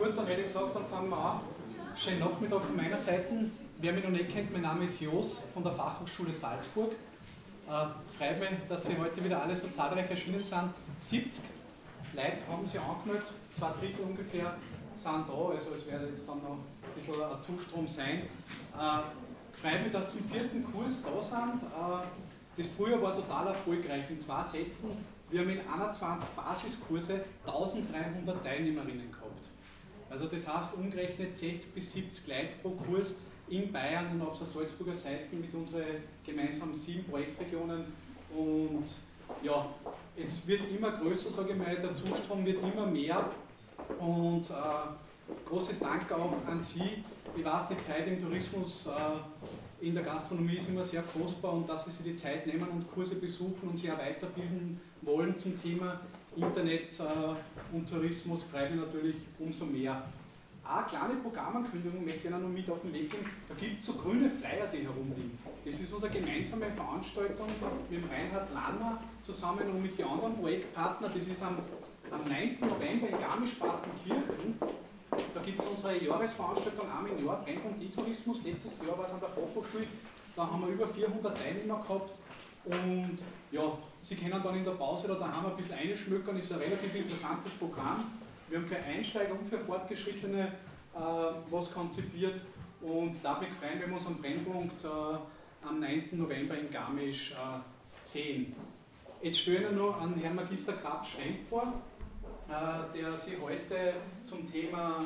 Gut, dann hätte ich gesagt, dann fangen wir an. Schönen Nachmittag von meiner Seite. Wer mich noch nicht kennt, mein Name ist Jos von der Fachhochschule Salzburg. Freut mich, dass Sie heute wieder alle so zahlreich erschienen sind. 70 Leute haben sich angemeldet, 2/3 ungefähr sind da, also es wird jetzt dann noch ein bisschen ein Zustrom sein. Freut mich, dass Sie zum 4. Kurs da sind. Das Frühjahr war total erfolgreich, in 2 Sätzen. Wir haben in 21 Basiskurse 1300 Teilnehmerinnen gehabt. Also das heißt umgerechnet 60 bis 70 Leute pro Kurs in Bayern und auf der Salzburger Seite mit unseren gemeinsamen 7 Projektregionen. Und ja, es wird immer größer, sage ich mal, der Zustrom wird immer mehr. Und großes Dank auch an Sie. Ich weiß, die Zeit im Tourismus, in der Gastronomie ist immer sehr kostbar und dass Sie sich die Zeit nehmen und Kurse besuchen und sich auch weiterbilden wollen zum Thema Internet und Tourismus, freut mich natürlich umso mehr. Eine kleine Programmankündigung möchte ich Ihnen noch mit auf den Weg geben. Da gibt es so grüne Flyer, die herumliegen. Das ist unsere gemeinsame Veranstaltung mit dem Reinhard Lanner zusammen und mit den anderen Projektpartnern. Das ist am 9. November in Garmisch-Partenkirchen. Da gibt es unsere Jahresveranstaltung einmal im Jahr, Brennpunkt E-Tourismus. Letztes Jahr war es an der Fachhochschule, da haben wir über 400 Teilnehmer gehabt. Und ja, Sie können dann in der Pause oder daheim ein bisschen einschmökern, ist ein relativ interessantes Programm. Wir haben für Einsteiger und für Fortgeschrittene was konzipiert und dabei freuen, wenn wir uns am Brennpunkt am 9. November in Garmisch sehen. Jetzt stelle ich noch an Herrn Magister Graf-Schremp vor, der Sie heute zum Thema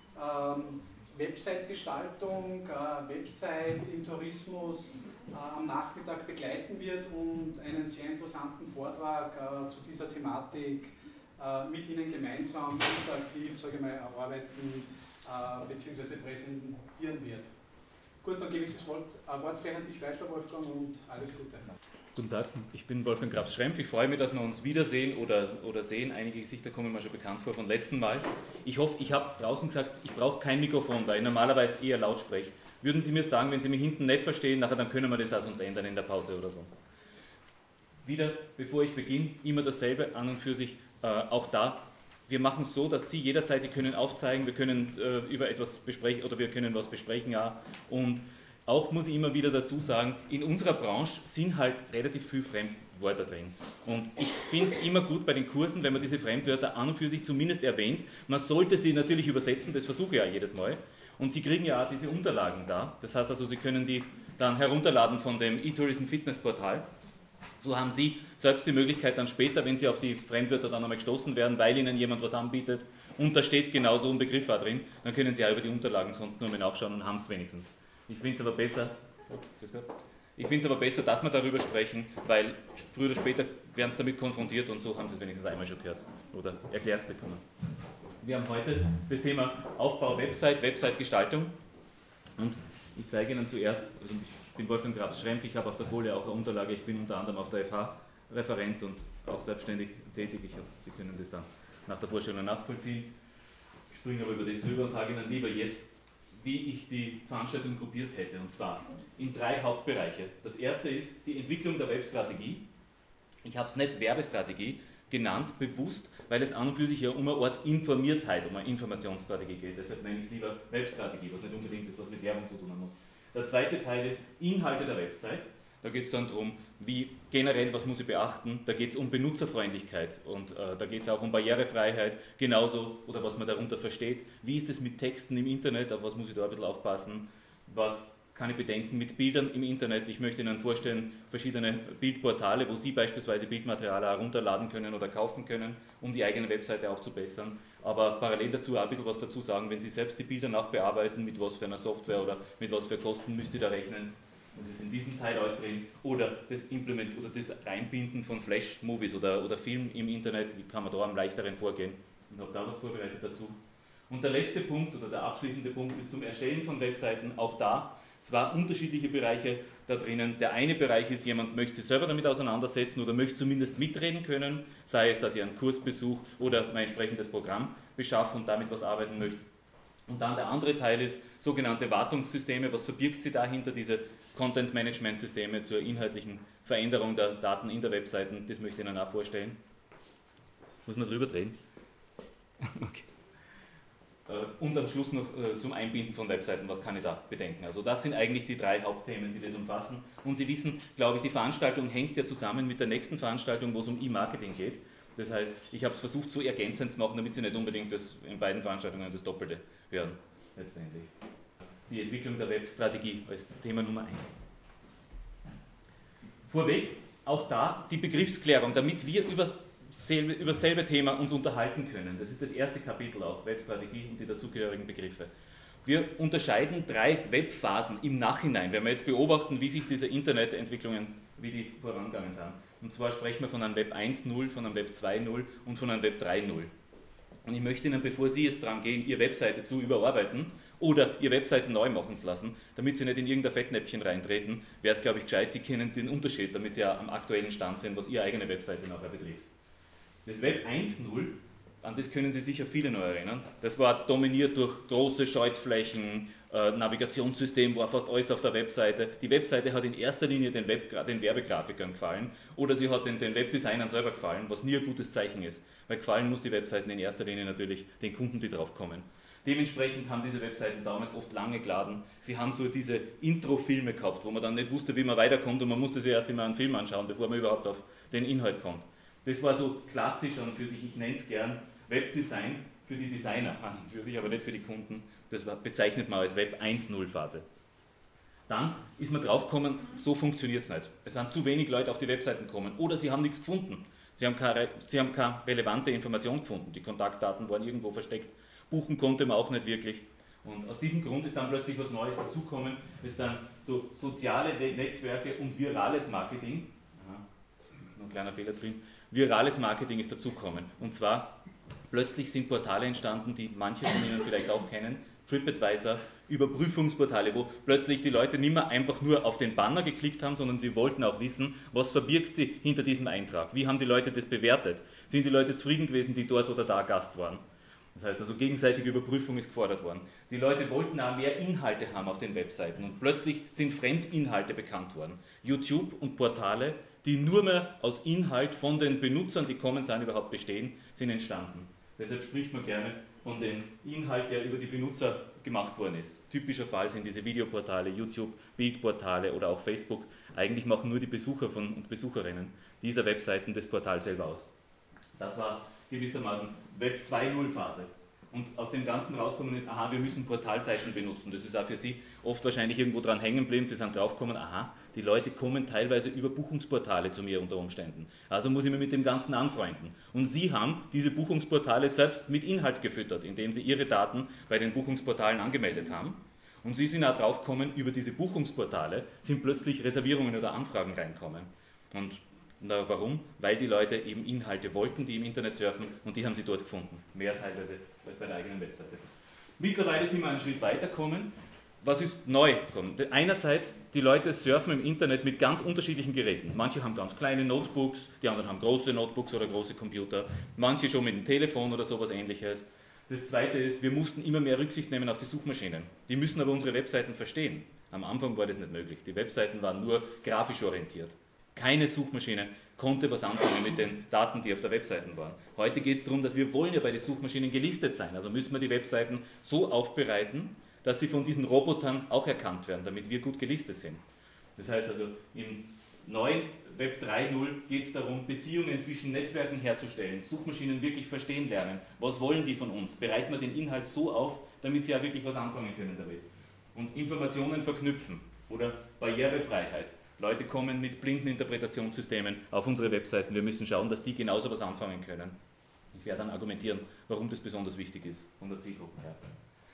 Website-Gestaltung, Website im Tourismus am Nachmittag begleiten wird und einen sehr interessanten Vortrag zu dieser Thematik mit Ihnen gemeinsam interaktiv, sage ich mal, erarbeiten bzw. präsentieren wird. Gut, dann gebe ich das Wort gleich an dich weiter, Wolfgang, und alles Gute. Guten Tag, ich bin Wolfgang Graf-Schrempf. Ich freue mich, dass wir uns wiedersehen oder sehen. Einige Gesichter kommen mir schon bekannt vor vom letzten Mal. Ich hoffe, ich habe draußen gesagt, ich brauche kein Mikrofon, weil ich normalerweise eher laut spreche. Würden Sie mir sagen, wenn Sie mich hinten nicht verstehen, nachher dann können wir das auch sonst ändern in der Pause oder sonst. Wieder, bevor ich beginne, immer dasselbe an und für sich, auch da. Wir machen es so, dass Sie jederzeit, Sie können aufzeigen, wir können über etwas besprechen oder wir können was besprechen, ja. Und auch muss ich immer wieder dazu sagen, in unserer Branche sind halt relativ viele Fremdwörter drin. Und ich finde es immer gut bei den Kursen, wenn man diese Fremdwörter an und für sich zumindest erwähnt. Man sollte sie natürlich übersetzen, das versuche ich ja jedes Mal. Und Sie kriegen ja auch diese Unterlagen da. Das heißt also, Sie können die dann herunterladen von dem eTourism Fitness Portal. So haben Sie selbst die Möglichkeit dann später, wenn Sie auf die Fremdwörter dann einmal gestoßen werden, weil Ihnen jemand was anbietet und da steht genau so ein Begriff auch drin, dann können Sie auch über die Unterlagen sonst nur mal nachschauen und haben es wenigstens. Ich finde es aber besser, dass wir darüber sprechen, weil früher oder später werden Sie damit konfrontiert und so haben Sie es wenigstens einmal schon gehört oder erklärt bekommen. Wir haben heute das Thema Aufbau Website, Website-Gestaltung und ich zeige Ihnen zuerst, also ich bin Wolfgang Graf-Schrempf, ich habe auf der Folie auch eine Unterlage, ich bin unter anderem auf der FH Referent und auch selbstständig tätig. Sie können das dann nach der Vorstellung nachvollziehen. Ich springe aber über das drüber und sage Ihnen lieber jetzt, wie ich die Veranstaltung gruppiert hätte, und zwar in 3 Hauptbereiche. Das erste ist die Entwicklung der Webstrategie. Ich habe es nicht Werbestrategie genannt, bewusst, weil es an und für sich ja um eine Art Informiertheit, um eine Informationsstrategie geht. Deshalb nenne ich es lieber Webstrategie, was nicht unbedingt etwas mit Werbung zu tun haben muss. Der zweite Teil ist Inhalte der Website. Da geht es dann darum, wie generell, was muss ich beachten. Da geht es um Benutzerfreundlichkeit und da geht es auch um Barrierefreiheit, genauso, oder was man darunter versteht. Wie ist es mit Texten im Internet, auf was muss ich da ein bisschen aufpassen? Was kann ich bedenken mit Bildern im Internet? Ich möchte Ihnen vorstellen, verschiedene Bildportale, wo Sie beispielsweise Bildmaterial herunterladen können oder kaufen können, um die eigene Webseite aufzubessern. Aber parallel dazu auch ein bisschen was dazu sagen, wenn Sie selbst die Bilder nachbearbeiten, mit was für einer Software oder mit was für Kosten müsst ihr da rechnen. Das ist in diesem Teil alles drin. Oder das Reinbinden von Flash-Movies oder Film im Internet, wie kann man da am leichteren vorgehen. Ich habe da was vorbereitet dazu. Und der letzte Punkt oder der abschließende Punkt ist zum Erstellen von Webseiten. Auch da zwar unterschiedliche Bereiche da drinnen. Der eine Bereich ist, jemand möchte sich selber damit auseinandersetzen oder möchte zumindest mitreden können, sei es, dass ich einen Kurs besuche oder mein entsprechendes Programm beschaffe und damit was arbeiten möchte. Und dann der andere Teil ist sogenannte Wartungssysteme. Was verbirgt sich dahinter, diese Content-Management-Systeme zur inhaltlichen Veränderung der Daten in der Webseiten? Das möchte ich Ihnen auch vorstellen. Muss man es rüberdrehen? Okay. Und am Schluss noch zum Einbinden von Webseiten, was kann ich da bedenken. Also das sind eigentlich die 3 Hauptthemen, die das umfassen. Und Sie wissen, glaube ich, die Veranstaltung hängt ja zusammen mit der nächsten Veranstaltung, wo es um E-Marketing geht. Das heißt, ich habe es versucht, so ergänzend zu machen, damit Sie nicht unbedingt in beiden Veranstaltungen das Doppelte hören, letztendlich. Die Entwicklung der Webstrategie als Thema Nummer 1. Vorweg, auch da die Begriffsklärung, damit wir über dasselbe Thema uns unterhalten können. Das ist das erste Kapitel auch, Webstrategie und die dazugehörigen Begriffe. Wir unterscheiden 3 Webphasen im Nachhinein, wenn wir jetzt beobachten, wie sich diese Internetentwicklungen, wie die vorangegangen sind. Und zwar sprechen wir von einem Web 1.0, von einem Web 2.0 und von einem Web 3.0. Und ich möchte Ihnen, bevor Sie jetzt dran gehen, Ihre Webseite zu überarbeiten oder Ihre Webseite neu machen zu lassen, damit Sie nicht in irgendein Fettnäpfchen reintreten, wäre es, glaube ich, gescheit, Sie kennen den Unterschied, damit Sie ja am aktuellen Stand sind, was Ihre eigene Webseite nachher betrifft. Das Web 1.0, an das können Sie sicher viele noch erinnern, das war dominiert durch große Schaltflächen, Navigationssystem, war fast alles auf der Webseite. Die Webseite hat in erster Linie den Werbegrafikern gefallen oder sie hat den Webdesignern selber gefallen, was nie ein gutes Zeichen ist, weil gefallen muss die Webseiten in erster Linie natürlich den Kunden, die drauf kommen. Dementsprechend haben diese Webseiten damals oft lange geladen. Sie haben so diese Intro-Filme gehabt, wo man dann nicht wusste, wie man weiterkommt und man musste sich erst immer einen Film anschauen, bevor man überhaupt auf den Inhalt kommt. Das war so klassisch an und für sich, ich nenne es gern Webdesign für die Designer, an und für sich, aber nicht für die Kunden. Das bezeichnet man als Web 1.0 Phase. Dann ist man draufgekommen, so funktioniert es nicht. Es sind zu wenig Leute auf die Webseiten gekommen oder sie haben nichts gefunden. Sie haben keine relevante Information gefunden. Die Kontaktdaten waren irgendwo versteckt. Buchen konnte man auch nicht wirklich. Und aus diesem Grund ist dann plötzlich was Neues dazugekommen. Es sind so soziale Netzwerke und virales Marketing. Aha, noch ein kleiner Fehler drin. Virales Marketing ist dazugekommen. Und zwar, plötzlich sind Portale entstanden, die manche von Ihnen vielleicht auch kennen. TripAdvisor, Überprüfungsportale, wo plötzlich die Leute nicht mehr einfach nur auf den Banner geklickt haben, sondern sie wollten auch wissen, was verbirgt sie hinter diesem Eintrag. Wie haben die Leute das bewertet? Sind die Leute zufrieden gewesen, die dort oder da Gast waren? Das heißt also, gegenseitige Überprüfung ist gefordert worden. Die Leute wollten auch mehr Inhalte haben auf den Webseiten und plötzlich sind Fremdinhalte bekannt worden. YouTube und Portale, die nur mehr aus Inhalt von den Benutzern, die kommen sind, überhaupt bestehen, sind entstanden. Deshalb spricht man gerne von dem Inhalt, der über die Benutzer gemacht worden ist. Typischer Fall sind diese Videoportale, YouTube, Bildportale oder auch Facebook. Eigentlich machen nur die Besucher und Besucherinnen dieser Webseiten das Portal selber aus. Das war gewissermaßen Web 2.0 Phase. Und aus dem Ganzen rauskommen ist, aha, wir müssen Portalseiten benutzen. Das ist auch für Sie oft wahrscheinlich irgendwo dran hängen geblieben. Sie sind draufgekommen, aha, die Leute kommen teilweise über Buchungsportale zu mir unter Umständen. Also muss ich mich mit dem Ganzen anfreunden. Und Sie haben diese Buchungsportale selbst mit Inhalt gefüttert, indem Sie Ihre Daten bei den Buchungsportalen angemeldet haben. Und Sie sind auch draufgekommen, über diese Buchungsportale sind plötzlich Reservierungen oder Anfragen reinkommen. Und warum? Weil die Leute eben Inhalte wollten, die im Internet surfen, und die haben sie dort gefunden. Mehr teilweise als bei der eigenen Webseite. Mittlerweile sind wir einen Schritt weiter gekommen. Was ist neu gekommen? Einerseits, die Leute surfen im Internet mit ganz unterschiedlichen Geräten. Manche haben ganz kleine Notebooks, die anderen haben große Notebooks oder große Computer. Manche schon mit dem Telefon oder sowas Ähnliches. Das Zweite ist, wir mussten immer mehr Rücksicht nehmen auf die Suchmaschinen. Die müssen aber unsere Webseiten verstehen. Am Anfang war das nicht möglich. Die Webseiten waren nur grafisch orientiert. Keine Suchmaschine konnte was anfangen mit den Daten, die auf der Webseite waren. Heute geht es darum, dass wir wollen ja bei den Suchmaschinen gelistet sein. Also müssen wir die Webseiten so aufbereiten, dass sie von diesen Robotern auch erkannt werden, damit wir gut gelistet sind. Das heißt also, im neuen Web 3.0 geht es darum, Beziehungen zwischen Netzwerken herzustellen, Suchmaschinen wirklich verstehen lernen. Was wollen die von uns? Bereiten wir den Inhalt so auf, damit sie ja wirklich was anfangen können damit. Und Informationen verknüpfen oder Barrierefreiheit. Leute kommen mit blinden Interpretationssystemen auf unsere Webseiten. Wir müssen schauen, dass die genauso was anfangen können. Ich werde dann argumentieren, warum das besonders wichtig ist von der Zielgruppe her.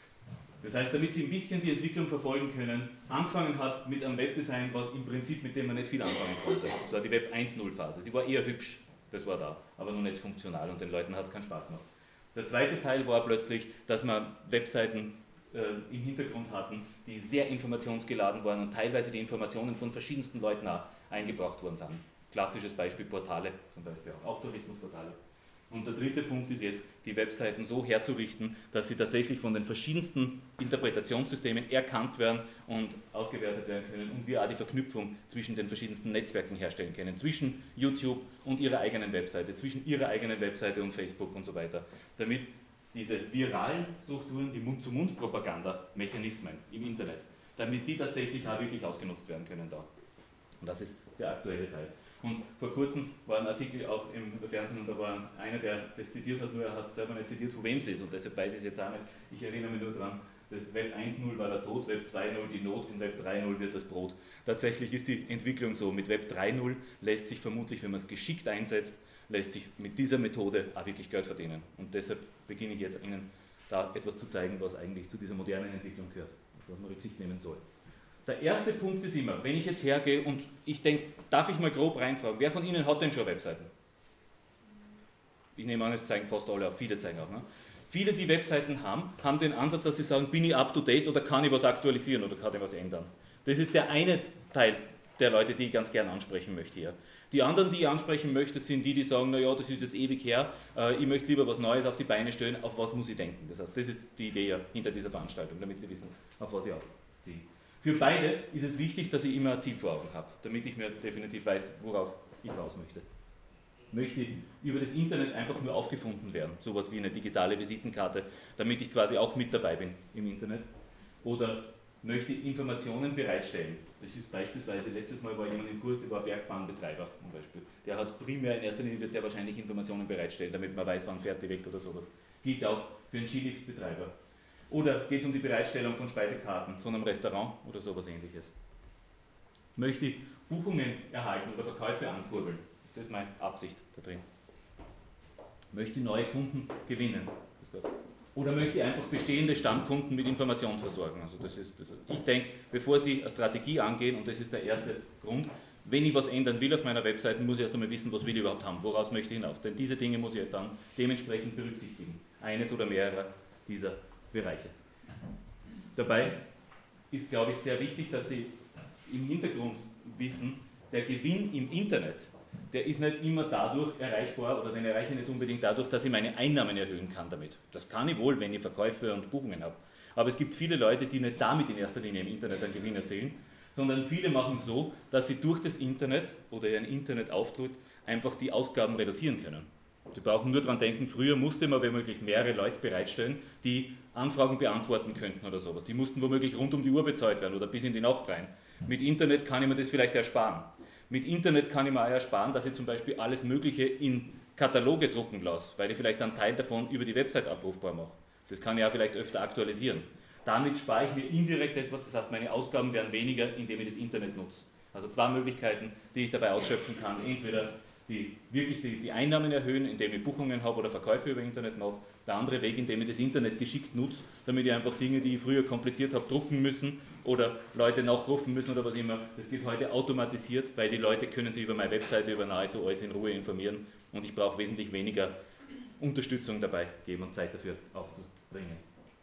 Das heißt, damit Sie ein bisschen die Entwicklung verfolgen können, angefangen hat es mit einem Webdesign, was im Prinzip mit dem man nicht viel anfangen konnte. Das war die Web 1.0 Phase. Sie war eher hübsch, das war da, aber noch nicht funktional und den Leuten hat es keinen Spaß gemacht. Der zweite Teil war plötzlich, dass man Webseiten im Hintergrund hatten, die sehr informationsgeladen waren und teilweise die Informationen von verschiedensten Leuten auch eingebracht worden sind. Klassisches Beispiel Portale, zum Beispiel auch Tourismusportale. Und der dritte Punkt ist jetzt, die Webseiten so herzurichten, dass sie tatsächlich von den verschiedensten Interpretationssystemen erkannt werden und ausgewertet werden können und wir auch die Verknüpfung zwischen den verschiedensten Netzwerken herstellen können, zwischen YouTube und Ihrer eigenen Webseite, zwischen Ihrer eigenen Webseite und Facebook und so weiter, damit diese viralen Strukturen, die Mund-zu-Mund-Propaganda-Mechanismen im Internet, damit die tatsächlich auch wirklich ausgenutzt werden können da. Und das ist der aktuelle Teil. Und vor kurzem war ein Artikel auch im Fernsehen und da war einer, der das zitiert hat, nur er hat selber nicht zitiert, von wem es ist und deshalb weiß ich es jetzt auch nicht. Ich erinnere mich nur daran, das Web 1.0 war der Tod, Web 2.0 die Not, in Web 3.0 wird das Brot. Tatsächlich ist die Entwicklung so. Mit Web 3.0 lässt sich vermutlich, wenn man es geschickt einsetzt, lässt sich mit dieser Methode auch wirklich Geld verdienen. Und deshalb beginne ich jetzt Ihnen da etwas zu zeigen, was eigentlich zu dieser modernen Entwicklung gehört, auf was man Rücksicht nehmen soll. Der erste Punkt ist immer, wenn ich jetzt hergehe und ich denke, darf ich mal grob reinfragen, wer von Ihnen hat denn schon Webseiten? Ich nehme an, es zeigen fast alle auf, viele zeigen auch. Ne? Viele, die Webseiten haben den Ansatz, dass sie sagen, bin ich up to date oder kann ich was aktualisieren oder kann ich was ändern? Das ist der eine Teil der Leute, die ich ganz gern ansprechen möchte hier. Die anderen, die ich ansprechen möchte, sind die, die sagen, naja, das ist jetzt ewig her, ich möchte lieber was Neues auf die Beine stellen, auf was muss ich denken? Das heißt, das ist die Idee hinter dieser Veranstaltung, damit Sie wissen, auf was ich abziehe. Für beide ist es wichtig, dass ich immer ein Ziel vor Augen habe, damit ich mir definitiv weiß, worauf ich raus möchte. Möchte ich über das Internet einfach nur aufgefunden werden, sowas wie eine digitale Visitenkarte, damit ich quasi auch mit dabei bin im Internet? Oder möchte ich Informationen bereitstellen? Das ist beispielsweise, letztes Mal war jemand im Kurs, der war Bergbahnbetreiber zum Beispiel. Der hat primär, in erster Linie wird der wahrscheinlich Informationen bereitstellen, damit man weiß, wann fährt die weg oder sowas. Gilt auch für einen Skiliftbetreiber. Oder geht es um die Bereitstellung von Speisekarten von einem Restaurant oder sowas ähnliches? Möchte ich Buchungen erhalten oder Verkäufe ankurbeln? Das ist meine Absicht da drin. Möchte ich neue Kunden gewinnen? Oder möchte ich einfach bestehende Stammkunden mit Informationen versorgen? Also ich denke, bevor Sie eine Strategie angehen, und das ist der erste Grund, wenn ich was ändern will auf meiner Webseite, muss ich erst einmal wissen, was will ich überhaupt haben, woraus möchte ich hinauf. Denn diese Dinge muss ich dann dementsprechend berücksichtigen. Eines oder mehrere dieser Bereiche. Dabei ist, glaube ich, sehr wichtig, dass Sie im Hintergrund wissen, der Gewinn im Internet, der ist nicht immer dadurch erreichbar oder den erreiche ich nicht unbedingt dadurch, dass ich meine Einnahmen erhöhen kann damit. Das kann ich wohl, wenn ich Verkäufe und Buchungen habe. Aber es gibt viele Leute, die nicht damit in erster Linie im Internet einen Gewinn erzielen, sondern viele machen so, dass sie durch das Internet oder ihren Internetauftritt einfach die Ausgaben reduzieren können. Sie brauchen nur daran denken, früher musste man womöglich mehrere Leute bereitstellen, die Anfragen beantworten könnten oder sowas. Die mussten womöglich rund um die Uhr bezahlt werden oder bis in die Nacht rein. Mit Internet kann ich mir das vielleicht ersparen. Mit Internet kann ich mir auch ersparen, dass ich zum Beispiel alles Mögliche in Kataloge drucken lasse, weil ich vielleicht einen Teil davon über die Website abrufbar mache. Das kann ich auch vielleicht öfter aktualisieren. Damit spare ich mir indirekt etwas, das heißt, meine Ausgaben werden weniger, indem ich das Internet nutze. Also zwei Möglichkeiten, die ich dabei ausschöpfen kann. Entweder die Einnahmen erhöhen, indem ich Buchungen habe oder Verkäufe über Internet mache. Der andere Weg, indem ich das Internet geschickt nutze, damit ich einfach Dinge, die ich früher kompliziert habe, drucken müssen oder Leute nachrufen müssen oder was immer. Das geht heute automatisiert, weil die Leute können sich über meine Webseite über nahezu alles in Ruhe informieren und ich brauche wesentlich weniger Unterstützung dabei geben und Zeit dafür aufzubringen.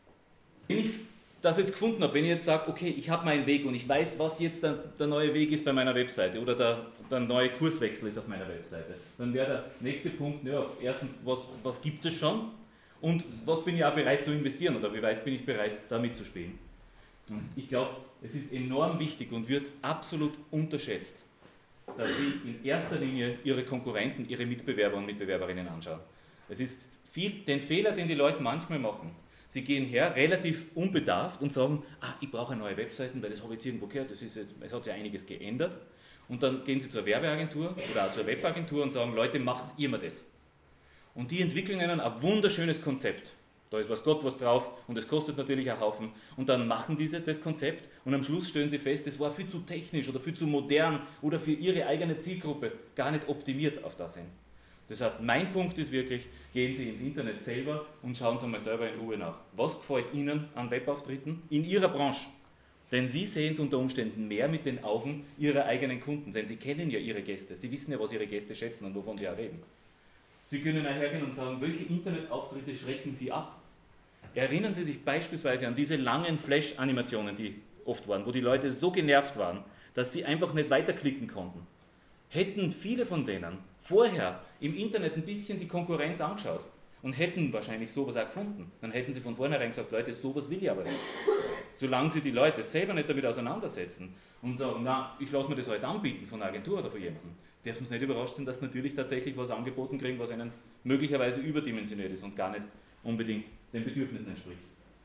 Wenn ich das jetzt gefunden habe, wenn ich jetzt sage, okay, ich habe meinen Weg und ich weiß, was jetzt der neue Weg ist bei meiner Webseite oder der neue Kurswechsel ist auf meiner Webseite, dann wäre der nächste Punkt, ja, erstens, was gibt es schon und was bin ich auch bereit zu investieren oder wie weit bin ich bereit, da mitzuspielen. Und ich glaube, es ist enorm wichtig und wird absolut unterschätzt, dass Sie in erster Linie Ihre Konkurrenten, Ihre Mitbewerber und Mitbewerberinnen anschauen. Es ist den Fehler, den die Leute manchmal machen. Sie gehen her, relativ unbedarft und sagen, ich brauche eine neue Webseite, weil das habe ich jetzt irgendwo gehört, es hat sich einiges geändert. Und dann gehen Sie zur Werbeagentur oder auch zur Webagentur und sagen, Leute, macht ihr mal das. Und die entwickeln Ihnen ein wunderschönes Konzept. Da ist was Gott was drauf und es kostet natürlich einen Haufen. Und dann machen diese das Konzept und am Schluss stellen Sie fest, das war viel zu technisch oder viel zu modern oder für Ihre eigene Zielgruppe gar nicht optimiert auf das hin. Das heißt, mein Punkt ist wirklich, gehen Sie ins Internet selber und schauen Sie mal selber in Ruhe nach. Was gefällt Ihnen an Webauftritten in Ihrer Branche? Denn Sie sehen es unter Umständen mehr mit den Augen Ihrer eigenen Kunden, denn Sie kennen ja Ihre Gäste, Sie wissen ja, was Ihre Gäste schätzen und wovon Sie auch reden. Sie können hergehen und sagen, welche Internetauftritte schrecken Sie ab? Erinnern Sie sich beispielsweise an diese langen Flash-Animationen, die oft waren, wo die Leute so genervt waren, dass sie einfach nicht weiterklicken konnten. Hätten viele von denen vorher im Internet ein bisschen die Konkurrenz angeschaut und hätten wahrscheinlich sowas auch gefunden, dann hätten sie von vornherein gesagt, Leute, sowas will ich aber nicht. Solange sie die Leute selber nicht damit auseinandersetzen und sagen, na, ich lasse mir das alles anbieten von einer Agentur oder von jemandem, dürfen sie nicht überrascht sein, dass sie natürlich tatsächlich was angeboten kriegen, was ihnen möglicherweise überdimensioniert ist und gar nicht unbedingt den Bedürfnissen entspricht.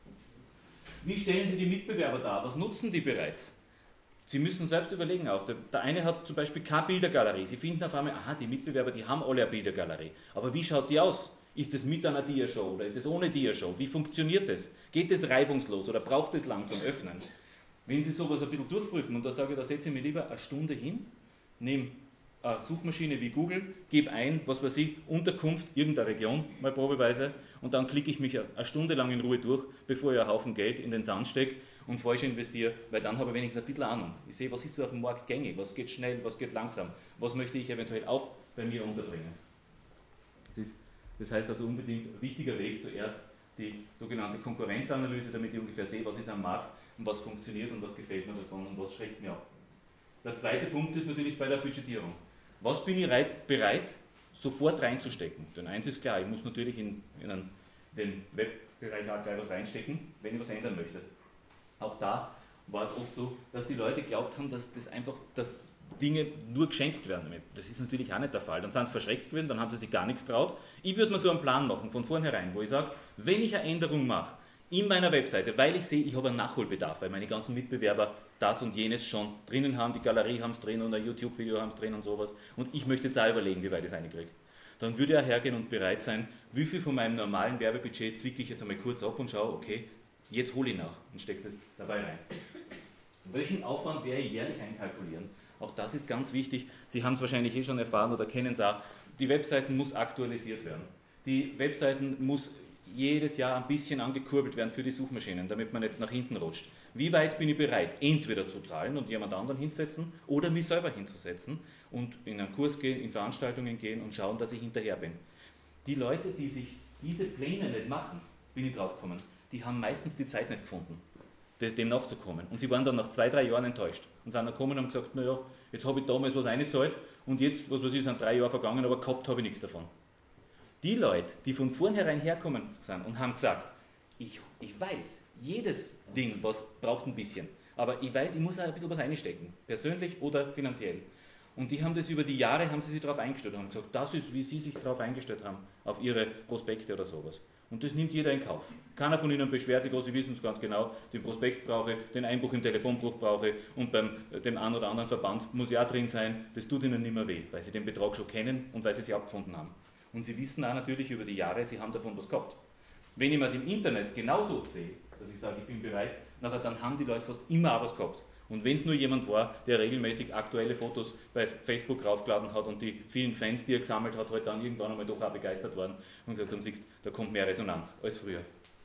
Wie stellen Sie die Mitbewerber dar? Was nutzen die bereits? Sie müssen selbst überlegen auch. Der eine hat zum Beispiel keine Bildergalerie. Sie finden auf einmal, aha, die Mitbewerber, die haben alle eine Bildergalerie. Aber wie schaut die aus? Ist es mit einer Diashow oder ist es ohne Diashow? Wie funktioniert das? Geht es reibungslos oder braucht es lang zum Öffnen? Wenn Sie sowas ein bisschen durchprüfen, und da sage ich, da setze ich mir lieber eine Stunde hin, nehme eine Suchmaschine wie Google, gebe ein, was weiß ich, Unterkunft, irgendeine Region, mal probeweise, und dann klicke ich mich eine Stunde lang in Ruhe durch, bevor ich einen Haufen Geld in den Sand stecke und falsch investiere, weil dann habe ich wenigstens ein bisschen Ahnung. Ich sehe, was ist so auf dem Markt gängig, was geht schnell, was geht langsam, was möchte ich eventuell auch bei mir unterbringen. Das heißt also unbedingt ein wichtiger Weg, zuerst die sogenannte Konkurrenzanalyse, damit ich ungefähr sehe, was ist am Markt und was funktioniert und was gefällt mir davon und was schreckt mir ab. Der zweite Punkt ist natürlich bei der Budgetierung. Was bin ich bereit, sofort reinzustecken? Denn eins ist klar, ich muss natürlich in den Webbereich auch gleich was reinstecken, wenn ich was ändern möchte. Auch da war es oft so, dass die Leute glaubt haben, dass Dinge nur geschenkt werden. Das ist natürlich auch nicht der Fall. Dann sind sie verschreckt gewesen, dann haben sie sich gar nichts traut. Ich würde mir so einen Plan machen, von vornherein, wo ich sage, wenn ich eine Änderung mache in meiner Webseite, weil ich sehe, ich habe einen Nachholbedarf, weil meine ganzen Mitbewerber das und jenes schon drinnen haben, die Galerie haben es drin und ein YouTube-Video haben es drin und sowas, und ich möchte jetzt auch überlegen, wie weit ich es reinkriege. Dann würde er hergehen und bereit sein, wie viel von meinem normalen Werbebudget zwicke ich jetzt einmal kurz ab und schaue, okay, jetzt hole ich nach und stecke das dabei rein. Welchen Aufwand werde ich jährlich einkalkulieren? Auch das ist ganz wichtig. Sie haben es wahrscheinlich eh schon erfahren oder kennen es auch. Die Webseiten muss aktualisiert werden. Die Webseiten muss jedes Jahr ein bisschen angekurbelt werden für die Suchmaschinen, damit man nicht nach hinten rutscht. Wie weit bin ich bereit, entweder zu zahlen und jemand anderen hinzusetzen oder mich selber hinzusetzen und in einen Kurs gehen, in Veranstaltungen gehen und schauen, dass ich hinterher bin. Die Leute, die sich diese Pläne nicht machen, bin ich drauf gekommen, die haben meistens die Zeit nicht gefunden, dem nachzukommen. Und sie waren dann nach 2-3 Jahren enttäuscht und sind dann gekommen und haben gesagt, naja, jetzt habe ich damals was eingezahlt und jetzt, was weiß ich, sind 3 Jahre vergangen, aber gehabt habe ich nichts davon. Die Leute, die von vornherein herkommen sind und haben gesagt, ich weiß, jedes Ding, was braucht ein bisschen, aber ich weiß, ich muss auch ein bisschen was einstecken, persönlich oder finanziell. Und die haben das über die Jahre, haben sie sich darauf eingestellt und haben gesagt, das ist, wie sie sich darauf eingestellt haben, auf ihre Prospekte oder sowas. Und das nimmt jeder in Kauf. Keiner von Ihnen beschwert sich, Sie wissen es ganz genau, den Prospekt brauche, den Einbruch im Telefonbuch brauche und beim dem einen oder anderen Verband muss ja drin sein, das tut Ihnen nicht mehr weh, weil Sie den Betrag schon kennen und weil Sie sich abgefunden haben. Und Sie wissen auch natürlich über die Jahre, Sie haben davon was gehabt. Wenn ich mir es im Internet genauso sehe, dass ich sage, ich bin bereit, nachher dann haben die Leute fast immer auch was gehabt. Und wenn es nur jemand war, der regelmäßig aktuelle Fotos bei Facebook raufgeladen hat und die vielen Fans, die er gesammelt hat, halt dann irgendwann einmal doch auch begeistert waren und gesagt haben, siehst, da kommt mehr Resonanz als früher.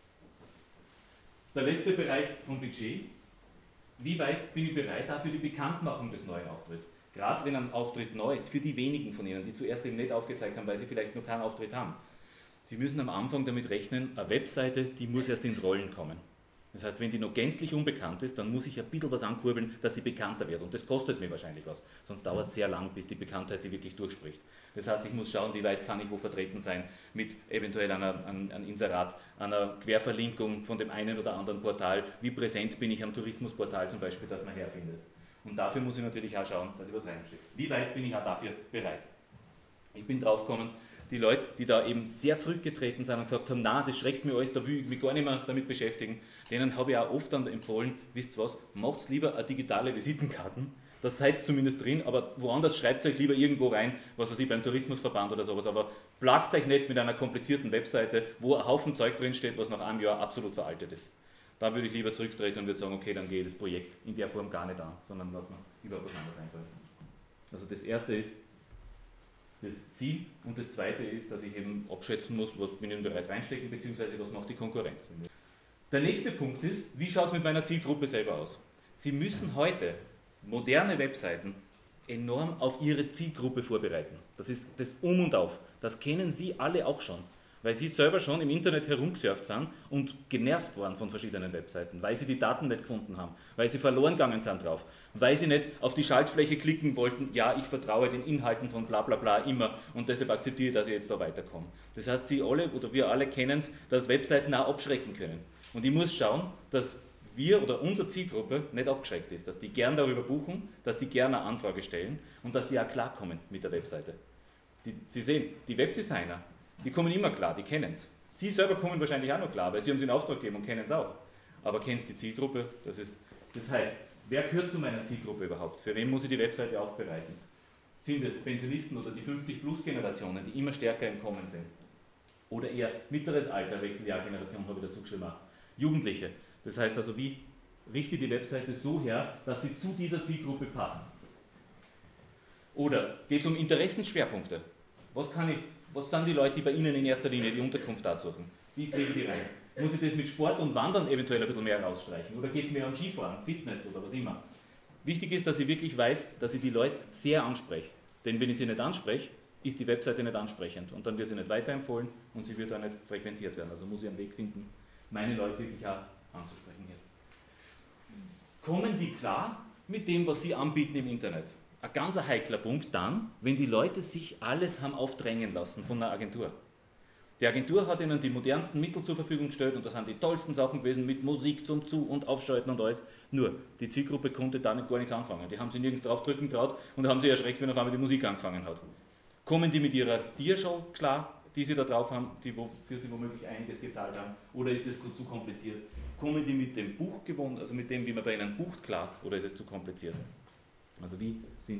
Der letzte Bereich vom Budget. Wie weit bin ich bereit, auch für die Bekanntmachung des neuen Auftritts? Gerade wenn ein Auftritt neu ist, für die wenigen von Ihnen, die zuerst eben nicht aufgezeigt haben, weil sie vielleicht noch keinen Auftritt haben. Sie müssen am Anfang damit rechnen, eine Webseite, die muss erst ins Rollen kommen. Das heißt, wenn die noch gänzlich unbekannt ist, dann muss ich ein bisschen was ankurbeln, dass sie bekannter wird. Und das kostet mir wahrscheinlich was. Sonst dauert es sehr lang, bis die Bekanntheit sie wirklich durchspricht. Das heißt, ich muss schauen, wie weit kann ich wo vertreten sein mit eventuell einem Inserat, einer Querverlinkung von dem einen oder anderen Portal. Wie präsent bin ich am Tourismusportal zum Beispiel, das man herfindet. Und dafür muss ich natürlich auch schauen, dass ich was reinstecke. Wie weit bin ich auch dafür bereit? Ich bin drauf gekommen, die Leute, die da eben sehr zurückgetreten sind und gesagt haben, na, das schreckt mir alles, da will ich mich gar nicht mehr damit beschäftigen, denen habe ich auch oft dann empfohlen, wisst ihr was, macht lieber eine digitale Visitenkarten, das seid zumindest drin, aber woanders schreibt euch lieber irgendwo rein, was weiß ich, beim Tourismusverband oder sowas, aber plagt euch nicht mit einer komplizierten Webseite, wo ein Haufen Zeug drin steht, was nach einem Jahr absolut veraltet ist. Da würde ich lieber zurücktreten und würde sagen, okay, dann gehe ich das Projekt in der Form gar nicht an, sondern lass mir lieber was anderes einfallen. Also das erste ist das Ziel und das zweite ist, dass ich eben abschätzen muss, was bin ich bereit reinstecken, beziehungsweise was macht die Konkurrenz. Der nächste Punkt ist, wie schaut es mit meiner Zielgruppe selber aus? Sie müssen heute moderne Webseiten enorm auf ihre Zielgruppe vorbereiten. Das ist das Um und Auf. Das kennen Sie alle auch schon, weil Sie selber schon im Internet herumgesurft sind und genervt waren von verschiedenen Webseiten, weil Sie die Daten nicht gefunden haben, weil Sie verloren gegangen sind drauf, weil Sie nicht auf die Schaltfläche klicken wollten, ja, ich vertraue den Inhalten von bla bla bla immer und deshalb akzeptiere ich, dass ich jetzt da weiterkomme. Das heißt, Sie alle oder wir alle kennen es, dass Webseiten auch abschrecken können. Und ich muss schauen, dass wir oder unsere Zielgruppe nicht abgeschreckt ist, dass die gern darüber buchen, dass die gerne eine Anfrage stellen und dass die auch klarkommen mit der Webseite. Sie sehen, die Webdesigner, die kommen immer klar, die kennen es. Sie selber kommen wahrscheinlich auch noch klar, weil Sie haben es in Auftrag gegeben und kennen es auch. Aber kennen Sie die Zielgruppe? Das heißt, wer gehört zu meiner Zielgruppe überhaupt? Für wen muss ich die Webseite aufbereiten? Sind es Pensionisten oder die 50-Plus-Generationen, die immer stärker im Kommen sind? Oder eher mittleres Alter, Wechseljahrgeneration habe ich dazu geschrieben, Jugendliche. Das heißt also, wie richte die Webseite so her, dass sie zu dieser Zielgruppe passt? Oder geht es um Interessensschwerpunkte? Was sind die Leute, die bei Ihnen in erster Linie die Unterkunft aussuchen? Wie kriege ich die rein? Muss ich das mit Sport und Wandern eventuell ein bisschen mehr rausstreichen? Oder geht es mehr um Skifahren, Fitness oder was immer? Wichtig ist, dass ich wirklich weiß, dass ich die Leute sehr anspreche. Denn wenn ich sie nicht anspreche, ist die Webseite nicht ansprechend. Und dann wird sie nicht weiterempfohlen und sie wird auch nicht frequentiert werden. Also muss ich einen Weg finden, meine Leute wirklich auch anzusprechen hier. Kommen die klar mit dem, was sie anbieten im Internet? Ein ganz heikler Punkt dann, wenn die Leute sich alles haben aufdrängen lassen von einer Agentur. Die Agentur hat ihnen die modernsten Mittel zur Verfügung gestellt und das sind die tollsten Sachen gewesen mit Musik zum Zu- und Aufschalten und alles. Nur, die Zielgruppe konnte damit gar nichts anfangen. Die haben sich nirgends draufdrücken traut und haben sich erschreckt, wenn auf einmal die Musik angefangen hat. Kommen die mit ihrer Tiershow klar, die sie da drauf haben, wofür sie womöglich einiges gezahlt haben, oder ist es zu kompliziert? Kommen die mit dem Buch gewohnt, also mit dem, wie man bei ihnen bucht, klar, oder ist es zu kompliziert? Also wie sind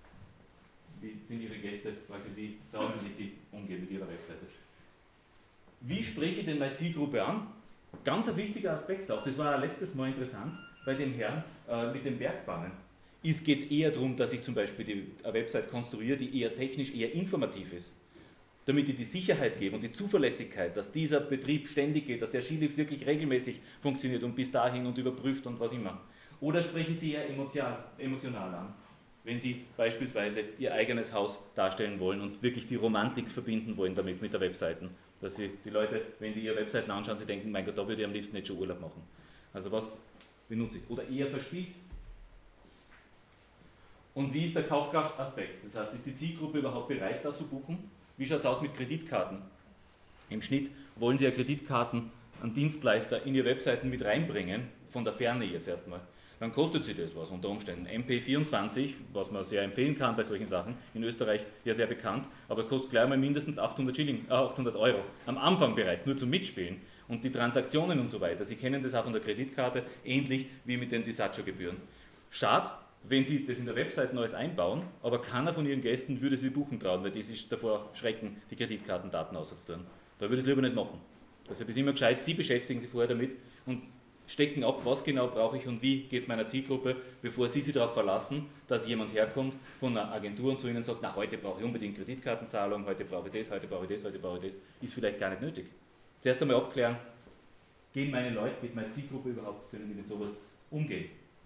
ihre Gäste, wie trauen sie sich die umgehen mit ihrer Webseite? Wie spreche ich denn meine Zielgruppe an? Ganz ein wichtiger Aspekt auch, das war letztes Mal interessant bei dem Herrn mit den Bergbahnen. Geht es eher darum, dass ich zum Beispiel eine Website konstruiere, die eher technisch, eher informativ ist, damit ich die Sicherheit gebe und die Zuverlässigkeit, dass dieser Betrieb ständig geht, dass der Skilift wirklich regelmäßig funktioniert und bis dahin und überprüft und was immer. Oder spreche ich sie eher emotional an, wenn Sie beispielsweise Ihr eigenes Haus darstellen wollen und wirklich die Romantik verbinden wollen damit mit der Webseite. Dass Sie die Leute, wenn die ihre Webseiten anschauen, sie denken, mein Gott, da würde ich am liebsten nicht schon Urlaub machen. Also was benutze ich? Oder eher verspielt. Und wie ist der Kaufkraftaspekt? Das heißt, ist die Zielgruppe überhaupt bereit, da zu buchen? Wie schaut es aus mit Kreditkarten? Im Schnitt wollen Sie ja Kreditkarten an Dienstleister in Ihre Webseiten mit reinbringen, von der Ferne jetzt erstmal. Dann kostet sie das was unter Umständen. MP24, was man sehr empfehlen kann bei solchen Sachen, in Österreich ja sehr bekannt, aber kostet gleich mal mindestens 800 Euro. Am Anfang bereits, nur zum Mitspielen. Und die Transaktionen und so weiter, Sie kennen das auch von der Kreditkarte, ähnlich wie mit den Disaggio-Gebühren. Schade, wenn Sie das in der Webseite alles einbauen, aber keiner von Ihren Gästen würde Sie buchen trauen, weil die sich davor schrecken, die Kreditkartendaten auszutun. Da würde ich es lieber nicht machen. Deshalb ist immer gescheit, Sie beschäftigen sich vorher damit und stecken ab, was genau brauche ich und wie geht es meiner Zielgruppe, bevor Sie sich darauf verlassen, dass jemand herkommt von einer Agentur und zu Ihnen sagt, na, heute brauche ich unbedingt Kreditkartenzahlung, heute brauche ich das, heute brauche ich das, heute brauche ich das. Ist vielleicht gar nicht nötig. Zuerst einmal abklären, gehen meine Leute, geht meine Zielgruppe überhaupt, können die mit sowas umgehen.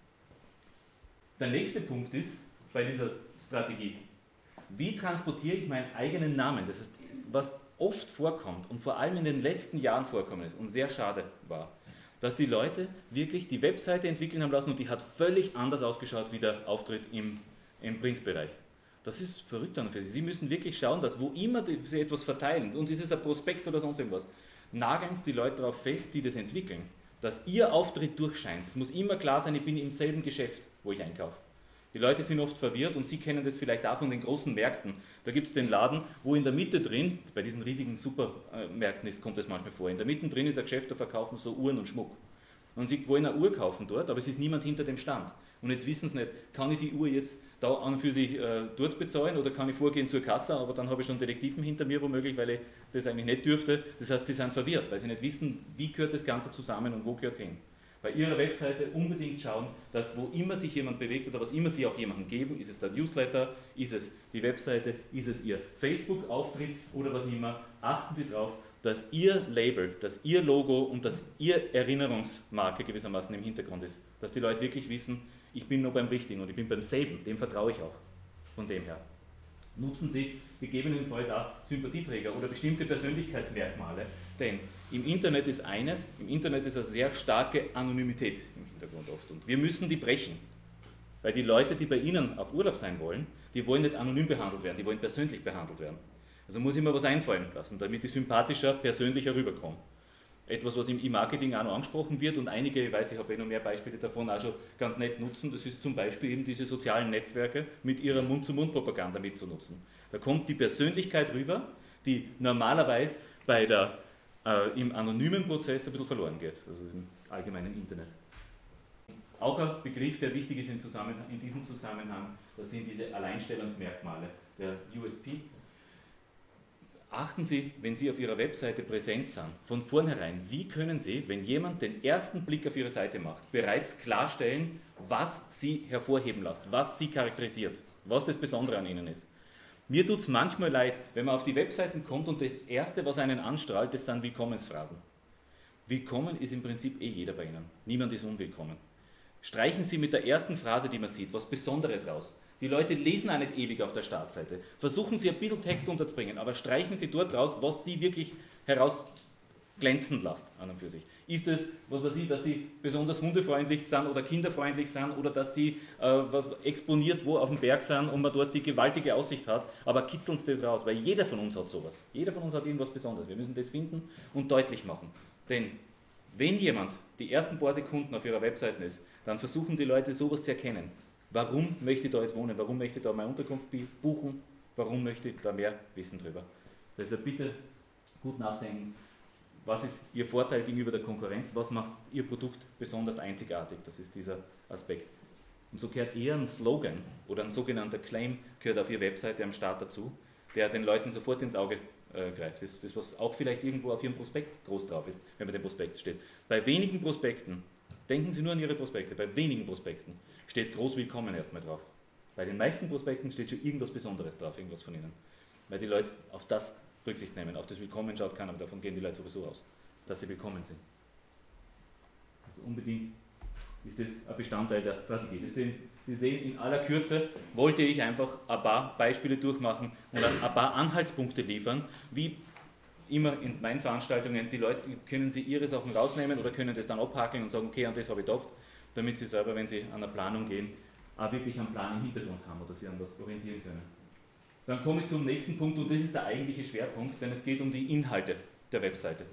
Der nächste Punkt ist, bei dieser Strategie, wie transportiere ich meinen eigenen Namen? Das heißt, was oft vorkommt und vor allem in den letzten Jahren vorkommen ist und sehr schade war, dass die Leute wirklich die Webseite entwickeln haben lassen und die hat völlig anders ausgeschaut wie der Auftritt im Printbereich. Das ist verrückt an und für Sie. Sie müssen wirklich schauen, dass wo immer Sie etwas verteilen, und ist es ein Prospekt oder sonst irgendwas, nageln Sie die Leute darauf fest, die das entwickeln, dass Ihr Auftritt durchscheint. Es muss immer klar sein, ich bin im selben Geschäft, wo ich einkaufe. Die Leute sind oft verwirrt und Sie kennen das vielleicht auch von den großen Märkten. Da gibt es den Laden, wo in der Mitte drin, bei diesen riesigen Supermärkten kommt das manchmal vor, in der Mitte drin ist ein Geschäft, da verkaufen so Uhren und Schmuck. Und Sie wollen eine Uhr kaufen dort, aber es ist niemand hinter dem Stand. Und jetzt wissen Sie nicht, kann ich die Uhr jetzt da an und für sich dort bezahlen oder kann ich vorgehen zur Kasse, aber dann habe ich schon Detektiven hinter mir womöglich, weil ich das eigentlich nicht dürfte. Das heißt, Sie sind verwirrt, weil Sie nicht wissen, wie gehört das Ganze zusammen und wo gehört es hin. Bei Ihrer Webseite unbedingt schauen, dass wo immer sich jemand bewegt oder was immer Sie auch jemandem geben, ist es der Newsletter, ist es die Webseite, ist es Ihr Facebook-Auftritt oder was immer, achten Sie darauf, dass Ihr Label, dass Ihr Logo und dass Ihr Erinnerungsmarke gewissermaßen im Hintergrund ist. Dass die Leute wirklich wissen, ich bin nur beim Richtigen und ich bin beim selben, dem vertraue ich auch. Von dem her. Nutzen Sie gegebenenfalls auch Sympathieträger oder bestimmte Persönlichkeitsmerkmale, denn im Internet ist eine sehr starke Anonymität im Hintergrund oft und wir müssen die brechen, weil die Leute, die bei Ihnen auf Urlaub sein wollen, die wollen nicht anonym behandelt werden, die wollen persönlich behandelt werden. Also muss ich mir was einfallen lassen, damit ich sympathischer, persönlicher rüberkomme. Etwas, was im E-Marketing auch noch angesprochen wird und einige, ich weiß, ich habe noch mehr Beispiele davon auch schon ganz nett nutzen, das ist zum Beispiel eben diese sozialen Netzwerke mit ihrer Mund-zu-Mund-Propaganda mitzunutzen. Da kommt die Persönlichkeit rüber, die normalerweise bei der im anonymen Prozess ein bisschen verloren geht, also im allgemeinen Internet. Auch ein Begriff, der wichtig ist in diesem Zusammenhang, das sind diese Alleinstellungsmerkmale, der USP. Achten Sie, wenn Sie auf Ihrer Webseite präsent sind, von vornherein, wie können Sie, wenn jemand den ersten Blick auf Ihre Seite macht, bereits klarstellen, was Sie hervorheben lässt, was Sie charakterisiert, was das Besondere an Ihnen ist. Mir tut es manchmal leid, wenn man auf die Webseiten kommt und das Erste, was einen anstrahlt, das sind Willkommensphrasen. Willkommen ist im Prinzip jeder bei Ihnen. Niemand ist unwillkommen. Streichen Sie mit der ersten Phrase, die man sieht, was Besonderes raus. Die Leute lesen auch nicht ewig auf der Startseite. Versuchen Sie ein bisschen Text unterzubringen, aber streichen Sie dort raus, was Sie wirklich herausglänzen lassen, an und für sich. Ist es, was weiß ich, dass Sie besonders hundefreundlich sind oder kinderfreundlich sind oder dass Sie was exponiert wo auf dem Berg sind und man dort die gewaltige Aussicht hat, aber kitzeln Sie das raus, weil jeder von uns hat sowas. Jeder von uns hat irgendwas Besonderes. Wir müssen das finden und deutlich machen. Denn wenn jemand die ersten paar Sekunden auf Ihrer Webseite ist, dann versuchen die Leute sowas zu erkennen. Warum möchte ich da jetzt wohnen? Warum möchte ich da meine Unterkunft buchen? Warum möchte ich da mehr wissen drüber? Deshalb bitte gut nachdenken. Was ist Ihr Vorteil gegenüber der Konkurrenz? Was macht Ihr Produkt besonders einzigartig? Das ist dieser Aspekt. Und so gehört eher ein Slogan oder ein sogenannter Claim gehört auf Ihrer Webseite am Start dazu, der den Leuten sofort ins Auge greift. Das ist das, was auch vielleicht irgendwo auf Ihrem Prospekt groß drauf ist, wenn man den Prospekt steht. Bei wenigen Prospekten, denken Sie nur an Ihre Prospekte, bei wenigen Prospekten steht groß Willkommen erstmal drauf. Bei den meisten Prospekten steht schon irgendwas Besonderes drauf, irgendwas von Ihnen. Weil die Leute auf das Rücksicht nehmen, auf das Willkommen schaut keiner, aber davon gehen die Leute sowieso aus, dass sie willkommen sind. Also unbedingt ist das ein Bestandteil der Strategie. Sie sehen, in aller Kürze wollte ich einfach ein paar Beispiele durchmachen und ein paar Anhaltspunkte liefern, wie immer in meinen Veranstaltungen, die Leute können sie ihre Sachen rausnehmen oder können das dann abhakeln und sagen, okay, an das habe ich gedacht, damit sie selber, wenn sie an eine Planung gehen, auch wirklich einen Plan im Hintergrund haben oder sie an was orientieren können. Dann komme ich zum nächsten Punkt und das ist der eigentliche Schwerpunkt, denn es geht um die Inhalte der Webseite.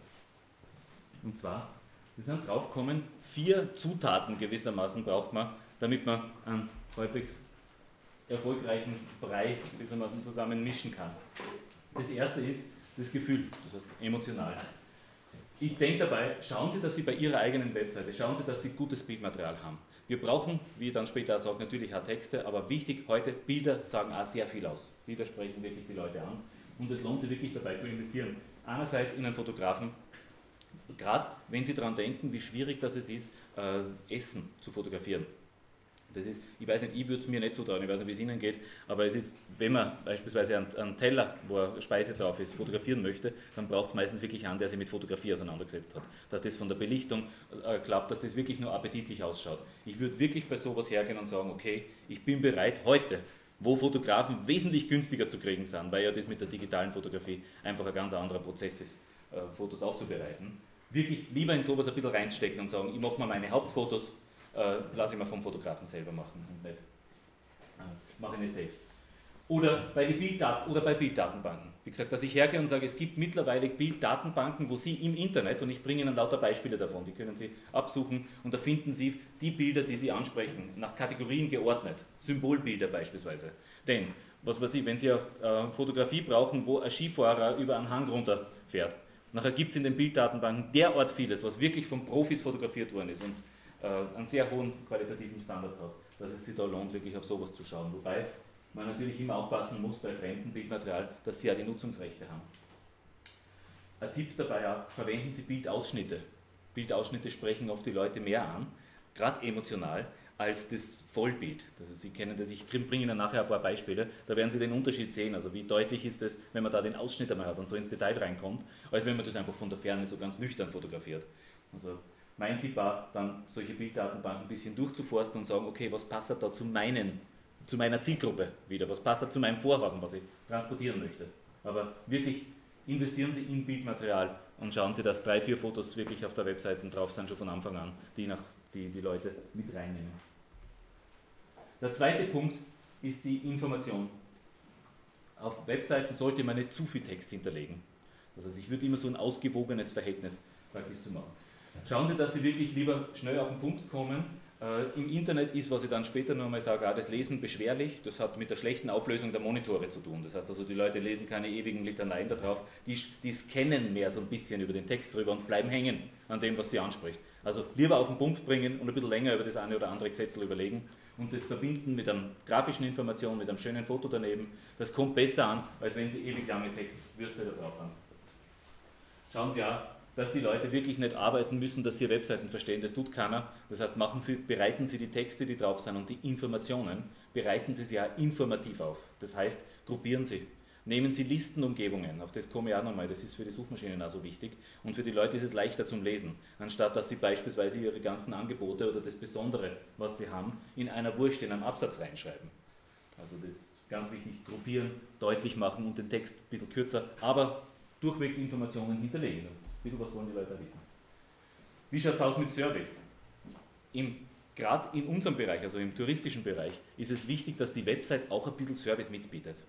Und zwar, wir sind draufgekommen, 4 Zutaten gewissermaßen braucht man, damit man einen halbwegs erfolgreichen Brei gewissermaßen zusammen mischen kann. Das erste ist das Gefühl, das heißt emotional. Ich denke dabei, schauen Sie, dass Sie bei Ihrer eigenen Webseite, schauen Sie, dass Sie gutes Bildmaterial haben. Wir brauchen, wie ich dann später auch sage, natürlich auch Texte, aber wichtig heute, Bilder sagen auch sehr viel aus. Bilder sprechen wirklich die Leute an und es lohnt sich wirklich dabei zu investieren. Einerseits in einen Fotografen, gerade wenn Sie daran denken, wie schwierig das es ist, Essen zu fotografieren. Das ist, ich weiß nicht, ich würde es mir nicht so trauen, ich weiß nicht, wie es Ihnen geht, aber es ist, wenn man beispielsweise einen Teller, wo eine Speise drauf ist, fotografieren möchte, dann braucht es meistens wirklich einen, der sich mit Fotografie auseinandergesetzt hat. Dass das von der Belichtung klappt, dass das wirklich nur appetitlich ausschaut. Ich würde wirklich bei sowas hergehen und sagen, okay, ich bin bereit heute, wo Fotografen wesentlich günstiger zu kriegen sind, weil ja das mit der digitalen Fotografie einfach ein ganz anderer Prozess ist, Fotos aufzubereiten, wirklich lieber in sowas ein bisschen reinstecken und sagen, ich mache mal meine Hauptfotos, lasse ich mal vom Fotografen selber machen und nicht, mache ich nicht selbst. Oder bei Bilddatenbanken. Wie gesagt, dass ich hergehe und sage, es gibt mittlerweile Bilddatenbanken, wo Sie im Internet, und ich bringe Ihnen lauter Beispiele davon, die können Sie absuchen und da finden Sie die Bilder, die Sie ansprechen, nach Kategorien geordnet, Symbolbilder beispielsweise. Denn, was weiß ich, wenn Sie eine Fotografie brauchen, wo ein Skifahrer über einen Hang runterfährt, nachher gibt es in den Bilddatenbanken derart vieles, was wirklich von Profis fotografiert worden ist und einen sehr hohen qualitativen Standard hat, dass es sich da lohnt, wirklich auf sowas zu schauen. Wobei man natürlich immer aufpassen muss bei fremdem Bildmaterial, dass sie ja die Nutzungsrechte haben. Ein Tipp dabei auch, verwenden Sie Bildausschnitte. Bildausschnitte sprechen oft die Leute mehr an, gerade emotional, als das Vollbild. Also Sie kennen das, ich bringe Ihnen nachher ein paar Beispiele, da werden Sie den Unterschied sehen, also wie deutlich ist es, wenn man da den Ausschnitt einmal hat und so ins Detail reinkommt, als wenn man das einfach von der Ferne so ganz nüchtern fotografiert. Also mein Tipp war, dann solche Bilddatenbanken ein bisschen durchzuforsten und sagen, okay, was passt da zu meiner Zielgruppe wieder, was passt da zu meinem Vorhaben, was ich transportieren möchte. Aber wirklich investieren Sie in Bildmaterial und schauen Sie, dass 3, 4 Fotos wirklich auf der Webseite drauf sind, schon von Anfang an, die Leute mit reinnehmen. Der zweite Punkt ist die Information. Auf Webseiten sollte man nicht zu viel Text hinterlegen. Das heißt, ich würde immer so ein ausgewogenes Verhältnis praktisch zu machen. Schauen Sie, dass Sie wirklich lieber schnell auf den Punkt kommen, Im Internet ist, was ich dann später noch einmal sage, auch das Lesen beschwerlich. Das hat mit der schlechten Auflösung der Monitore zu tun. Das heißt also, die Leute lesen keine ewigen Litaneien da drauf, die scannen mehr so ein bisschen über den Text drüber und bleiben hängen an dem, was sie anspricht. Also lieber auf den Punkt bringen und ein bisschen länger über das eine oder andere Gesetzel überlegen und das verbinden mit einer grafischen Information, mit einem schönen Foto daneben. Das kommt besser an, als wenn Sie ewig lange Textwürste da drauf haben. Schauen Sie auch, dass die Leute wirklich nicht arbeiten müssen, dass sie Webseiten verstehen, das tut keiner. Das heißt, bereiten Sie die Texte, die drauf sind und die Informationen, bereiten Sie sie auch informativ auf. Das heißt, gruppieren Sie. Nehmen Sie Listenumgebungen, auf das komme ich auch nochmal, das ist für die Suchmaschinen auch so wichtig und für die Leute ist es leichter zum Lesen, anstatt dass Sie beispielsweise Ihre ganzen Angebote oder das Besondere, was Sie haben, in einer Wurst, in einem Absatz reinschreiben. Also das ist ganz wichtig, gruppieren, deutlich machen und den Text ein bisschen kürzer, aber durchwegs Informationen hinterlegen. Ein bisschen was wollen die Leute wissen. Wie schaut es aus mit Service? Gerade in unserem Bereich, also im touristischen Bereich, ist es wichtig, dass die Website auch ein bisschen Service mitbietet.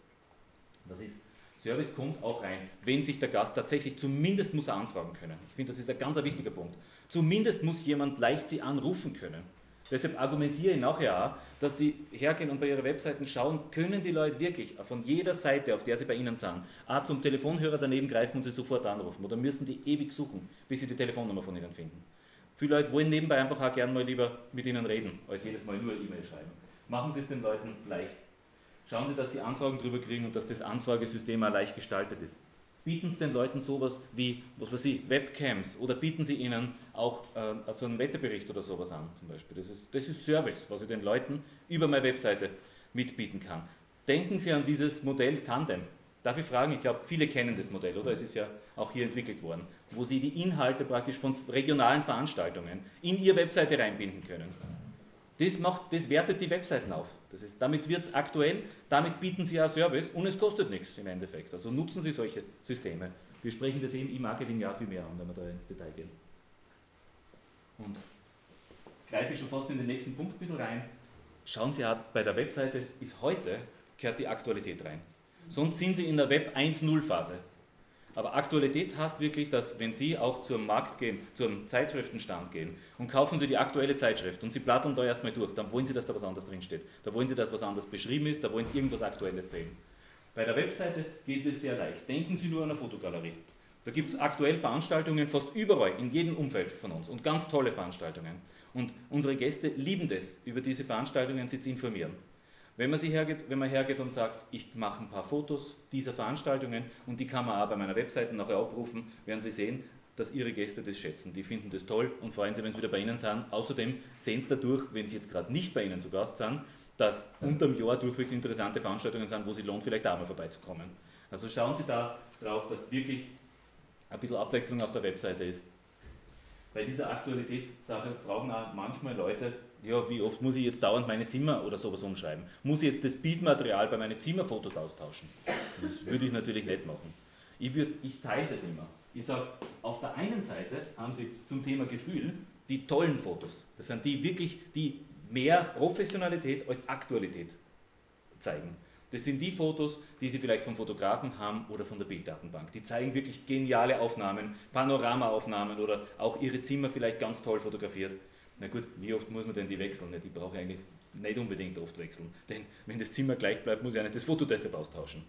Service kommt auch rein, wenn sich der Gast tatsächlich, zumindest muss er anfragen können. Ich finde, das ist ein ganz wichtiger Punkt. Zumindest muss jemand leicht Sie anrufen können. Deshalb argumentiere ich nachher auch, dass Sie hergehen und bei Ihrer Webseite schauen, können die Leute wirklich von jeder Seite, auf der sie bei Ihnen sind, auch zum Telefonhörer daneben greifen und Sie sofort anrufen oder müssen die ewig suchen, bis Sie die Telefonnummer von Ihnen finden. Viele Leute wollen nebenbei einfach auch gerne mal lieber mit Ihnen reden, als jedes Mal nur E-Mail schreiben. Machen Sie es den Leuten leicht. Schauen Sie, dass Sie Anfragen drüber kriegen und dass das Anfragesystem auch leicht gestaltet ist. Bieten Sie den Leuten sowas wie, was weiß ich, Webcams oder bieten Sie ihnen auch so einen Wetterbericht oder sowas an zum Beispiel. Das ist Service, was ich den Leuten über meine Webseite mitbieten kann. Denken Sie an dieses Modell Tandem. Darf ich fragen, ich glaube, viele kennen das Modell, oder? Es ist ja auch hier entwickelt worden, wo Sie die Inhalte praktisch von regionalen Veranstaltungen in Ihre Webseite reinbinden können. Das wertet die Webseiten auf. Das heißt, damit wird es aktuell, damit bieten Sie auch Service und es kostet nichts im Endeffekt. Also nutzen Sie solche Systeme. Wir sprechen das im E-Marketing ja viel mehr an, wenn wir da ins Detail gehen. Und greife ich schon fast in den nächsten Punkt ein bisschen rein. Schauen Sie auch, bei der Webseite ist heute, gehört die Aktualität rein. Sonst sind Sie in der Web 1.0 Phase. Aber Aktualität heißt wirklich, dass wenn Sie auch zum Markt gehen, zum Zeitschriftenstand gehen und kaufen Sie die aktuelle Zeitschrift und Sie blättern da erstmal durch, dann wollen Sie, dass da was anderes drinsteht. Da wollen Sie, dass was anderes beschrieben ist, da wollen Sie irgendwas Aktuelles sehen. Bei der Webseite geht es sehr leicht. Denken Sie nur an eine Fotogalerie. Da gibt es aktuell Veranstaltungen fast überall, in jedem Umfeld von uns und ganz tolle Veranstaltungen. Und unsere Gäste lieben das, über diese Veranstaltungen sich zu informieren. Wenn man hergeht und sagt, ich mache ein paar Fotos dieser Veranstaltungen und die kann man auch bei meiner Webseite nachher abrufen, werden Sie sehen, dass Ihre Gäste das schätzen. Die finden das toll und freuen sich, wenn sie wieder bei Ihnen sind. Außerdem sehen Sie dadurch, wenn Sie jetzt gerade nicht bei Ihnen zu Gast sind, dass unterm Jahr durchwegs interessante Veranstaltungen sind, wo Sie lohnt, vielleicht auch mal vorbeizukommen. Also schauen Sie da drauf, dass wirklich ein bisschen Abwechslung auf der Webseite ist. Bei dieser Aktualitätssache fragen auch manchmal Leute, ja, wie oft muss ich jetzt dauernd meine Zimmer oder sowas umschreiben? Muss ich jetzt das Bildmaterial bei meinen Zimmerfotos austauschen? Das würde ich natürlich nicht machen. Ich teile das immer. Ich sage, auf der einen Seite haben Sie zum Thema Gefühl die tollen Fotos. Das sind die wirklich, die mehr Professionalität als Aktualität zeigen. Das sind die Fotos, die Sie vielleicht vom Fotografen haben oder von der Bilddatenbank. Die zeigen wirklich geniale Aufnahmen, Panoramaaufnahmen oder auch Ihre Zimmer vielleicht ganz toll fotografiert. Na gut, wie oft muss man denn die wechseln? Die brauche ich eigentlich nicht unbedingt oft wechseln. Denn wenn das Zimmer gleich bleibt, muss ich auch nicht das Foto deshalb austauschen.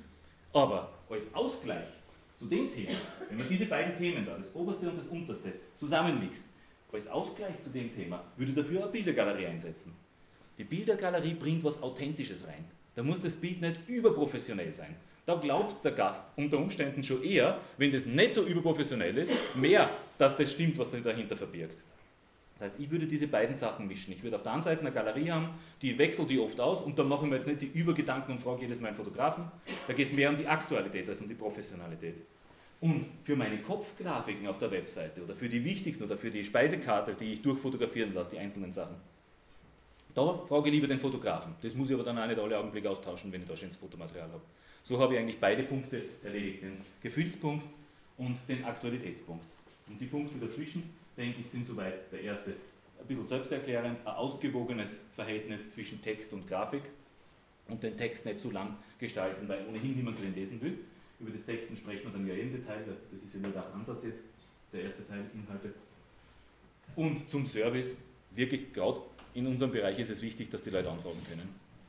Aber als Ausgleich zu dem Thema, wenn man diese beiden Themen da, das oberste und das unterste, zusammenmixt, als Ausgleich zu dem Thema, würde ich dafür eine Bildergalerie einsetzen. Die Bildergalerie bringt was Authentisches rein. Da muss das Bild nicht überprofessionell sein. Da glaubt der Gast unter Umständen schon eher, wenn das nicht so überprofessionell ist, mehr, dass das stimmt, was sich dahinter verbirgt. Das heißt, ich würde diese beiden Sachen mischen. Ich würde auf der einen Seite eine Galerie haben, die wechselt die oft aus und da machen wir jetzt nicht die Übergedanken und fragen jedes Mal einen Fotografen. Da geht es mehr um die Aktualität als um die Professionalität. Und für meine Kopfgrafiken auf der Webseite oder für die wichtigsten oder für die Speisekarte, die ich durchfotografieren lasse, die einzelnen Sachen, da frage ich lieber den Fotografen. Das muss ich aber dann auch nicht alle Augenblicke austauschen, wenn ich da schönes Fotomaterial habe. So habe ich eigentlich beide Punkte erledigt, den Gefühlspunkt und den Aktualitätspunkt. Und die Punkte dazwischen, denke ich, sind soweit der erste. Ein bisschen selbsterklärend, ein ausgewogenes Verhältnis zwischen Text und Grafik und den Text nicht zu lang gestalten, weil ohnehin niemand drin lesen will. Über das Texten sprechen wir dann ja im Detail, das ist ja nur der Ansatz jetzt, der erste Teil Inhalte. Und zum Service, wirklich gerade in unserem Bereich ist es wichtig, dass die Leute anfragen können.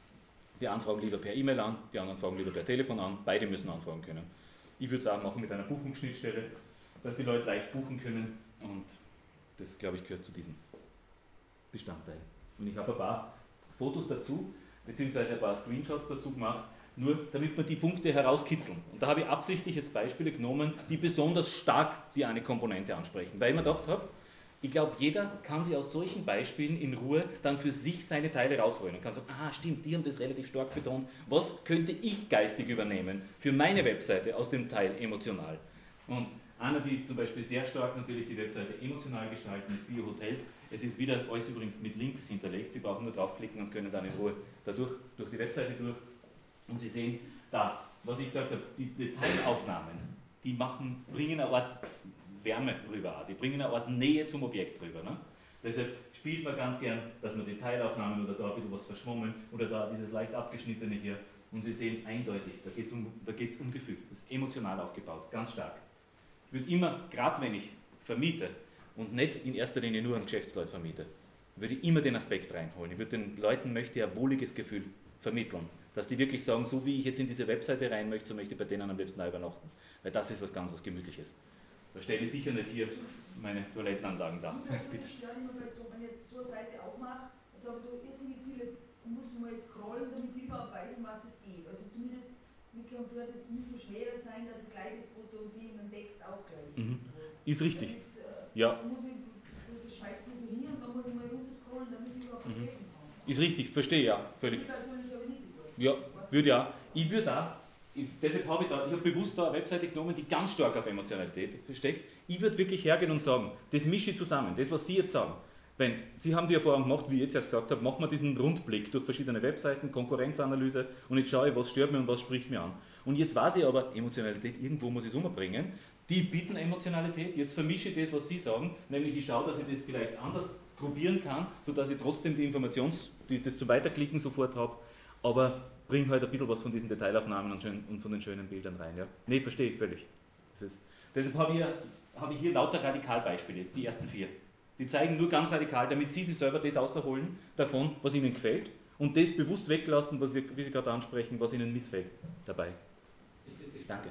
Die anfragen lieber per E-Mail an, die anderen fragen lieber per Telefon an, beide müssen anfragen können. Ich würde sagen, machen mit einer Buchungsschnittstelle, dass die Leute leicht buchen können und das, glaube ich, gehört zu diesem Bestandteil. Und ich habe ein paar Fotos dazu, beziehungsweise ein paar Screenshots dazu gemacht, nur damit wir die Punkte herauskitzeln. Und da habe ich absichtlich jetzt Beispiele genommen, die besonders stark die eine Komponente ansprechen, weil ich mir gedacht habe, ich glaube, jeder kann sich aus solchen Beispielen in Ruhe dann für sich seine Teile rausholen und kann sagen, aha, stimmt, die haben das relativ stark betont, was könnte ich geistig übernehmen für meine Webseite aus dem Teil emotional? Und einer, die zum Beispiel sehr stark natürlich die Webseite emotional gestalten, ist Bio-Hotels. Es ist wieder alles übrigens mit Links hinterlegt, Sie brauchen nur draufklicken und können dann in Ruhe dadurch, durch die Webseite durch. Und Sie sehen da, was ich gesagt habe, die Detailaufnahmen, die bringen eine Art Wärme rüber, die bringen eine Art Nähe zum Objekt rüber. Ne? Deshalb spielt man ganz gern, dass man Detailaufnahmen oder da ein bisschen was verschwommen oder da dieses leicht abgeschnittene hier und Sie sehen eindeutig, da geht's um Gefühl, das ist emotional aufgebaut, ganz stark. Ich würde immer, gerade wenn ich vermiete und nicht in erster Linie nur an Geschäftsleute vermiete, würde ich immer den Aspekt reinholen. Ich würde den Leuten ein wohliges Gefühl vermitteln, dass die wirklich sagen, so wie ich jetzt in diese Webseite rein möchte, so möchte ich bei denen am liebsten auch übernachten, weil das ist was Gemütliches. Da stelle ich sicher nicht hier meine Toilettenanlagen da. Bitte. Ich stelle immer bei so, wenn ich jetzt so eine Seite aufmache und sage, du irrsinnig viele, musst du mal jetzt scrollen, damit die überhaupt weiß, um was es geht. Also zumindest, mir kommt vor, das müsste schwerer sein, dass ein gleiches Foto und sie in den Text auch gleich ist richtig. Ist, ja. Das schmeißt mir so hin und dann muss ich mal runterscrollen, damit ich überhaupt vergessen kann. Ist richtig, verstehe ja. Völlig. Persönlich aber nicht so gut. Ja, würde ja. Ich würde da. Deshalb habe ich bewusst da eine Webseite genommen, die ganz stark auf Emotionalität steckt. Ich würde wirklich hergehen und sagen, das mische ich zusammen, das was Sie jetzt sagen. Wenn Sie haben die Erfahrung gemacht, wie ich jetzt erst gesagt habe, machen wir diesen Rundblick durch verschiedene Webseiten, Konkurrenzanalyse und jetzt schaue ich, was stört mir und was spricht mir an. Und jetzt weiß ich aber, Emotionalität, irgendwo muss ich es umbringen. Die bieten Emotionalität, jetzt vermische ich das, was Sie sagen, nämlich ich schaue, dass ich das vielleicht anders probieren kann, sodass ich trotzdem die das zum Weiterklicken sofort habe, aber bringe halt ein bisschen was von diesen Detailaufnahmen und von den schönen Bildern rein. Ja? Nee, verstehe ich völlig. Deshalb habe ich hier lauter Radikalbeispiele, jetzt die ersten 4. Die zeigen nur ganz radikal, damit Sie sich selber das außerholen davon, was Ihnen gefällt und das bewusst weglassen, wie Sie gerade ansprechen, was Ihnen missfällt dabei. Danke.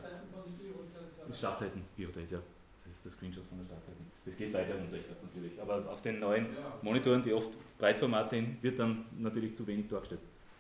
Das Startseiten Bio-Hotels, ja. Das ist der Screenshot von der Startseite. Das geht weiter runter, natürlich. Aber auf den neuen Monitoren, die oft Breitformat sind, wird dann natürlich zu wenig dargestellt.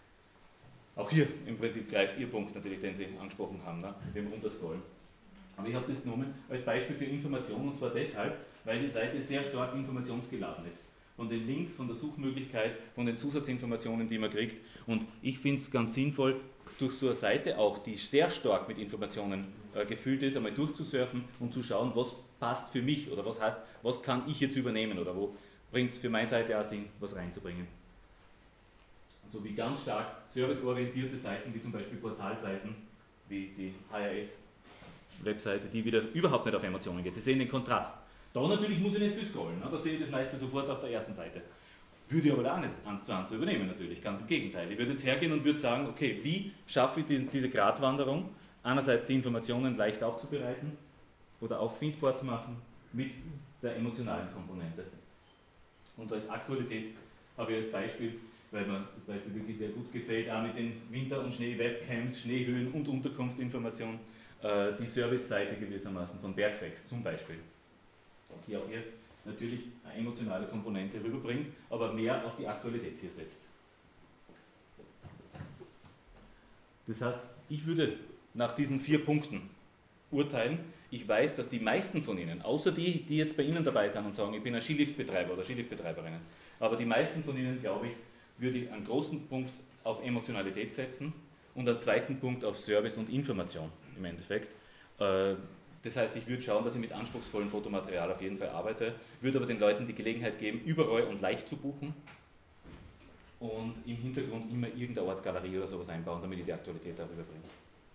Auch hier im Prinzip greift Ihr Punkt natürlich, den Sie angesprochen haben, ne? Mit dem Runterscrollen. Aber ich habe das genommen als Beispiel für Information und zwar deshalb, weil die Seite sehr stark informationsgeladen ist. Von den Links, von der Suchmöglichkeit, von den Zusatzinformationen, die man kriegt. Und ich finde es ganz sinnvoll, durch so eine Seite auch, die sehr stark mit Informationen gefüllt ist, einmal durchzusurfen und zu schauen, was passt für mich oder was heißt, was kann ich jetzt übernehmen oder wo bringt es für meine Seite auch Sinn, was reinzubringen. So wie ganz stark serviceorientierte Seiten, wie zum Beispiel Portalseiten, wie die HRS-Webseite, die wieder überhaupt nicht auf Emotionen geht. Sie sehen den Kontrast. Da natürlich muss ich nicht viel scrollen, ne? Da sehe ich das meiste sofort auf der ersten Seite. Würde ich aber da auch nicht 1:1 übernehmen natürlich, ganz im Gegenteil. Ich würde jetzt hergehen und würde sagen, okay, wie schaffe ich diese Gratwanderung, einerseits die Informationen leicht aufzubereiten oder auffindbar zu machen mit der emotionalen Komponente. Und als Aktualität habe ich als Beispiel, weil mir das Beispiel wirklich sehr gut gefällt, auch mit den Winter- und Schnee-Webcams, Schneehöhen und Unterkunftsinformation, die Service-Seite gewissermaßen von Bergfex zum Beispiel. Die auch hier natürlich eine emotionale Komponente rüberbringt, aber mehr auf die Aktualität hier setzt. Das heißt, ich würde nach diesen 4 Punkten urteilen, ich weiß, dass die meisten von Ihnen, außer die jetzt bei Ihnen dabei sind und sagen, ich bin ein Skiliftbetreiber oder Skiliftbetreiberinnen, aber die meisten von Ihnen, glaube ich, würde ich einen großen Punkt auf Emotionalität setzen und einen zweiten Punkt auf Service und Information im Endeffekt. Das heißt, ich würde schauen, dass ich mit anspruchsvollem Fotomaterial auf jeden Fall arbeite, würde aber den Leuten die Gelegenheit geben, überall und leicht zu buchen und im Hintergrund immer irgendeine Art Galerie oder sowas einbauen, damit ich die Aktualität darüber bringe.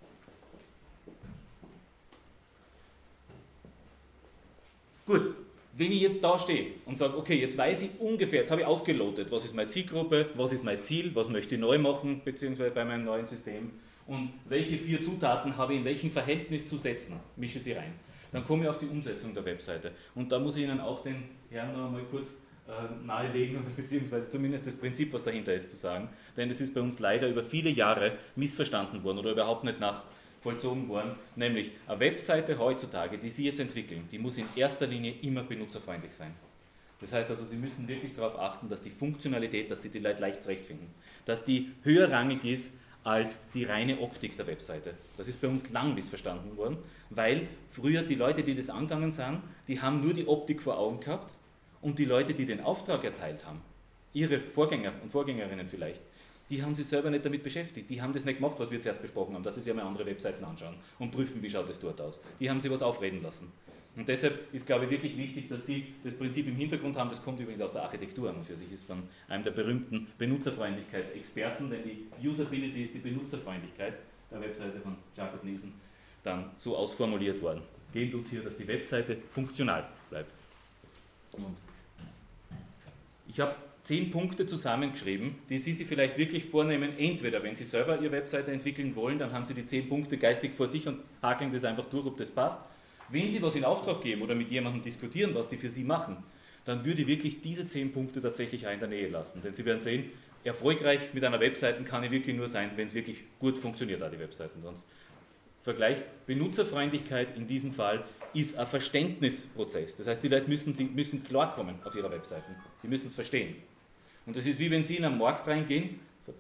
Gut, wenn ich jetzt da stehe und sage, okay, jetzt weiß ich ungefähr, jetzt habe ich ausgelotet, was ist meine Zielgruppe, was ist mein Ziel, was möchte ich neu machen, beziehungsweise bei meinem neuen System und welche 4 Zutaten habe ich in welchem Verhältnis zu setzen, mische sie rein. Dann komme ich auf die Umsetzung der Webseite und da muss ich Ihnen auch den Herrn noch einmal kurz nahelegen, beziehungsweise zumindest das Prinzip, was dahinter ist, zu sagen. Denn es ist bei uns leider über viele Jahre missverstanden worden oder überhaupt nicht nachvollzogen worden. Nämlich eine Webseite heutzutage, die Sie jetzt entwickeln, die muss in erster Linie immer benutzerfreundlich sein. Das heißt also, Sie müssen wirklich darauf achten, dass die Funktionalität, dass Sie die Leute leicht zurechtfinden, dass die höherrangig ist als die reine Optik der Webseite. Das ist bei uns lang missverstanden worden, weil früher die Leute, die das angegangen sind, die haben nur die Optik vor Augen gehabt und die Leute, die den Auftrag erteilt haben, ihre Vorgänger und Vorgängerinnen vielleicht, die haben sich selber nicht damit beschäftigt. Die haben das nicht gemacht, was wir zuerst besprochen haben, dass sie sich einmal andere Webseiten anschauen und prüfen, wie schaut es dort aus. Die haben sich was aufreden lassen. Und deshalb ist, glaube ich, wirklich wichtig, dass Sie das Prinzip im Hintergrund haben. Das kommt übrigens aus der Architektur an und für sich, ist von einem der berühmten Benutzerfreundlichkeitsexperten, denn die Usability ist die Benutzerfreundlichkeit der Webseite von Jakob Nielsen dann so ausformuliert worden. Gehen tut es hier, dass die Webseite funktional bleibt. Und ich habe 10 Punkte zusammengeschrieben, die Sie sich vielleicht wirklich vornehmen. Entweder, wenn Sie selber Ihre Webseite entwickeln wollen, dann haben Sie die 10 Punkte geistig vor sich und hakeln das einfach durch, ob das passt. Wenn Sie was in Auftrag geben oder mit jemandem diskutieren, was die für Sie machen, dann würde ich wirklich diese 10 Punkte tatsächlich auch in der Nähe lassen. Denn Sie werden sehen, erfolgreich mit einer Webseite kann ich wirklich nur sein, wenn es wirklich gut funktioniert, auch die Webseiten. Sonst Vergleich, Benutzerfreundlichkeit in diesem Fall ist ein Verständnisprozess. Das heißt, die Leute müssen klarkommen auf ihrer Webseite. Die müssen es verstehen. Und das ist wie wenn Sie in einen Markt reingehen,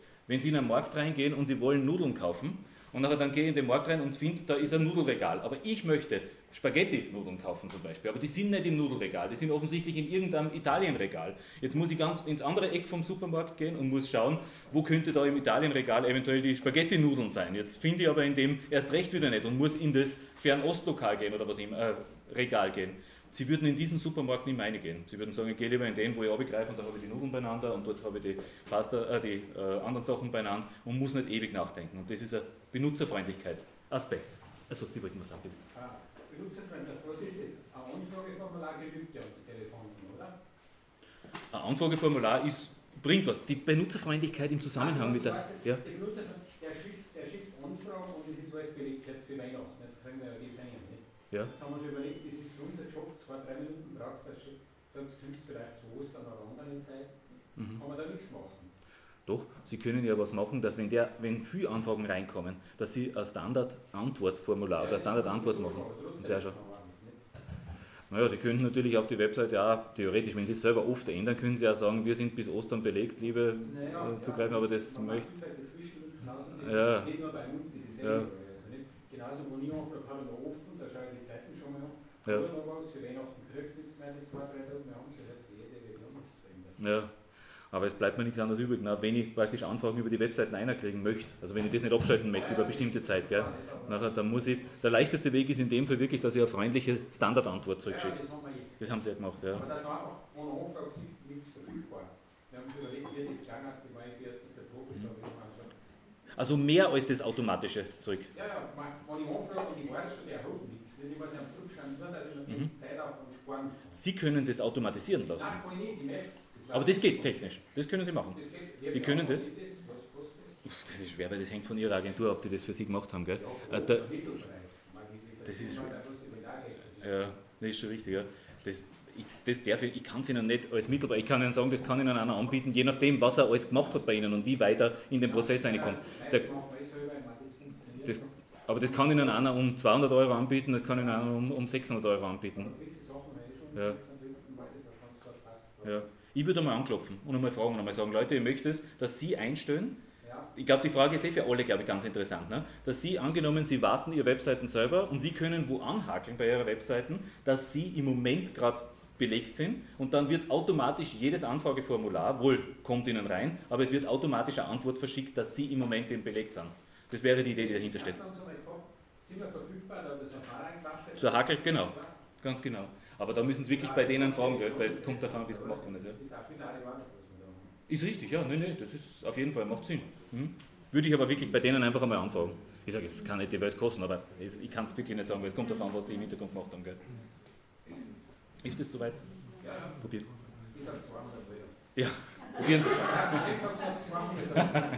und Sie wollen Nudeln kaufen, und nachher dann gehe ich in den Markt rein und finde, da ist ein Nudelregal. Aber ich möchte Spaghetti-Nudeln kaufen zum Beispiel. Aber die sind nicht im Nudelregal, die sind offensichtlich in irgendeinem Italienregal. Jetzt muss ich ganz ins andere Eck vom Supermarkt gehen und muss schauen, wo könnte da im Italienregal eventuell die Spaghetti-Nudeln sein. Jetzt finde ich aber in dem erst recht wieder nicht und muss in das Fernostlokal gehen oder was im Regal gehen. Sie würden in diesen Supermarkt nicht mehr reingehen. Sie würden sagen, ich gehe lieber in den, wo ich runtergreife und da habe ich die Nudeln beieinander und dort habe ich die anderen Sachen beieinander und muss nicht ewig nachdenken. Und das ist ein Benutzerfreundlichkeitsaspekt. Also, Sie wollten was sagen, bitte. Benutzerfreundlich, was ist das? Ein Anfrageformular genügt ja die Telefonnummer, oder? Ein Anfrageformular bringt was. Die Benutzerfreundlichkeit im Zusammenhang mit der... Ja. Der Benutzer, der schickt Anfragen und das ist alles belegt jetzt für Weihnachten. Jetzt können wir ja die sehen, nicht? Ja. Jetzt haben wir schon überlegt, das ist für uns ein Job, 2-3 Minuten brauchst du, sagst du vielleicht zu Ostern oder anderen Zeit, kann man da nichts machen. Doch, Sie können ja was machen, dass wenn viele Anfragen reinkommen, dass Sie ein Standard-Antwort-Formular oder eine Standard-Antwort machen. Sehr schön. Naja, Sie könnten natürlich auf die Webseite auch, theoretisch, wenn Sie es selber oft ändern, können Sie auch sagen, wir sind bis Ostern belegt, liebe zugreifen, aber das möchte... Ja. Nicht nur bei uns, das ist also nicht. Genauso, wo ich anfrage, habe ich noch offen, da schaue ich die Zeiten schon mal an. Ja. Noch was, für Weihnachten kriegst du nichts mehr, die 2-3 Tage, wir haben es ja jetzt jede, wir haben nichts verändert. Ja. Aber es bleibt mir nichts anderes übrig, wenn ich praktisch Anfragen über die Webseiten einkriegen möchte, also wenn ich das nicht abschalten möchte über eine bestimmte Zeit, gell, nachher, dann muss ich, der leichteste Weg ist in dem Fall wirklich, dass ich eine freundliche Standardantwort zurückschicke. Das haben Sie ja gemacht, ja. Aber das war einfach ohne Anfrage nichts verfügbar. Wir haben überlegt, wie das klang hat, die war ich jetzt mit der Probe schon. Also mehr als das Automatische zurück. Ja, wenn ich anfrage und ich weiß schon, der hat nichts, ich weiß ja am Zurückschreiben, nur dass ich noch die Zeit auf und sparen kann. Sie können das automatisieren lassen. Nein, kann ich nicht, ich möchte es. Aber das geht technisch, das können Sie machen. Sie können das. Das ist schwer, weil das hängt von Ihrer Agentur ab, die das für Sie gemacht haben. Gell? Das ist schon richtig. Ja. Ich kann es Ihnen nicht als Mittelbar, ich kann Ihnen sagen, das kann Ihnen einer anbieten, je nachdem, was er alles gemacht hat bei Ihnen und wie weit er in den Prozess reinkommt. Aber das kann Ihnen einer um 200 Euro anbieten, das kann Ihnen einer um 600 Euro anbieten. Ja. Ja. Ich würde einmal anklopfen und einmal fragen und einmal sagen, Leute, ich möchte es, dass Sie einstellen. Ich glaube, die Frage ist für alle, glaube ich, ganz interessant, ne? Dass Sie, angenommen, Sie warten Ihre Webseiten selber und Sie können wo anhakeln bei Ihrer Webseiten, dass Sie im Moment gerade belegt sind und dann wird automatisch jedes Anfrageformular, wohl kommt Ihnen rein, aber es wird automatisch eine Antwort verschickt, dass Sie im Moment eben belegt sind. Das wäre die Idee, die dahinter steht. Sind wir verfügbar, da das Verfahren zur Hakel, genau, ganz genau. Aber da müssen Sie wirklich bei denen fragen, weil es kommt davon, wie es gemacht worden ist. Ja. Ist richtig, ja, nein, das ist auf jeden Fall, macht Sinn. Würde ich aber wirklich bei denen einfach einmal anfragen. Ich sage, das kann nicht die Welt kosten, aber ich kann es wirklich nicht sagen, weil es kommt davon, was die im Hintergrund gemacht haben. Gell? Ist das soweit? Ja. Probiert. Ich sage 200 Euro. Ja, probieren Sie es mal.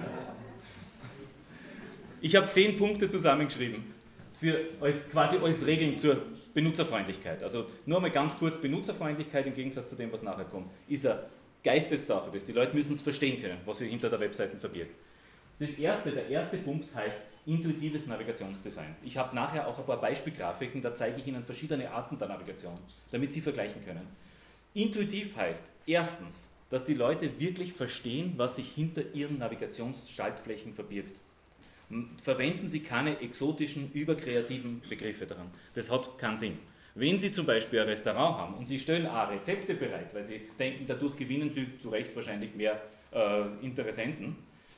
Ich habe 10 Punkte zusammengeschrieben, quasi als Regeln zur Benutzerfreundlichkeit. Also nur mal ganz kurz, Benutzerfreundlichkeit im Gegensatz zu dem, was nachher kommt, ist eine Geistessache. Die Leute müssen es verstehen können, was sich hinter der Webseite verbirgt. Der erste Punkt heißt intuitives Navigationsdesign. Ich habe nachher auch ein paar Beispielgrafiken, da zeige ich Ihnen verschiedene Arten der Navigation, damit Sie vergleichen können. Intuitiv heißt erstens, dass die Leute wirklich verstehen, was sich hinter ihren Navigationsschaltflächen verbirgt. Verwenden Sie keine exotischen, überkreativen Begriffe daran. Das hat keinen Sinn. Wenn Sie zum Beispiel ein Restaurant haben und Sie stellen auch Rezepte bereit, weil Sie denken, dadurch gewinnen Sie zu Recht wahrscheinlich mehr Interessenten,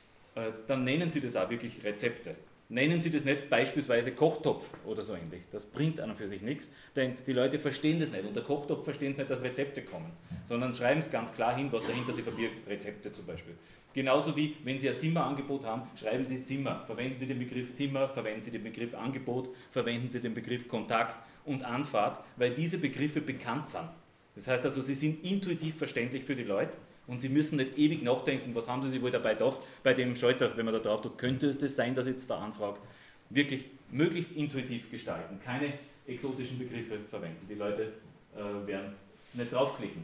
dann nennen Sie das auch wirklich Rezepte. Nennen Sie das nicht beispielsweise Kochtopf oder so ähnlich. Das bringt an und für sich nichts, denn die Leute verstehen das nicht. Unter Kochtopf verstehen sie nicht, dass Rezepte kommen, sondern schreiben es ganz klar hin, was dahinter sie verbirgt. Rezepte zum Beispiel. Genauso wie, wenn Sie ein Zimmerangebot haben, schreiben Sie Zimmer. Verwenden Sie den Begriff Zimmer, verwenden Sie den Begriff Angebot, verwenden Sie den Begriff Kontakt und Anfahrt, weil diese Begriffe bekannt sind. Das heißt also, sie sind intuitiv verständlich für die Leute. Und Sie müssen nicht ewig nachdenken, was haben Sie sich wohl dabei gedacht, bei dem Schalter, wenn man da drauf tut, könnte es das sein, dass ich jetzt da anfrage. Wirklich möglichst intuitiv gestalten, keine exotischen Begriffe verwenden. Die Leute werden nicht draufklicken.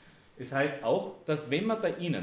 Es heißt auch, dass wenn man bei Ihnen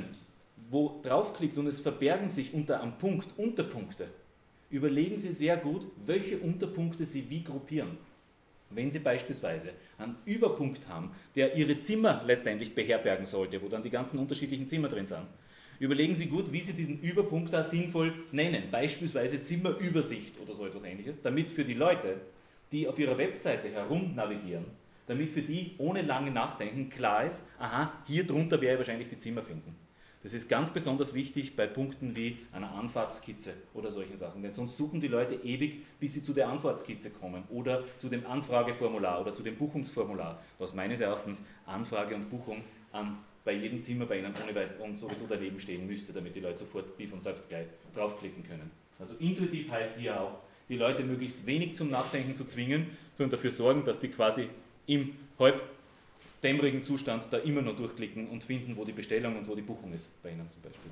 wo draufklickt und es verbergen sich unter einem Punkt Unterpunkte, überlegen Sie sehr gut, welche Unterpunkte Sie wie gruppieren. Wenn Sie beispielsweise einen Überpunkt haben, der Ihre Zimmer letztendlich beherbergen sollte, wo dann die ganzen unterschiedlichen Zimmer drin sind, überlegen Sie gut, wie Sie diesen Überpunkt da sinnvoll nennen, beispielsweise Zimmerübersicht oder so etwas Ähnliches, damit für die Leute, die auf ihrer Webseite herum navigieren, damit für die ohne lange Nachdenken klar ist, aha, hier drunter werde ich wahrscheinlich die Zimmer finden. Das ist ganz besonders wichtig bei Punkten wie einer Anfahrtskizze oder solchen Sachen, denn sonst suchen die Leute ewig, bis sie zu der Anfahrtskizze kommen oder zu dem Anfrageformular oder zu dem Buchungsformular, was meines Erachtens Anfrage und Buchung bei jedem Zimmer bei Ihnen ohne sowieso daneben stehen müsste, damit die Leute sofort wie von selbst gleich draufklicken können. Also intuitiv heißt hier auch, die Leute möglichst wenig zum Nachdenken zu zwingen, sondern dafür sorgen, dass die quasi im halbdämmerigen Zustand da immer noch durchklicken und finden, wo die Bestellung und wo die Buchung ist, bei Ihnen zum Beispiel.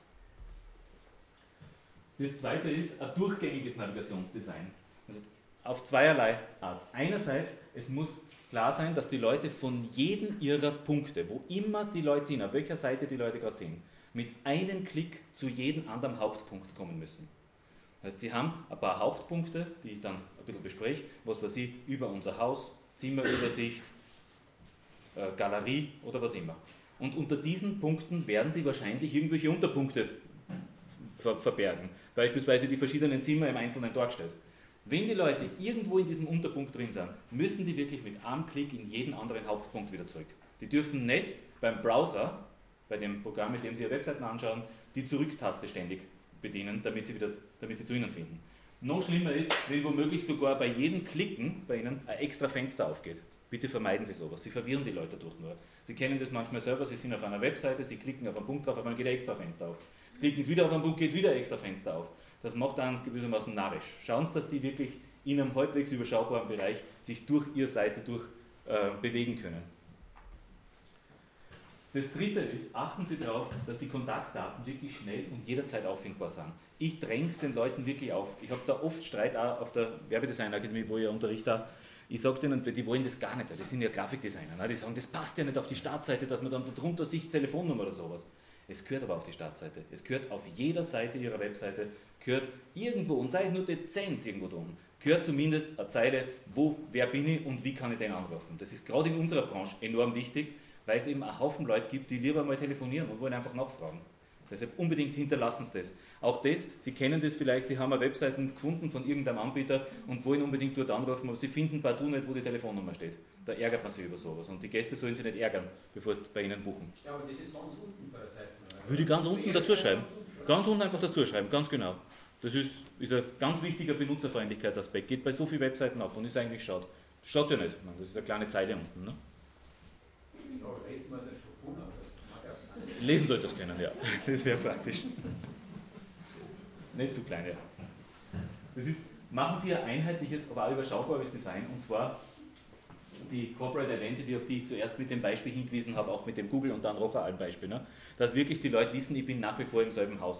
Das zweite ist ein durchgängiges Navigationsdesign. Also auf zweierlei Art. Einerseits, es muss klar sein, dass die Leute von jedem ihrer Punkte, wo immer die Leute sind, auf welcher Seite die Leute gerade sind, mit einem Klick zu jedem anderen Hauptpunkt kommen müssen. Das heißt, Sie haben ein paar Hauptpunkte, die ich dann ein bisschen bespreche, was weiß ich, über unser Haus, Zimmerübersicht, Galerie oder was immer. Und unter diesen Punkten werden Sie wahrscheinlich irgendwelche Unterpunkte verbergen, beispielsweise die verschiedenen Zimmer im Einzelnen dargestellt. Wenn die Leute irgendwo in diesem Unterpunkt drin sind, müssen die wirklich mit einem Klick in jeden anderen Hauptpunkt wieder zurück. Die dürfen nicht beim Browser, bei dem Programm, mit dem Sie Ihre Webseiten anschauen, die Zurücktaste ständig bedienen, damit sie zu Ihnen finden. Noch schlimmer ist, wenn womöglich sogar bei jedem Klicken bei Ihnen ein extra Fenster aufgeht. Bitte vermeiden Sie sowas, Sie verwirren die Leute dadurch nur. Sie kennen das manchmal selber, Sie sind auf einer Webseite, Sie klicken auf einen Punkt drauf, auf einmal geht ein extra Fenster auf. Sie klicken Sie wieder auf einen Punkt, geht wieder ein extra Fenster auf. Das macht dann gewissermaßen narrisch. Schauen Sie, dass die wirklich in einem halbwegs überschaubaren Bereich sich durch Ihre Seite bewegen können. Das dritte ist, achten Sie darauf, dass die Kontaktdaten wirklich schnell und jederzeit auffindbar sind. Ich dränge es den Leuten wirklich auf. Ich habe da oft Streit auch auf der Werbedesign-Akademie, wo ich ja unterrichte. Ich sage denen, die wollen das gar nicht, das sind ja Grafikdesigner. Ne? Die sagen, das passt ja nicht auf die Startseite, dass man dann darunter sieht Telefonnummer oder sowas. Es gehört aber auf die Startseite. Es gehört auf jeder Seite Ihrer Webseite, gehört irgendwo, und sei es nur dezent irgendwo drin, gehört zumindest eine Zeile, wer bin ich und wie kann ich den anrufen. Das ist gerade in unserer Branche enorm wichtig, weil es eben einen Haufen Leute gibt, die lieber mal telefonieren und wollen einfach nachfragen. Deshalb unbedingt hinterlassen Sie das. Auch das, Sie kennen das vielleicht, Sie haben eine Webseite gefunden von irgendeinem Anbieter und wollen unbedingt dort anrufen, aber Sie finden partout nicht, wo die Telefonnummer steht. Da ärgert man sich über sowas und die Gäste sollen sich nicht ärgern, bevor sie bei Ihnen buchen. Ja, aber das ist ganz unten bei der Seite. Würde ich ganz unten dazu schreiben. Ganz unten einfach dazu schreiben, ganz genau. Das ist ein ganz wichtiger Benutzerfreundlichkeitsaspekt. Geht bei so vielen Webseiten ab und ist eigentlich schade. Schaut ja nicht, das ist eine kleine Zeile unten. Ne? Ja, lesen wir es schon tun, aber Lesen sollte das können, ja. Das wäre praktisch. Nicht zu klein, ja. Das ist, machen Sie ein einheitliches, aber auch überschaubares Design, und zwar die Corporate Identity, auf die ich zuerst mit dem Beispiel hingewiesen habe, auch mit dem Google und dann Rocha allen Beispiel, ne? Dass wirklich die Leute wissen, ich bin nach wie vor im selben Haus.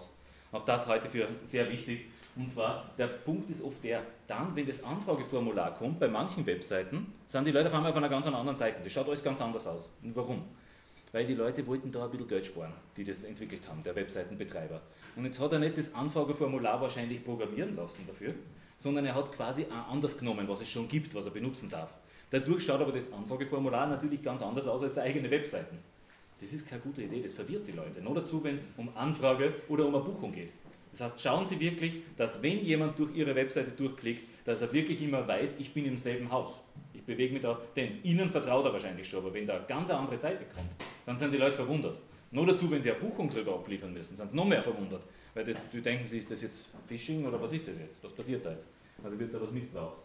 Auch das heute für sehr wichtig. Und zwar, der Punkt ist oft der, dann, wenn das Anfrageformular kommt, bei manchen Webseiten, sind die Leute auf einmal auf einer ganz anderen Seite. Das schaut alles ganz anders aus. Und warum? Weil die Leute wollten da ein bisschen Geld sparen, die das entwickelt haben, der Webseitenbetreiber. Und jetzt hat er nicht das Anfrageformular wahrscheinlich programmieren lassen dafür, sondern er hat quasi auch anders genommen, was es schon gibt, was er benutzen darf. Dadurch schaut aber das Anfrageformular natürlich ganz anders aus als seine eigene Webseiten. Das ist keine gute Idee, das verwirrt die Leute. Nur dazu, wenn es um Anfrage oder um eine Buchung geht. Das heißt, schauen Sie wirklich, dass wenn jemand durch Ihre Webseite durchklickt, dass er wirklich immer weiß, ich bin im selben Haus. Ich bewege mich da, denn Ihnen vertraut er wahrscheinlich schon, aber wenn da eine ganz andere Seite kommt, dann sind die Leute verwundert. Nur dazu, wenn sie eine Buchung drüber abliefern müssen, sind sie noch mehr verwundert. Weil die denken sie, ist das jetzt Phishing oder was ist das jetzt? Was passiert da jetzt? Also wird da was missbraucht.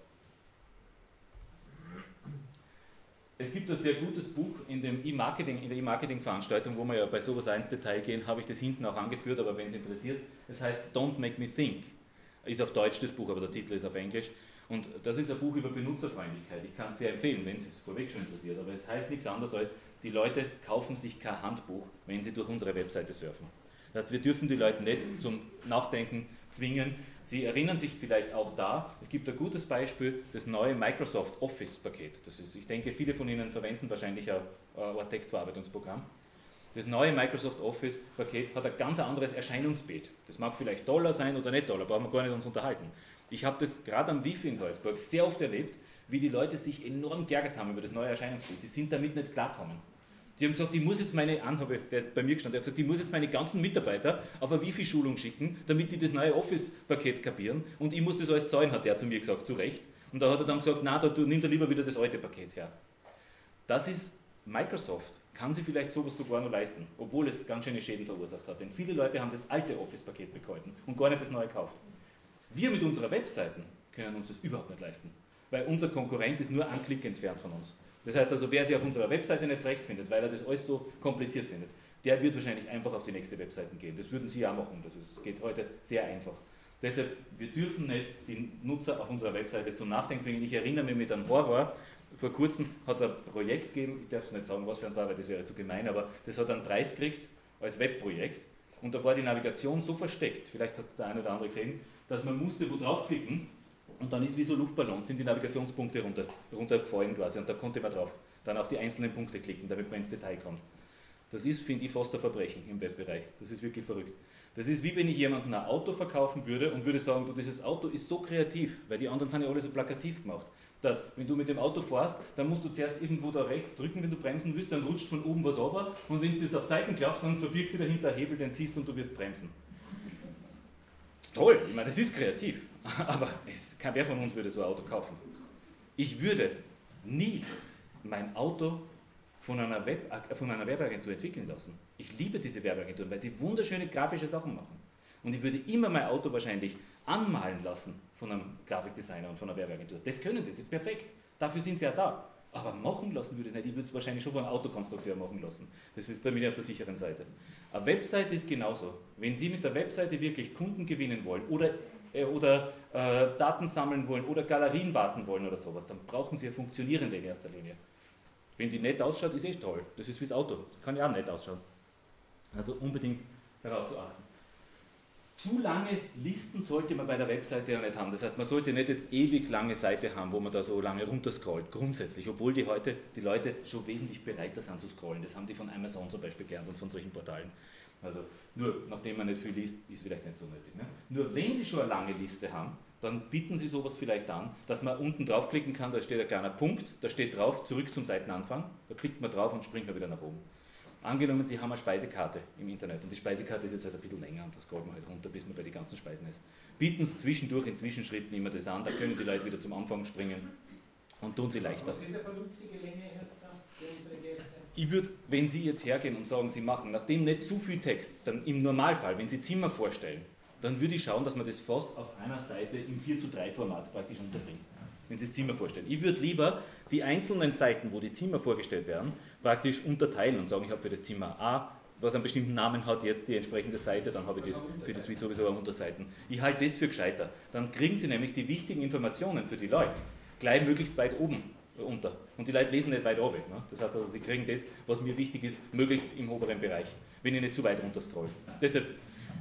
Es gibt ein sehr gutes Buch in der E-Marketing-Veranstaltung, wo wir ja bei sowas ins Detail gehen, habe ich das hinten auch angeführt, aber wenn es interessiert, das heißt Don't Make Me Think. Ist auf Deutsch das Buch, aber der Titel ist auf Englisch. Und das ist ein Buch über Benutzerfreundlichkeit. Ich kann es sehr empfehlen, wenn es es vorweg schon interessiert. Aber es heißt nichts anderes als, die Leute kaufen sich kein Handbuch, wenn sie durch unsere Webseite surfen. Das heißt, wir dürfen die Leute nicht zum Nachdenken zwingen. Sie erinnern sich vielleicht auch da, es gibt ein gutes Beispiel, das neue Microsoft Office-Paket. Ich denke, viele von Ihnen verwenden wahrscheinlich ein Textverarbeitungsprogramm. Das neue Microsoft Office-Paket hat ein ganz anderes Erscheinungsbild. Das mag vielleicht toller sein oder nicht toller, brauchen wir gar nicht uns unterhalten. Ich habe das gerade am Wifi in Salzburg sehr oft erlebt, wie die Leute sich enorm geärgert haben über das neue Erscheinungsbild. Sie sind damit nicht klargekommen. Sie haben gesagt, ich muss jetzt meine der ist bei mir gestanden, der hat gesagt, ich muss jetzt meine ganzen Mitarbeiter auf eine Wifi-Schulung schicken, damit die das neue Office-Paket kapieren und ich muss das alles zahlen, hat der zu mir gesagt, zu Recht. Und da hat er dann gesagt, na, nimm da lieber wieder das alte Paket her. Das ist Microsoft, kann sich vielleicht sowas sogar noch leisten, obwohl es ganz schöne Schäden verursacht hat. Denn viele Leute haben das alte Office-Paket behalten und gar nicht das neue gekauft. Wir mit unserer Webseiten können uns das überhaupt nicht leisten, weil unser Konkurrent ist nur ein Klick entfernt von uns. Das heißt also, wer sich auf unserer Webseite nicht zurechtfindet, weil er das alles so kompliziert findet, der wird wahrscheinlich einfach auf die nächste Webseite gehen. Das würden Sie auch machen, das geht heute sehr einfach. Deshalb, wir dürfen nicht die Nutzer auf unserer Webseite zum Nachdenken zwingen. Ich erinnere mich mit einem Horror, vor kurzem hat es ein Projekt gegeben, ich darf es nicht sagen, was für ein war, weil das wäre zu gemein, aber das hat einen Preis gekriegt als Webprojekt und da war die Navigation so versteckt, vielleicht hat es der eine oder andere gesehen, dass man musste wo draufklicken und dann ist wie so Luftballons, sind die Navigationspunkte runtergefallen quasi und da konnte man drauf dann auf die einzelnen Punkte klicken, damit man ins Detail kommt. Das ist, finde ich, fast ein Verbrechen im Webbereich. Das ist wirklich verrückt. Das ist wie wenn ich jemandem ein Auto verkaufen würde und würde sagen, du, dieses Auto ist so kreativ, weil die anderen sind ja alle so plakativ gemacht, dass, wenn du mit dem Auto fährst, dann musst du zuerst irgendwo da rechts drücken, wenn du bremsen willst, dann rutscht von oben was runter und wenn du das auf Zeiten klappst, dann verbirgt sich dahinter ein Hebel, den ziehst und du wirst bremsen. Toll, ich meine, das ist kreativ, aber wer von uns würde so ein Auto kaufen? Ich würde nie mein Auto von einer Werbeagentur entwickeln lassen. Ich liebe diese Werbeagenturen, weil sie wunderschöne grafische Sachen machen. Und ich würde immer mein Auto wahrscheinlich anmalen lassen von einem Grafikdesigner und von einer Werbeagentur. Das können die, das ist perfekt. Dafür sind sie ja da. Aber machen lassen würde ich es nicht. Ich würde es wahrscheinlich schon von einem Autokonstrukteur machen lassen. Das ist bei mir auf der sicheren Seite. Eine Webseite ist genauso. Wenn Sie mit der Webseite wirklich Kunden gewinnen wollen oder Daten sammeln wollen oder Galerien warten wollen oder sowas, dann brauchen Sie eine funktionierende in erster Linie. Wenn die nett ausschaut, ist toll. Das ist wie das Auto. Das kann ja auch nett ausschauen. Also unbedingt darauf zu achten. Zu lange Listen sollte man bei der Webseite ja nicht haben. Das heißt, man sollte nicht jetzt ewig lange Seite haben, wo man da so lange runterscrollt, grundsätzlich, obwohl die Leute schon wesentlich bereiter sind zu scrollen. Das haben die von Amazon zum Beispiel gelernt und von solchen Portalen. Also nur, nachdem man nicht viel liest, ist vielleicht nicht so nötig. Ne? Nur wenn Sie schon eine lange Liste haben, dann bieten Sie sowas vielleicht an, dass man unten draufklicken kann, da steht ein kleiner Punkt, da steht drauf, zurück zum Seitenanfang, da klickt man drauf und springt man wieder nach oben. Angenommen, Sie haben eine Speisekarte im Internet und die Speisekarte ist jetzt halt ein bisschen länger und da scrollt man halt runter, bis man bei den ganzen Speisen ist. Bieten Sie zwischendurch in Zwischenschritten immer das an, da können die Leute wieder zum Anfang springen und tun sie leichter. Was ist eine vernünftige Länge jetzt für unsere Gäste? Ich würde, wenn Sie jetzt hergehen und sagen, Sie machen, nachdem nicht zu viel Text, dann im Normalfall, wenn Sie Zimmer vorstellen, dann würde ich schauen, dass man das fast auf einer Seite im 4:3 Format praktisch unterbringt, wenn Sie das Zimmer vorstellen. Ich würde lieber die einzelnen Seiten, wo die Zimmer vorgestellt werden, praktisch unterteilen und sagen, ich habe für das Zimmer A, was einen bestimmten Namen hat, jetzt die entsprechende Seite, dann habe ich das für das sowieso eine Unterseiten. Ich halte das für gescheiter. Dann kriegen Sie nämlich die wichtigen Informationen für die Leute gleich möglichst weit oben unter. Und die Leute lesen nicht weit oben. Ne? Das heißt also, sie kriegen das, was mir wichtig ist, möglichst im oberen Bereich, wenn ich nicht zu weit runter scroll. Deshalb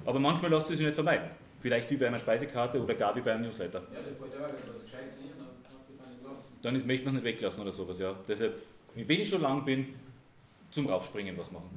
Aber manchmal lässt es sich nicht vermeiden. Vielleicht wie bei einer Speisekarte oder gar wie bei einem Newsletter. Ja, das wollte ich auch, wenn was gescheit sehen, dann hast du es auch nicht lassen. Dann möchte man es nicht weglassen oder sowas, ja. Deshalb, wenn ich schon lang bin, zum Raufspringen was machen.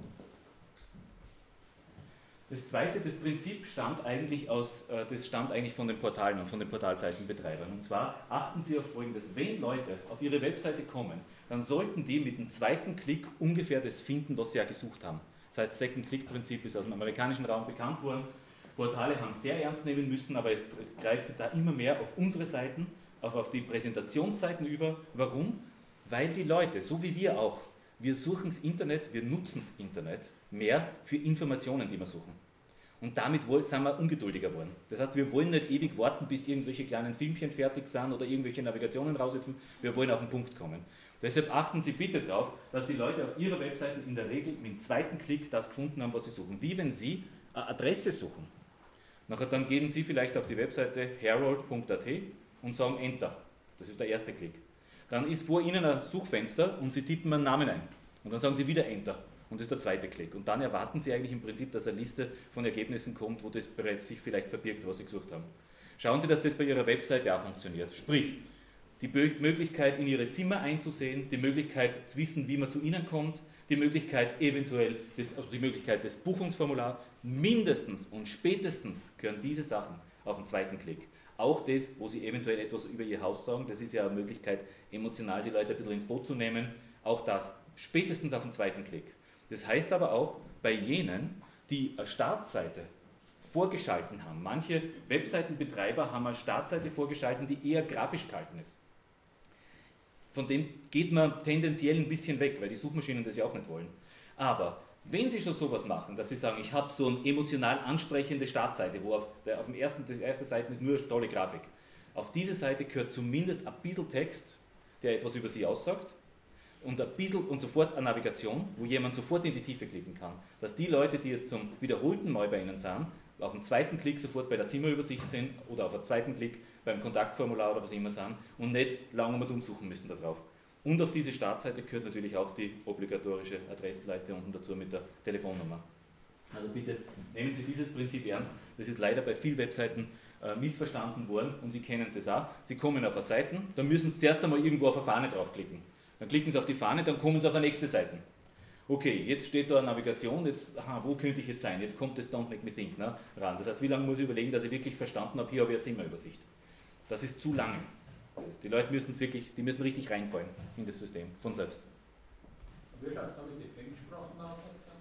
Das zweite, das Prinzip stammt eigentlich von den Portalen und von den Portalseitenbetreibern. Und zwar achten Sie auf Folgendes: Wenn Leute auf Ihre Webseite kommen, dann sollten die mit dem zweiten Klick ungefähr das finden, was sie ja gesucht haben. Das heißt, Second-Click-Prinzip ist aus dem amerikanischen Raum bekannt worden. Portale haben es sehr ernst nehmen müssen, aber es greift jetzt auch immer mehr auf unsere Seiten, auch auf die Präsentationsseiten über. Warum? Weil die Leute, so wie wir auch, wir suchen das Internet, wir nutzen das Internet mehr für Informationen, die wir suchen. Und damit sind wir ungeduldiger geworden. Das heißt, wir wollen nicht ewig warten, bis irgendwelche kleinen Filmchen fertig sind oder irgendwelche Navigationen raushüpfen. Wir wollen auf den Punkt kommen. Deshalb achten Sie bitte darauf, dass die Leute auf ihrer Webseite in der Regel mit dem zweiten Klick das gefunden haben, was sie suchen. Wie wenn Sie eine Adresse suchen. Nachher dann gehen Sie vielleicht auf die Webseite herold.at und sagen Enter. Das ist der erste Klick. Dann ist vor Ihnen ein Suchfenster und Sie tippen einen Namen ein. Und dann sagen Sie wieder Enter. Und das ist der zweite Klick. Und dann erwarten Sie eigentlich im Prinzip, dass eine Liste von Ergebnissen kommt, wo das bereits sich vielleicht verbirgt, was Sie gesucht haben. Schauen Sie, dass das bei Ihrer Webseite auch funktioniert. Sprich, die Möglichkeit, in Ihre Zimmer einzusehen, die Möglichkeit zu wissen, wie man zu Ihnen kommt, die Möglichkeit eventuell, die Möglichkeit des Buchungsformulars, mindestens und spätestens gehören diese Sachen auf den zweiten Klick. Auch das, wo Sie eventuell etwas über Ihr Haus sagen, das ist ja eine Möglichkeit, emotional die Leute ein bisschen ins Boot zu nehmen. Auch das, spätestens auf den zweiten Klick. Das heißt aber auch, bei jenen, die eine Startseite vorgeschalten haben, manche Webseitenbetreiber haben eine Startseite vorgeschalten, die eher grafisch gehalten ist. Von dem geht man tendenziell ein bisschen weg, weil die Suchmaschinen das ja auch nicht wollen. Aber wenn Sie schon sowas machen, dass Sie sagen, ich habe so eine emotional ansprechende Startseite, wo das erste Seite ist nur tolle Grafik. Auf diese Seite gehört zumindest ein bisschen Text, der etwas über Sie aussagt, und ein bisschen und sofort eine Navigation, wo jemand sofort in die Tiefe klicken kann. Dass die Leute, die jetzt zum wiederholten Mal bei Ihnen sind, auf dem zweiten Klick sofort bei der Zimmerübersicht sind oder auf dem zweiten Klick beim Kontaktformular oder was immer sind und nicht lange mal umsuchen müssen darauf. Und auf diese Startseite gehört natürlich auch die obligatorische Adressleiste unten dazu mit der Telefonnummer. Also bitte nehmen Sie dieses Prinzip ernst. Das ist leider bei vielen Webseiten missverstanden worden und Sie kennen das auch. Sie kommen auf eine Seite, dann müssen Sie zuerst einmal irgendwo auf eine Fahne draufklicken. Dann klicken Sie auf die Fahne, dann kommen Sie auf die nächste Seite. Okay, jetzt steht da eine Navigation, jetzt, wo könnte ich jetzt sein? Jetzt kommt das Don't Make Me Think ran. Das heißt, wie lange muss ich überlegen, dass ich wirklich verstanden habe, hier habe ich eine Zimmerübersicht. Das ist zu lang. Das heißt, die Leute müssen richtig reinfallen in das System, von selbst. Wie schaut es da mit den Fremdsprachen aus?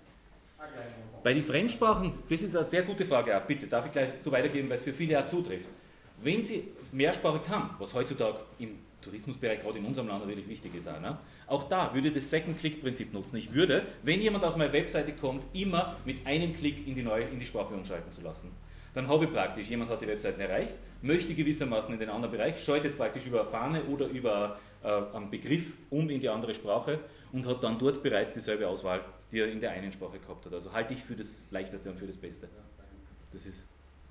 Bei den Fremdsprachen, das ist eine sehr gute Frage, auch. Bitte, darf ich gleich so weitergeben, weil es für viele auch zutrifft. Wenn Sie mehrsprachig haben, was heutzutage im Tourismusbereich, gerade in unserem Land natürlich wichtig ist, auch da würde ich das Second-Click-Prinzip nutzen. Ich würde, wenn jemand auf meine Webseite kommt, immer mit einem Klick in die Sprache umschalten zu lassen. Dann habe ich praktisch, jemand hat die Webseite erreicht, möchte gewissermaßen in den anderen Bereich, schaltet praktisch über eine Fahne oder über einen Begriff um in die andere Sprache und hat dann dort bereits dieselbe Auswahl, die er in der einen Sprache gehabt hat. Also halte ich für das Leichteste und für das Beste. Das ist.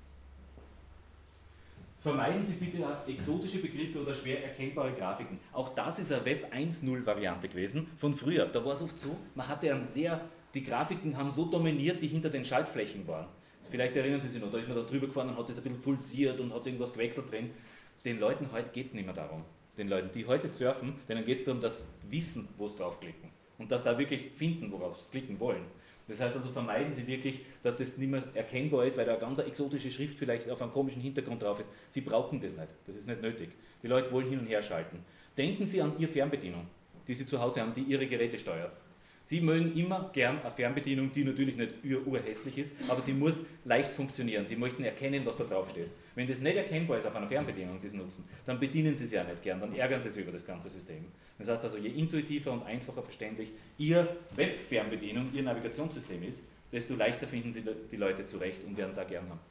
Vermeiden Sie bitte auch exotische Begriffe oder schwer erkennbare Grafiken. Auch das ist eine Web 1.0 Variante gewesen von früher. Da war es oft so, die Grafiken haben so dominiert, die hinter den Schaltflächen waren. Vielleicht erinnern Sie sich noch, da ist man da drüber gefahren und hat das ein bisschen pulsiert und hat irgendwas gewechselt drin. Den Leuten heute geht es nicht mehr darum. Den Leuten, die heute surfen, denen geht es darum, dass Wissen, wo sie draufklicken. Und dass sie auch wirklich finden, worauf sie klicken wollen. Das heißt also, vermeiden Sie wirklich, dass das nicht mehr erkennbar ist, weil da eine ganz exotische Schrift vielleicht auf einem komischen Hintergrund drauf ist. Sie brauchen das nicht. Das ist nicht nötig. Die Leute wollen hin und her schalten. Denken Sie an Ihre Fernbedienung, die Sie zu Hause haben, die Ihre Geräte steuert. Sie mögen immer gern eine Fernbedienung, die natürlich nicht urhässlich ist, aber sie muss leicht funktionieren. Sie möchten erkennen, was da drauf steht. Wenn das nicht erkennbar ist auf einer Fernbedienung, die Sie nutzen, dann bedienen Sie sie ja nicht gern, dann ärgern Sie sich über das ganze System. Das heißt also, je intuitiver und einfacher verständlich Ihr Web-Fernbedienung, Ihr Navigationssystem ist, desto leichter finden Sie die Leute zurecht und werden es auch gern haben.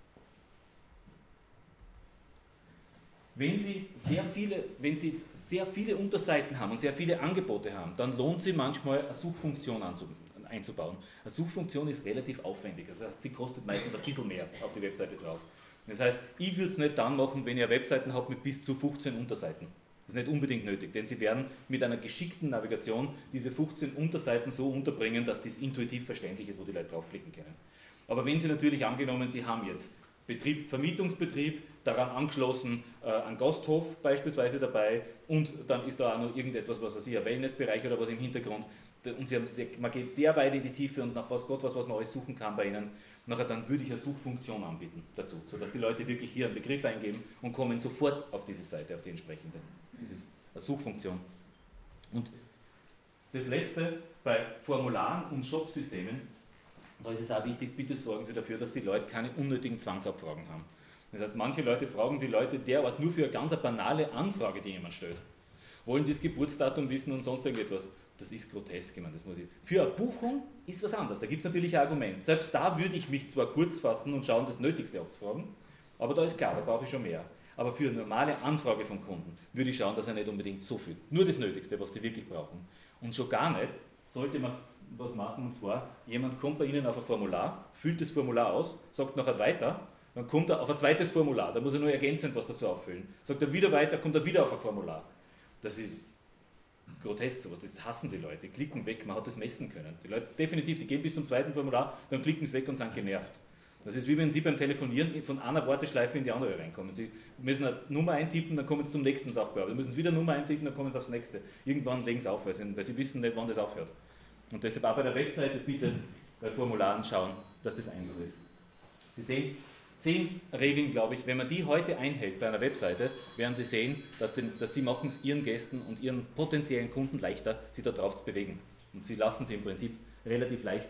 Wenn Sie sehr viele Unterseiten haben und sehr viele Angebote haben, dann lohnt sich manchmal eine Suchfunktion einzubauen. Eine Suchfunktion ist relativ aufwendig, das heißt, sie kostet meistens ein bisschen mehr auf die Webseite drauf. Das heißt, ich würde es nicht dann machen, wenn ihr Webseiten habt mit bis zu 15 Unterseiten. Das ist nicht unbedingt nötig, denn Sie werden mit einer geschickten Navigation diese 15 Unterseiten so unterbringen, dass das intuitiv verständlich ist, wo die Leute draufklicken können. Aber wenn Sie natürlich angenommen, Sie haben jetzt Betrieb, Vermietungsbetrieb, daran angeschlossen ein Gasthof beispielsweise dabei und dann ist da auch noch irgendetwas, was weiß ich, ein Wellnessbereich oder was im Hintergrund und man geht sehr weit in die Tiefe und nach was Gott was man alles suchen kann bei Ihnen, nachher dann würde ich eine Suchfunktion anbieten dazu, sodass die Leute wirklich hier einen Begriff eingeben und kommen sofort auf diese Seite, auf die entsprechende. Das ist eine Suchfunktion. Und das letzte bei Formularen und Shop-Systemen, da ist es auch wichtig, bitte sorgen Sie dafür, dass die Leute keine unnötigen Zwangsabfragen haben. Das heißt, manche Leute fragen die Leute derart nur für eine ganz banale Anfrage, die jemand stellt. Wollen das Geburtsdatum wissen und sonst irgendetwas. Das ist grotesk, ich meine, das muss ich. Für eine Buchung ist was anderes, da gibt es natürlich ein Argument. Selbst da würde ich mich zwar kurz fassen und schauen, das Nötigste abzufragen, aber da ist klar, da brauche ich schon mehr. Aber für eine normale Anfrage vom Kunden würde ich schauen, dass er nicht unbedingt so viel, nur das Nötigste, was sie wirklich brauchen. Und schon gar nicht sollte man was machen, und zwar, jemand kommt bei Ihnen auf ein Formular, füllt das Formular aus, sagt nachher weiter, dann kommt er auf ein zweites Formular, da muss er nur ergänzend was dazu auffüllen. Sagt er wieder weiter, kommt er wieder auf ein Formular. Das ist grotesk sowas, das hassen die Leute, die klicken weg, man hat das messen können. Die Leute definitiv, die gehen bis zum zweiten Formular, dann klicken sie weg und sind genervt. Das ist wie wenn Sie beim Telefonieren von einer Warteschleife in die andere reinkommen. Sie müssen eine Nummer eintippen, dann kommen Sie zum nächsten Sachbearbeiter. Sie müssen wieder eine Nummer eintippen, dann kommen Sie aufs nächste. Irgendwann legen Sie auf, weil Sie wissen nicht, wann das aufhört. Und deshalb auch bei der Webseite bitte bei Formularen schauen, dass das einfach ist. Sie sehen, 10 Regeln, glaube ich, wenn man die heute einhält bei einer Webseite, werden Sie sehen, dass Sie machen es Ihren Gästen und Ihren potenziellen Kunden leichter, sich da drauf zu bewegen. Und Sie lassen sie im Prinzip relativ leicht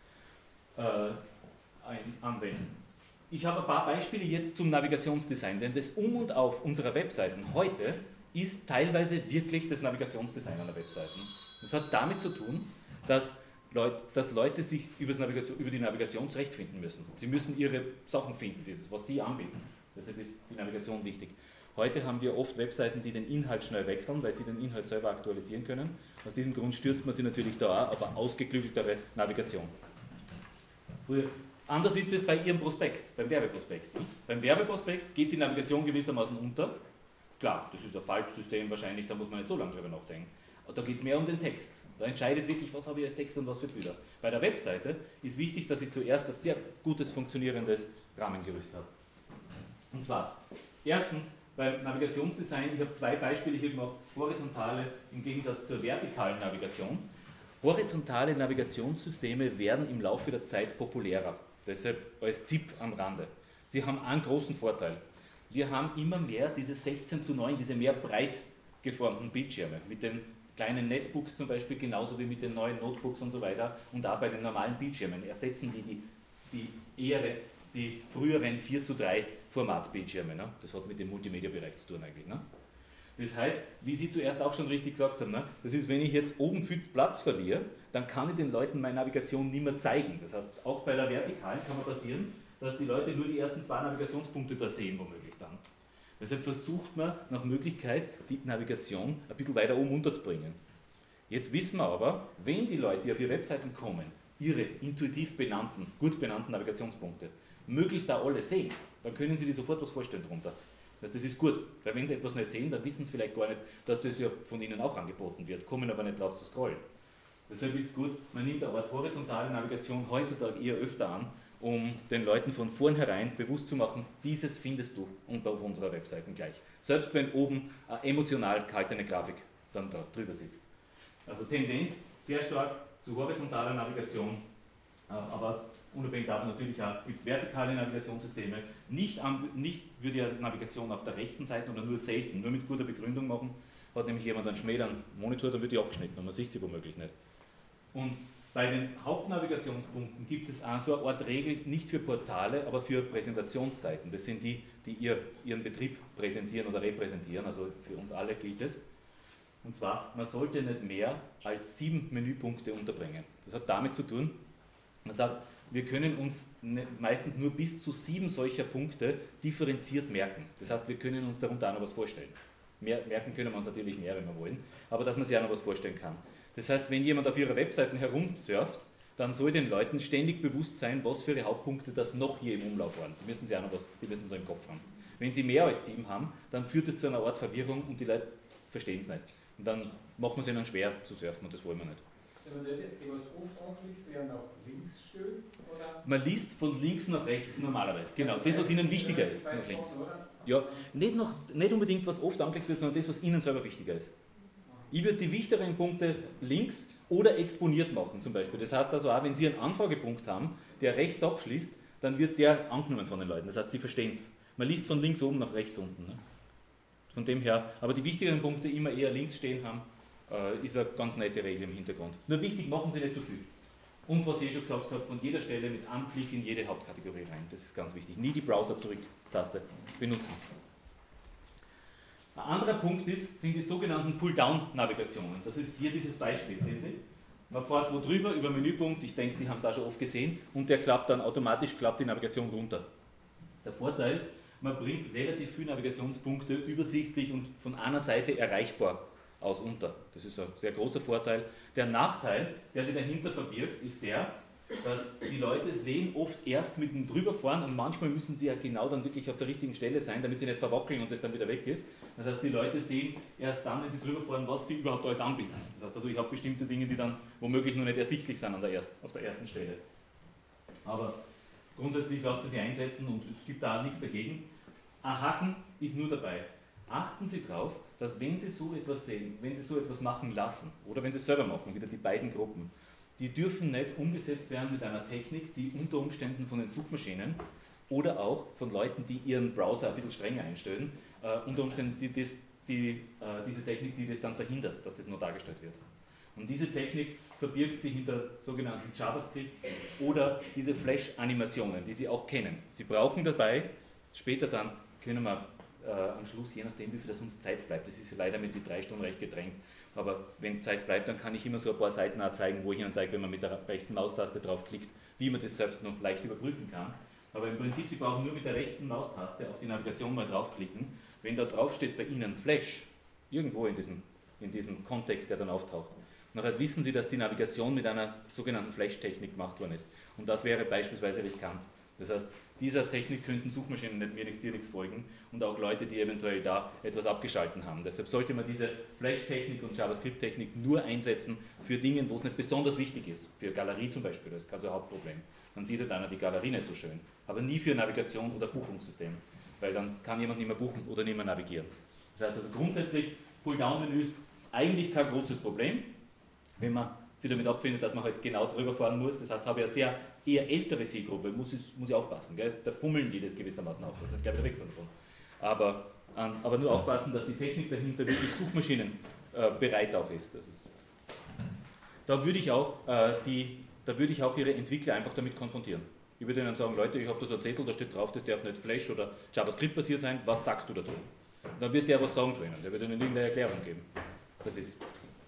anwenden. Ich habe ein paar Beispiele jetzt zum Navigationsdesign, denn das Um und Auf unserer Webseiten heute ist teilweise wirklich das Navigationsdesign einer Webseiten. Das hat damit zu tun, dass Leute sich über die Navigation zurechtfinden müssen. Sie müssen ihre Sachen finden, was sie anbieten. Deshalb ist die Navigation wichtig. Heute haben wir oft Webseiten, die den Inhalt schnell wechseln, weil sie den Inhalt selber aktualisieren können. Aus diesem Grund stürzt man sich natürlich da auch auf eine ausgeklügeltere Navigation. Anders ist es bei Ihrem Prospekt, beim Werbeprospekt. Beim Werbeprospekt geht die Navigation gewissermaßen unter. Klar, das ist ein Falbsystem wahrscheinlich, da muss man nicht so lange drüber nachdenken. Aber da geht es mehr um den Text. Da entscheidet wirklich, was habe ich als Text und was für Bilder. Bei der Webseite ist wichtig, dass ich zuerst ein sehr gutes, funktionierendes Rahmengerüst habe. Und zwar, erstens, beim Navigationsdesign, ich habe 2 Beispiele hier gemacht, horizontale im Gegensatz zur vertikalen Navigation. Horizontale Navigationssysteme werden im Laufe der Zeit populärer. Deshalb als Tipp am Rande. Sie haben einen großen Vorteil. Wir haben immer mehr diese 16:9, diese mehr breit geformten Bildschirme mit den kleinen Netbooks zum Beispiel, genauso wie mit den neuen Notebooks und so weiter und auch bei den normalen Bildschirmen ersetzen die früheren 4:3 Formatbildschirme. Ne? Das hat mit dem Multimedia-Bereich zu tun eigentlich. Ne? Das heißt, wie Sie zuerst auch schon richtig gesagt haben, ne? Das ist, wenn ich jetzt oben viel Platz verliere, dann kann ich den Leuten meine Navigation nicht mehr zeigen. Das heißt, auch bei der Vertikalen kann man passieren, dass die Leute nur die ersten 2 Navigationspunkte da sehen, womöglich dann. Deshalb versucht man nach Möglichkeit, die Navigation ein bisschen weiter oben unterzubringen. Jetzt wissen wir aber, wenn die Leute, die auf ihre Webseiten kommen, ihre intuitiv benannten, gut benannten Navigationspunkte möglichst auch alle sehen, dann können sie sich sofort was vorstellen darunter. Das ist gut, weil wenn sie etwas nicht sehen, dann wissen sie vielleicht gar nicht, dass das ja von ihnen auch angeboten wird, kommen aber nicht drauf zu scrollen. Deshalb ist es gut, man nimmt aber horizontale Navigation heutzutage eher öfter an, um den Leuten von vornherein bewusst zu machen, dieses findest du auf unserer Webseite gleich. Selbst wenn oben eine emotional gehaltene Grafik dann da drüber sitzt. Also Tendenz sehr stark zu horizontaler Navigation, aber unabhängig davon natürlich auch gibt es vertikale Navigationssysteme. Nicht würde ja Navigation auf der rechten Seite oder nur selten, nur mit guter Begründung machen. Hat nämlich jemand einen schmäleren Monitor, dann wird die abgeschnitten und man sieht sie womöglich nicht. Und bei den Hauptnavigationspunkten gibt es auch so eine Art Regel, nicht für Portale, aber für Präsentationsseiten. Das sind die ihren Betrieb präsentieren oder repräsentieren, also für uns alle gilt es. Und zwar, man sollte nicht mehr als 7 Menüpunkte unterbringen. Das hat damit zu tun, man sagt, wir können uns meistens nur bis zu 7 solcher Punkte differenziert merken. Das heißt, wir können uns darunter auch noch was vorstellen. Merken können wir uns natürlich mehr, wenn wir wollen, aber dass man sich auch noch was vorstellen kann. Das heißt, wenn jemand auf ihrer Webseite herumsurft, dann soll den Leuten ständig bewusst sein, was für ihre Hauptpunkte das noch hier im Umlauf waren. Die müssen sie auch noch die müssen so im Kopf haben. Wenn sie mehr als 7 haben, dann führt es zu einer Art Verwirrung und die Leute verstehen es nicht. Und dann macht man es ihnen schwer zu surfen und das wollen wir nicht. Aber Leute, die was oft anklickt, werden auch links stehen? Oder? man liest von links nach rechts normalerweise. Genau, das, was Ihnen wichtiger ist, nach links. Ja, nicht unbedingt, was oft angeklickt wird, sondern das, was Ihnen selber wichtiger ist. Ich würde die wichtigeren Punkte links oder exponiert machen zum Beispiel. Das heißt also auch, wenn Sie einen Anfragepunkt haben, der rechts abschließt, dann wird der angenommen von den Leuten. Das heißt, Sie verstehen es. Man liest von links oben nach rechts unten. Ne? Von dem her, aber die wichtigeren Punkte immer eher links stehen haben, ist eine ganz nette Regel im Hintergrund. Nur wichtig, machen Sie nicht zu viel. Und was ich schon gesagt habe, von jeder Stelle mit einem Klick in jede Hauptkategorie rein. Das ist ganz wichtig. Nie die Browser-Zurück-Taste benutzen. Ein anderer Punkt sind die sogenannten Pull-Down-Navigationen. Das ist hier dieses Beispiel, sehen Sie? Man fährt wo drüber, über Menüpunkt, ich denke, Sie haben es auch schon oft gesehen, und der klappt dann automatisch, klappt die Navigation runter. Der Vorteil, man bringt relativ viele Navigationspunkte übersichtlich und von einer Seite erreichbar aus unter. Das ist ein sehr großer Vorteil. Der Nachteil, der sich dahinter verbirgt, ist der, dass die Leute sehen oft erst mit dem Drüberfahren und manchmal müssen sie ja genau dann wirklich auf der richtigen Stelle sein, damit sie nicht verwackeln und das dann wieder weg ist. Das heißt, die Leute sehen erst dann, wenn sie drüberfahren, was sie überhaupt alles anbieten. Das heißt also, ich habe bestimmte Dinge, die dann womöglich noch nicht ersichtlich sind auf der ersten Stelle. Aber grundsätzlich lasst ihr sie einsetzen und es gibt da nichts dagegen. Ein Haken ist nur dabei. Achten Sie darauf, dass wenn Sie so etwas sehen, wenn Sie so etwas machen lassen oder wenn Sie es selber machen, wieder die beiden Gruppen, die dürfen nicht umgesetzt werden mit einer Technik, die unter Umständen von den Suchmaschinen oder auch von Leuten, die ihren Browser ein bisschen strenger einstellen, unter Umständen diese Technik, die das dann verhindert, dass das nur dargestellt wird. Und diese Technik verbirgt sich hinter sogenannten JavaScripts oder diese Flash-Animationen, die Sie auch kennen. Sie brauchen dabei, später dann können wir am Schluss, je nachdem wie viel das uns Zeit bleibt, das ist ja leider mit den 3 Stunden recht gedrängt, aber wenn Zeit bleibt, dann kann ich immer so ein paar Seiten auch zeigen, wo ich Ihnen zeige, wenn man mit der rechten Maustaste draufklickt, wie man das selbst noch leicht überprüfen kann. Aber im Prinzip, Sie brauchen nur mit der rechten Maustaste auf die Navigation mal draufklicken. Wenn da drauf steht bei Ihnen Flash, irgendwo in diesem Kontext, der dann auftaucht, nachher wissen Sie, dass die Navigation mit einer sogenannten Flash-Technik gemacht worden ist. Und das wäre beispielsweise riskant. Das heißt, dieser Technik könnten Suchmaschinen nicht mir nichts, dir nichts folgen und auch Leute, die eventuell da etwas abgeschalten haben. Deshalb sollte man diese Flash-Technik und JavaScript-Technik nur einsetzen für Dinge, wo es nicht besonders wichtig ist. Für Galerie zum Beispiel, das ist kein so Hauptproblem. Dann sieht halt einer die Galerie nicht so schön. Aber nie für Navigation oder Buchungssystem, weil dann kann jemand nicht mehr buchen oder nicht mehr navigieren. Das heißt also grundsätzlich, Pull-Down-Menüs eigentlich kein großes Problem, wenn man sich damit abfindet, dass man halt genau drüber fahren muss. Das heißt, habe ich eine sehr eher ältere Zielgruppe, muss ich aufpassen. Gell? Da fummeln die das gewissermaßen auf, dass nicht gleich wieder weg sind davon. Aber nur aufpassen, dass die Technik dahinter wirklich Suchmaschinen bereit auch ist. Da würde ich auch Ihre Entwickler einfach damit konfrontieren. Ich würde ihnen sagen, Leute, ich habe da so ein Zettel, da steht drauf, das darf nicht Flash oder JavaScript basiert sein, was sagst du dazu? Dann wird der was sagen zu Ihnen, der wird Ihnen irgendeine Erklärung geben. Das ist.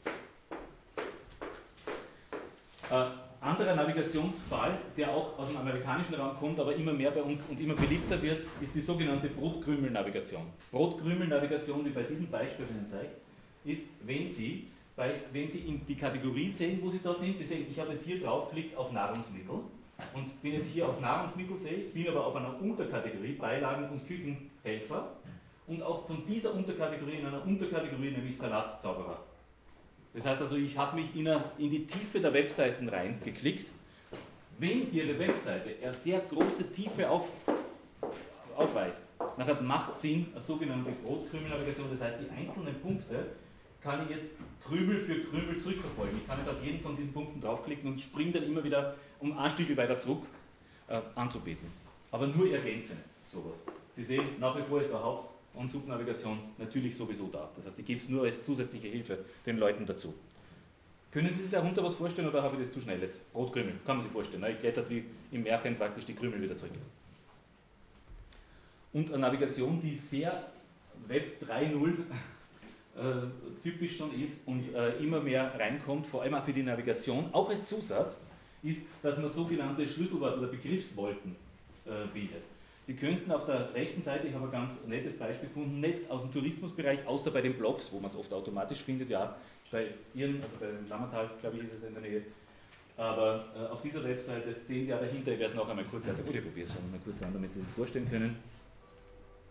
Anderer Navigationsfall, der auch aus dem amerikanischen Raum kommt, aber immer mehr bei uns und immer beliebter wird, ist die sogenannte Brotkrümel-Navigation. Brotkrümel-Navigation, wie bei diesem Beispiel Ihnen zeigt, ist, wenn Sie in die Kategorie sehen, wo Sie da sind, Sie sehen, ich habe jetzt hier draufgeklickt auf Nahrungsmittel und bin jetzt hier auf Nahrungsmittel, bin aber auf einer Unterkategorie, Beilagen und Küchenhelfer und auch von dieser Unterkategorie in einer Unterkategorie, nämlich Salatzauberer. Das heißt also, ich habe mich in die Tiefe der Webseiten reingeklickt. Wenn Ihre Webseite eine sehr große Tiefe aufweist, nachher macht es Sinn, eine sogenannte Brotkrümel-Navigation, das heißt, die einzelnen Punkte kann ich jetzt Krümel für Krümel zurückverfolgen. Ich kann jetzt auf jeden von diesen Punkten draufklicken und springe dann immer wieder um ein Stück weiter zurück anzubieten. Aber nur ergänzend sowas. Sie sehen, nach wie vor ist der Haupt- und Suchnavigation natürlich sowieso da. Das heißt, die gibt es nur als zusätzliche Hilfe den Leuten dazu. Können Sie sich darunter was vorstellen oder habe ich das zu schnell jetzt? Brotkrümel, kann man sich vorstellen. Ne? Ich klettert wie im Märchen praktisch die Krümel wieder zurück. Und eine Navigation, die sehr Web 3.0 typisch schon ist und immer mehr reinkommt, vor allem auch für die Navigation, auch als Zusatz, ist, dass man sogenannte Schlüsselwort- oder Begriffswolken bildet. Sie könnten auf der rechten Seite, ich habe ein ganz nettes Beispiel gefunden, nicht aus dem Tourismusbereich, außer bei den Blogs, wo man es oft automatisch findet, ja, bei Ihren, also bei Lammertal, glaube ich, ist es in der Nähe. Aber auf dieser Webseite sehen Sie ja dahinter, ich werde es noch einmal kurz zeigen. Ich probiere es schon mal kurz an, damit Sie sich das vorstellen können.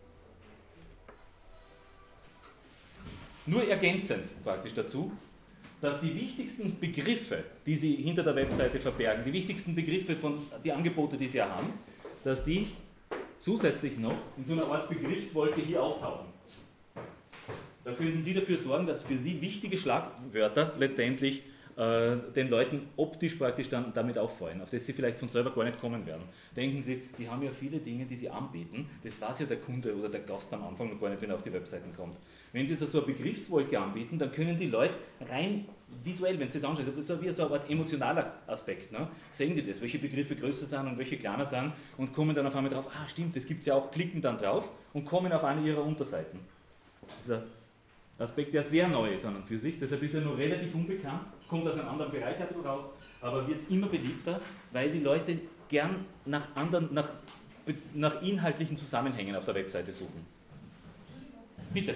Nur ergänzend praktisch dazu. dass die wichtigsten Begriffe, die Sie hinter der Webseite verbergen, die wichtigsten Begriffe von die Angebote, die Sie haben, dass die zusätzlich noch in so einer Art Begriffswolke hier auftauchen. Da könnten Sie dafür sorgen, dass für Sie wichtige Schlagwörter letztendlich den Leuten optisch praktisch dann damit auffallen, auf das Sie vielleicht von selber gar nicht kommen werden. Denken Sie, Sie haben ja viele Dinge, die Sie anbieten, das weiß ja der Kunde oder der Gast am Anfang noch gar nicht, wenn er auf die Webseiten kommt. Wenn Sie jetzt so eine Begriffswolke anbieten, dann können die Leute rein visuell, wenn Sie das anschauen, das ist wie so eine Art emotionaler Aspekt, ne? Sehen die das, welche Begriffe größer sind und welche kleiner sind und kommen dann auf einmal drauf, ah stimmt, das gibt es ja auch, klicken dann drauf und kommen auf eine ihrer Unterseiten. Das ist ein Aspekt, der sehr neu ist an und für sich, deshalb ist er noch relativ unbekannt, kommt aus einem anderen Bereich ein bisschen raus, aber wird immer beliebter, weil die Leute gern nach inhaltlichen Zusammenhängen auf der Webseite suchen. Bitte.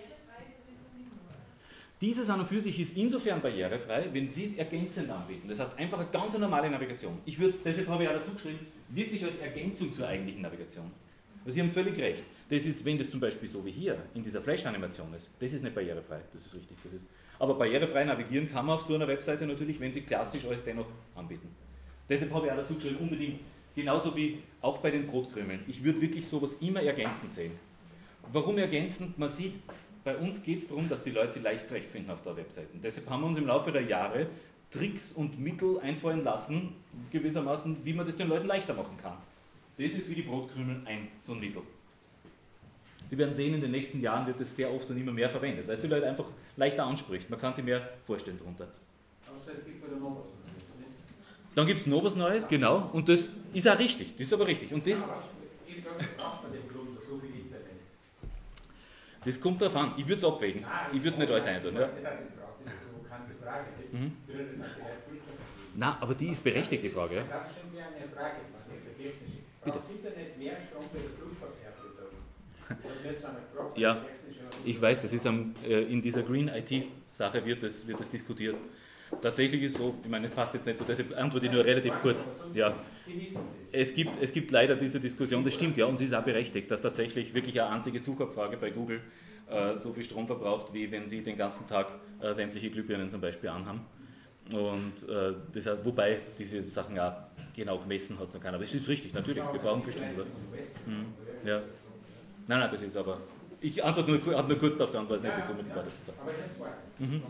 Dieses an und für sich ist insofern barrierefrei, wenn Sie es ergänzend anbieten. Das heißt einfach eine ganz normale Navigation. Ich würde es, deshalb habe ich auch dazu geschrieben, wirklich als Ergänzung zur eigentlichen Navigation. Also Sie haben völlig recht. Das ist, wenn das zum Beispiel so wie hier in dieser Flash-Animation ist, das ist nicht barrierefrei, das ist richtig. Das ist. Aber barrierefrei navigieren kann man auf so einer Webseite natürlich, wenn Sie klassisch alles dennoch anbieten. Deshalb habe ich auch dazu geschrieben, unbedingt, genauso wie auch bei den Brotkrümeln. Ich würde wirklich sowas immer ergänzend sehen. Warum ergänzend? Man sieht, bei uns geht es darum, dass die Leute sich leicht zurechtfinden auf der Webseite. Deshalb haben wir uns im Laufe der Jahre Tricks und Mittel einfallen lassen, gewissermaßen, wie man das den Leuten leichter machen kann. Das ist wie die Brotkrümel so ein Mittel. Sie werden sehen, in den nächsten Jahren wird das sehr oft und immer mehr verwendet, weil es die Leute einfach leichter anspricht. Man kann sich mehr vorstellen darunter. Außer es gibt bei der noch was Neues, nicht? Dann gibt es noch was Neues, genau, und das ist auch richtig, das ist aber richtig. Und das, Ich sage, braucht man den Grund so wie Internet. das kommt darauf an, ich würde es abwägen, ich würde nicht alles rein tun. Ja. Das ist eine provokante Frage. Früher das hat der Herr Pulver. Nein, aber die ist berechtigt, die Frage. Ja. Ich habe schon gerne eine Frage gemacht, jetzt technische. Braucht das Internet mehr Strom für das Flugverkehr? Das ist nicht so eine Frage. Ja, ich weiß, das ist in dieser Green IT-Sache wird das diskutiert. Tatsächlich ist es so, ich meine, es passt jetzt nicht so, deshalb antworte ich nur relativ kurz. Ja, Sie wissen das. es gibt leider diese Diskussion, das stimmt ja, und sie ist auch berechtigt, dass tatsächlich wirklich eine einzige Suchabfrage bei Google so viel Strom verbraucht, wie wenn Sie den ganzen Tag sämtliche Glühbirnen zum Beispiel anhaben. Und deshalb, wobei diese Sachen auch genau gemessen hat es noch keiner. Aber es ist richtig, natürlich, wir brauchen viel Strom. Ja. Nein, das ist aber. Ich habe nur kurz darauf geantwortet, nicht jetzt unbedingt weiter. Aber jetzt weiß ich es.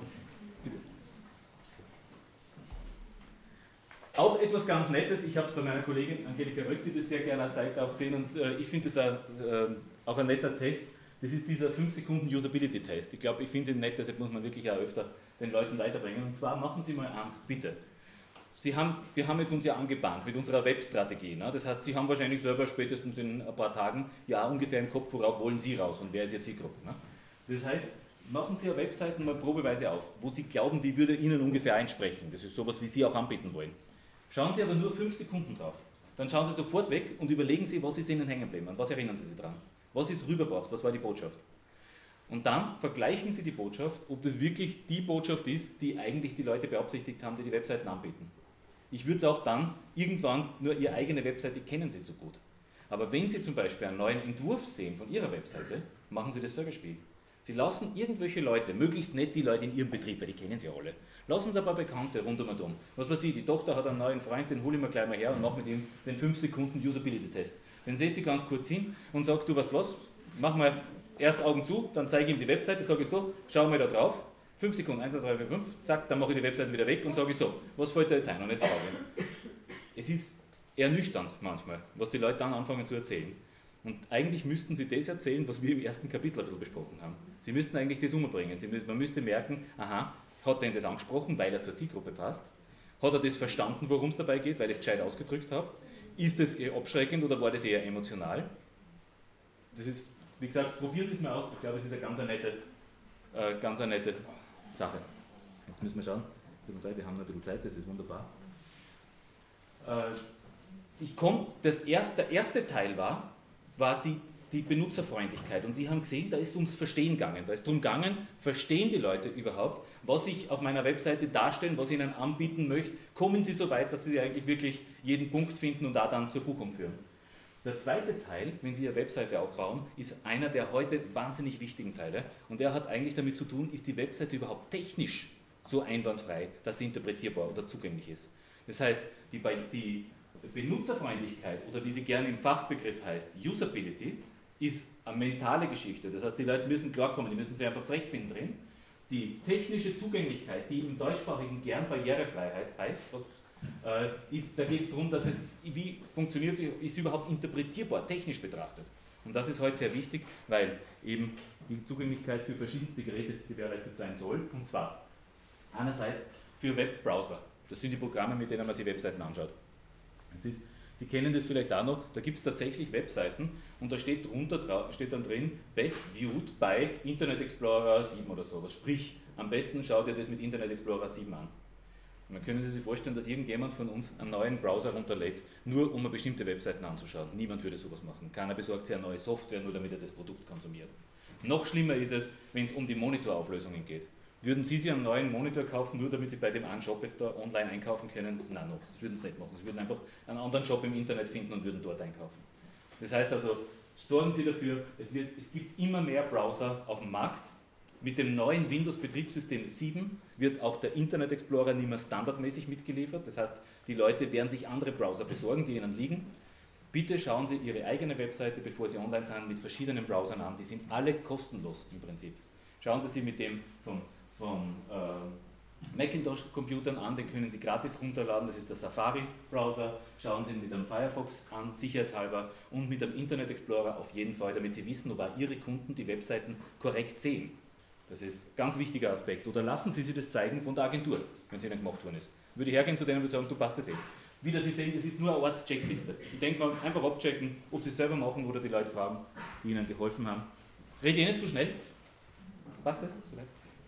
Auch etwas ganz Nettes, ich habe es bei meiner Kollegin Angelika Röck, die das sehr gerne zeigt, auch gesehen und ich finde das auch ein netter Test. Das ist dieser 5 Sekunden Usability-Test. Ich glaube, ich finde ihn nett, deshalb muss man wirklich auch öfter den Leuten weiterbringen. Und zwar machen Sie mal eins, bitte. Wir haben jetzt uns ja angebahnt mit unserer Webstrategie. Ne? Das heißt, Sie haben wahrscheinlich selber spätestens in ein paar Tagen ja ungefähr im Kopf, worauf wollen Sie raus und wer ist Ihre Zielgruppe. Ne? Das heißt, machen Sie ja Webseiten mal probeweise auf, wo Sie glauben, die würde Ihnen ungefähr einsprechen. Das ist sowas, wie Sie auch anbieten wollen. Schauen Sie aber nur 5 Sekunden drauf. Dann schauen Sie sofort weg und überlegen Sie, was ist Ihnen hängen geblieben, an was erinnern Sie sich dran. Was ist rübergebracht, was war die Botschaft. Und dann vergleichen Sie die Botschaft, ob das wirklich die Botschaft ist, die eigentlich die Leute beabsichtigt haben, die die Webseiten anbieten. Ich würde es auch dann irgendwann, nur Ihre eigene Webseite kennen Sie zu gut. Aber wenn Sie zum Beispiel einen neuen Entwurf sehen von Ihrer Webseite, machen Sie das Survey-Spiel. Sie lassen irgendwelche Leute, möglichst nicht die Leute in Ihrem Betrieb, weil die kennen Sie alle, lassen Sie ein paar Bekannte rund um und um. Was weiß ich, die Tochter hat einen neuen Freund, den hole ich mir gleich mal her und mache mit ihm den 5 Sekunden Usability-Test. Den setzt sie ganz kurz hin und sagt, du weißt was, mach mal erst Augen zu, dann zeige ich ihm die Webseite, sage ich so, schau mal da drauf, 5 Sekunden, 1, 2, 3, 4, 5, zack, dann mache ich die Webseite wieder weg und sage ich so, was fällt da jetzt ein und jetzt frage ich. Es ist ernüchternd manchmal, was die Leute dann anfangen zu erzählen. Und eigentlich müssten sie das erzählen, was wir im ersten Kapitel ein bisschen besprochen haben. Sie müssten eigentlich das umbringen. Man müsste merken, aha, hat er ihn das angesprochen, weil er zur Zielgruppe passt? Hat er das verstanden, worum es dabei geht, weil ich es gescheit ausgedrückt habe? Ist das eher abschreckend oder war das eher emotional? Das ist, wie gesagt, probiert es mal aus. Ich glaube, es ist eine ganz eine nette Sache. Jetzt müssen wir schauen. Wir haben noch ein bisschen Zeit, das ist wunderbar. Der erste Teil war die Benutzerfreundlichkeit. Und Sie haben gesehen, da ist es ums Verstehen gegangen. Da ist darum gegangen, verstehen die Leute überhaupt, was ich auf meiner Webseite darstellen, was ich ihnen anbieten möchte. Kommen Sie so weit, dass Sie eigentlich wirklich jeden Punkt finden und da dann zur Buchung führen. Der zweite Teil, wenn Sie Ihre Webseite aufbauen, ist einer der heute wahnsinnig wichtigen Teile. Und der hat eigentlich damit zu tun, ist die Webseite überhaupt technisch so einwandfrei, dass sie interpretierbar oder zugänglich ist. Das heißt, die Benutzerfreundlichkeit oder wie sie gerne im Fachbegriff heißt, Usability, ist eine mentale Geschichte. Das heißt, die Leute müssen klarkommen, die müssen sich einfach zurechtfinden drin. Die technische Zugänglichkeit, die im deutschsprachigen gern Barrierefreiheit heißt, da geht es darum, dass wie funktioniert sie, ist sie überhaupt interpretierbar, technisch betrachtet. Und das ist heute sehr wichtig, weil eben die Zugänglichkeit für verschiedenste Geräte gewährleistet sein soll. Und zwar einerseits für Webbrowser. Das sind die Programme, mit denen man sich Webseiten anschaut. Sie kennen das vielleicht auch noch, da gibt es tatsächlich Webseiten und da steht dann drin, Best Viewed by Internet Explorer 7 oder sowas. Sprich, am besten schaut ihr das mit Internet Explorer 7 an. Und dann können Sie sich vorstellen, dass irgendjemand von uns einen neuen Browser runterlädt, nur um eine bestimmte Webseiten anzuschauen. Niemand würde sowas machen. Keiner besorgt sich eine neue Software, nur damit er das Produkt konsumiert. Noch schlimmer ist es, wenn es um die Monitorauflösungen geht. Würden Sie sich einen neuen Monitor kaufen, nur damit Sie bei dem einen Shop jetzt da online einkaufen können? Nein, noch, das würden Sie nicht machen. Sie würden einfach einen anderen Shop im Internet finden und würden dort einkaufen. Das heißt also, sorgen Sie dafür, es gibt immer mehr Browser auf dem Markt. Mit dem neuen Windows-Betriebssystem 7 wird auch der Internet Explorer nicht mehr standardmäßig mitgeliefert. Das heißt, die Leute werden sich andere Browser besorgen, die ihnen liegen. Bitte schauen Sie Ihre eigene Webseite, bevor Sie online sind, mit verschiedenen Browsern an. Die sind alle kostenlos im Prinzip. Schauen Sie mit dem von Macintosh-Computern an, den können Sie gratis runterladen, das ist der Safari-Browser. Schauen Sie mit dem Firefox an, sicherheitshalber, und mit dem Internet Explorer auf jeden Fall, damit Sie wissen, ob auch Ihre Kunden die Webseiten korrekt sehen. Das ist ein ganz wichtiger Aspekt. Oder lassen Sie sich das zeigen von der Agentur, wenn es Ihnen gemacht worden ist. Würde ich hergehen zu denen und sagen, du passt das eh. Wie das Sie sehen, das ist nur eine Art Checkliste. Ich denke mal, einfach abchecken, ob Sie es selber machen oder die Leute fragen, die Ihnen geholfen haben. Rede ich nicht zu schnell? Passt das? Soweit?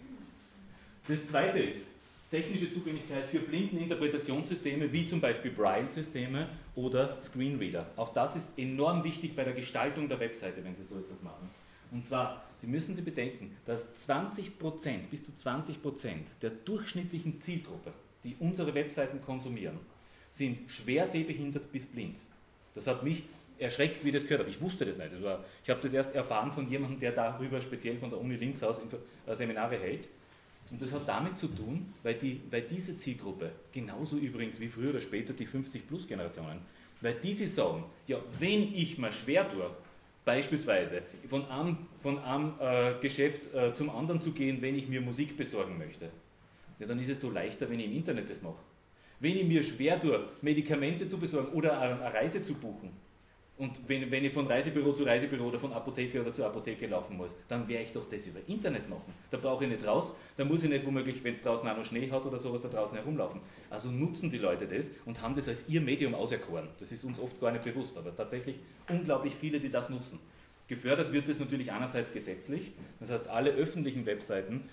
Das zweite ist technische Zugänglichkeit für Blindeninterpretationssysteme, wie zum Beispiel Braille-Systeme oder Screenreader. Auch das ist enorm wichtig bei der Gestaltung der Webseite, wenn Sie so etwas machen. Und zwar, Sie müssen Sie bedenken, dass 20%, bis zu 20% der durchschnittlichen Zielgruppe, die unsere Webseiten konsumieren, sind schwer sehbehindert bis blind. Das hat mich erschreckt, wie ich das gehört habe. Ich wusste das nicht. Ich habe das erst erfahren von jemandem, der darüber speziell von der Uni Linz aus Seminare hält. Und das hat damit zu tun, weil diese Zielgruppe, genauso übrigens wie früher oder später die 50-Plus-Generationen, weil diese sagen, ja, wenn ich mal schwer tue, beispielsweise von einem Geschäft zum anderen zu gehen, wenn ich mir Musik besorgen möchte, ja, dann ist es doch leichter, wenn ich im Internet das mache. Wenn ich mir schwer tue, Medikamente zu besorgen oder eine Reise zu buchen, und wenn ich von Reisebüro zu Reisebüro oder von Apotheke oder zur Apotheke laufen muss, dann werde ich doch das über Internet machen. Da brauche ich nicht raus, da muss ich nicht womöglich, wenn es draußen auch noch Schnee hat oder sowas, da draußen herumlaufen. Also nutzen die Leute das und haben das als ihr Medium auserkoren. Das ist uns oft gar nicht bewusst, aber tatsächlich unglaublich viele, die das nutzen. Gefördert wird das natürlich einerseits gesetzlich, das heißt alle öffentlichen Webseiten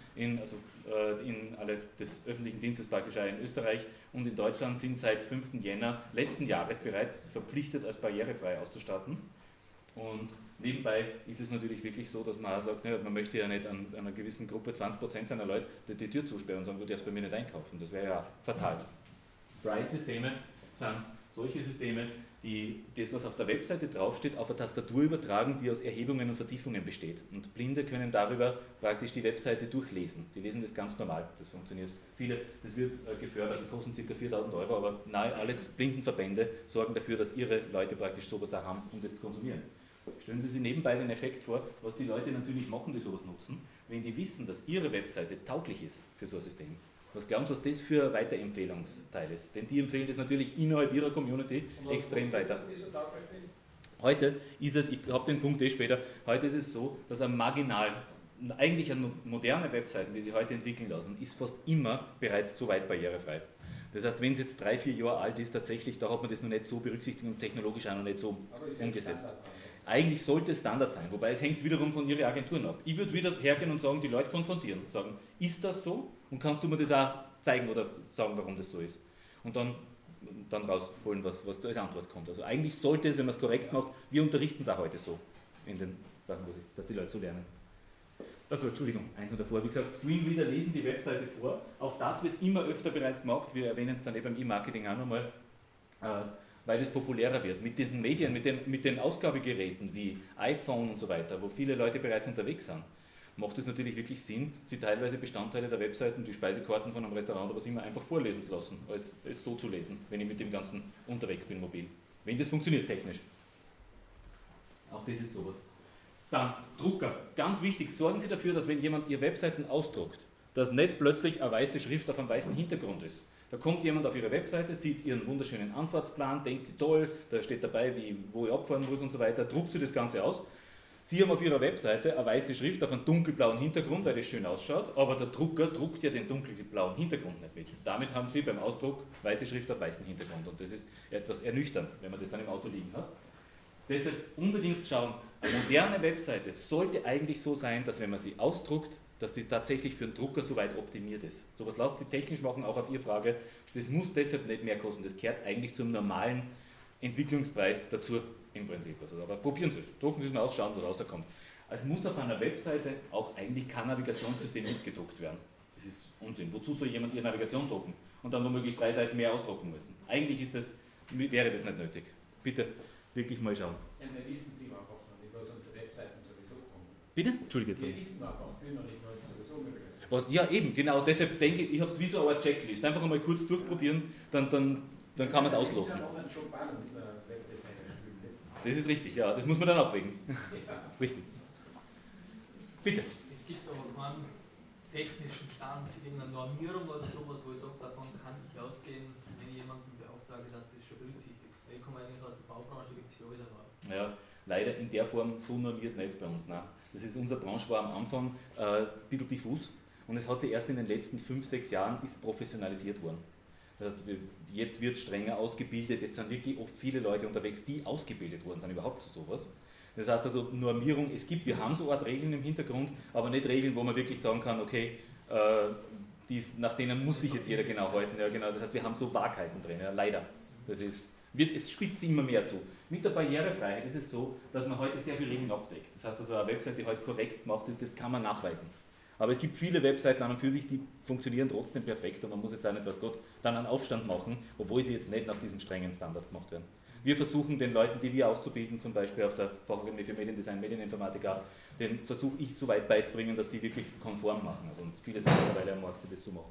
des öffentlichen Dienstes praktisch auch in Österreich und in Deutschland sind seit 5. Jänner letzten Jahres bereits verpflichtet, als barrierefrei auszustatten. Und nebenbei ist es natürlich wirklich so, dass man auch sagt, man möchte ja nicht an einer gewissen Gruppe 20% seiner Leute die Tür zusperren und sagen, du darfst bei mir nicht einkaufen. Das wäre ja fatal. Braille-Systeme sind solche Systeme, die das, was auf der Webseite draufsteht, auf eine Tastatur übertragen, die aus Erhebungen und Vertiefungen besteht. Und Blinde können darüber praktisch die Webseite durchlesen. Die lesen das ganz normal, das funktioniert. Das wird gefördert, die kosten ca. 4.000 €, aber nahe alle Blindenverbände sorgen dafür, dass ihre Leute praktisch sowas auch haben, um das zu konsumieren. Stellen Sie sich nebenbei den Effekt vor, was die Leute natürlich machen, die sowas nutzen, wenn die wissen, dass ihre Webseite tauglich ist für so ein System. Was glauben Sie, was das für ein Weiterempfehlungsteil ist? Denn die empfehlen das natürlich innerhalb ihrer Community extrem weiter. Heute ist es, ich habe den Punkt später, heute ist es so, dass eigentlich eine moderne Webseiten, die sich heute entwickeln lassen, ist fast immer bereits so weit barrierefrei. Das heißt, wenn es jetzt 3-4 Jahre alt ist, tatsächlich, da hat man das noch nicht so berücksichtigt und technologisch auch noch nicht so umgesetzt. Eigentlich sollte es Standard sein, wobei es hängt wiederum von Ihren Agenturen ab. Ich würde wieder hergehen und sagen, die Leute konfrontieren, sagen, ist das so? Und kannst du mir das auch zeigen oder sagen, warum das so ist? Und dann rausholen, was da als Antwort kommt. Also eigentlich sollte es, wenn man es korrekt macht, wir unterrichten es auch heute so, in den Sachen, dass die Leute so lernen. Also, Entschuldigung, eins noch davor. Wie gesagt, Screenreader lesen die Webseite vor. Auch das wird immer öfter bereits gemacht. Wir erwähnen es dann eben beim E-Marketing auch nochmal, weil es populärer wird. Mit diesen Medien, mit den Ausgabegeräten wie iPhone und so weiter, wo viele Leute bereits unterwegs sind. macht es natürlich wirklich Sinn, sie teilweise Bestandteile der Webseiten, die Speisekarten von einem Restaurant oder was immer, einfach vorlesen zu lassen, als es so zu lesen, wenn ich mit dem Ganzen unterwegs bin, mobil. Wenn das funktioniert technisch. Auch das ist sowas. Dann Drucker. Ganz wichtig, sorgen Sie dafür, dass wenn jemand Ihre Webseiten ausdruckt, dass nicht plötzlich eine weiße Schrift auf einem weißen Hintergrund ist. Da kommt jemand auf Ihre Webseite, sieht Ihren wunderschönen Anfahrtsplan, denkt, toll, da steht dabei, wo ich abfahren muss und so weiter, druckt Sie das Ganze aus. Sie haben auf Ihrer Webseite eine weiße Schrift auf einem dunkelblauen Hintergrund, weil das schön ausschaut, aber der Drucker druckt ja den dunkelblauen Hintergrund nicht mit. Damit haben Sie beim Ausdruck weiße Schrift auf weißem Hintergrund und das ist etwas ernüchternd, wenn man das dann im Auto liegen hat. Deshalb unbedingt schauen, eine moderne Webseite sollte eigentlich so sein, dass wenn man sie ausdruckt, dass die tatsächlich für den Drucker soweit optimiert ist. So was lasst sie technisch machen, auch auf Ihre Frage. Das muss deshalb nicht mehr kosten, das gehört eigentlich zum normalen Entwicklungspreis dazu im Prinzip. Also, aber probieren Sie es, drucken Sie es mal aus, schauen, was rauskommt. Es muss auf einer Webseite auch eigentlich kein Navigationssystem mitgedruckt werden. Das ist Unsinn. Wozu soll jemand Ihre Navigation drucken und dann womöglich 3 Seiten mehr ausdrucken müssen? Eigentlich wäre das nicht nötig. Bitte wirklich mal schauen. Ja, wir wissen viel einfach noch nicht, was unsere Webseiten sowieso kommen. Bitte? Entschuldige jetzt. Wir wissen einfach viel noch nicht, was sowieso möglich ist. Was, ja, eben, genau. Deshalb denke ich, ich habe es wie so eine Checklist. Einfach einmal kurz durchprobieren, dann kann man es ausloten. Das ist richtig, ja. Das muss man dann abwägen. Das ist richtig. Bitte. Es gibt aber keinen technischen Stand, irgendeine Normierung oder sowas, wo ich sage, davon kann ich ausgehen, wenn ich jemanden beauftrage, dass das schon berücksichtigt. Ich komme eigentlich aus der Baubranche, da gibt es ja alles erwartet. Ja, leider in der Form so normiert nicht bei uns. Nein. Das ist, unsere Branche war am Anfang ein bisschen diffus und es hat sich erst in den letzten 5, 6 Jahren ist professionalisiert worden. Das heißt, jetzt wird strenger ausgebildet, jetzt sind wirklich auch viele Leute unterwegs, die ausgebildet worden sind überhaupt zu sowas. Das heißt also Normierung, wir haben so eine Art Regeln im Hintergrund, aber nicht Regeln, wo man wirklich sagen kann, okay, nach denen muss sich jetzt jeder genau halten. Ja, genau. Das heißt, wir haben so Wahrheiten drin, ja, leider. Es spitzt immer mehr zu. Mit der Barrierefreiheit ist es so, dass man heute sehr viele Regeln abdeckt. Das heißt also, eine Website, die heute korrekt gemacht ist, das kann man nachweisen. Aber es gibt viele Webseiten an und für sich, die funktionieren trotzdem perfekt und man muss jetzt auch nicht, was Gott, dann einen Aufstand machen, obwohl sie jetzt nicht nach diesem strengen Standard gemacht werden. Wir versuchen den Leuten, die wir auszubilden, zum Beispiel auf der Fachakademie für Mediendesign, Medieninformatik auch, den versuche ich so weit beizubringen, dass sie wirklich konform machen. Also, und viele sind mittlerweile am Markt, die das so machen.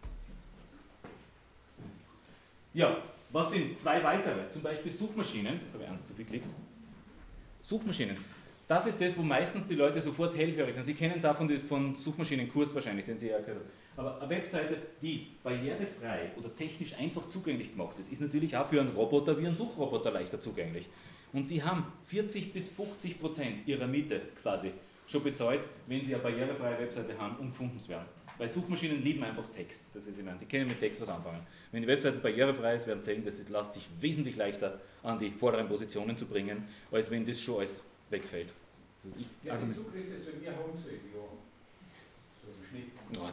Ja, was sind 2 weitere? Zum Beispiel Suchmaschinen. Jetzt habe ich eins zu viel geklickt. Suchmaschinen. Das ist das, wo meistens die Leute sofort hellhörig sind. Sie kennen es auch von Suchmaschinenkurs wahrscheinlich, den Sie ja gehört haben. Aber eine Webseite, die barrierefrei oder technisch einfach zugänglich gemacht ist, ist natürlich auch für einen Roboter wie einen Suchroboter leichter zugänglich. Und Sie haben 40 bis 50% Ihrer Miete quasi schon bezahlt, wenn Sie eine barrierefreie Webseite haben, um gefunden zu werden. Weil Suchmaschinen lieben einfach Text, das ist immer, die können mit Text was anfangen. Wenn die Webseite barrierefrei ist, werden Sie sehen, dass es lässt sich wesentlich leichter an die vorderen Positionen zu bringen, als wenn das schon alles wegfällt. Ja, den Zugriff, das wir haben, so im Schnitt. Oh,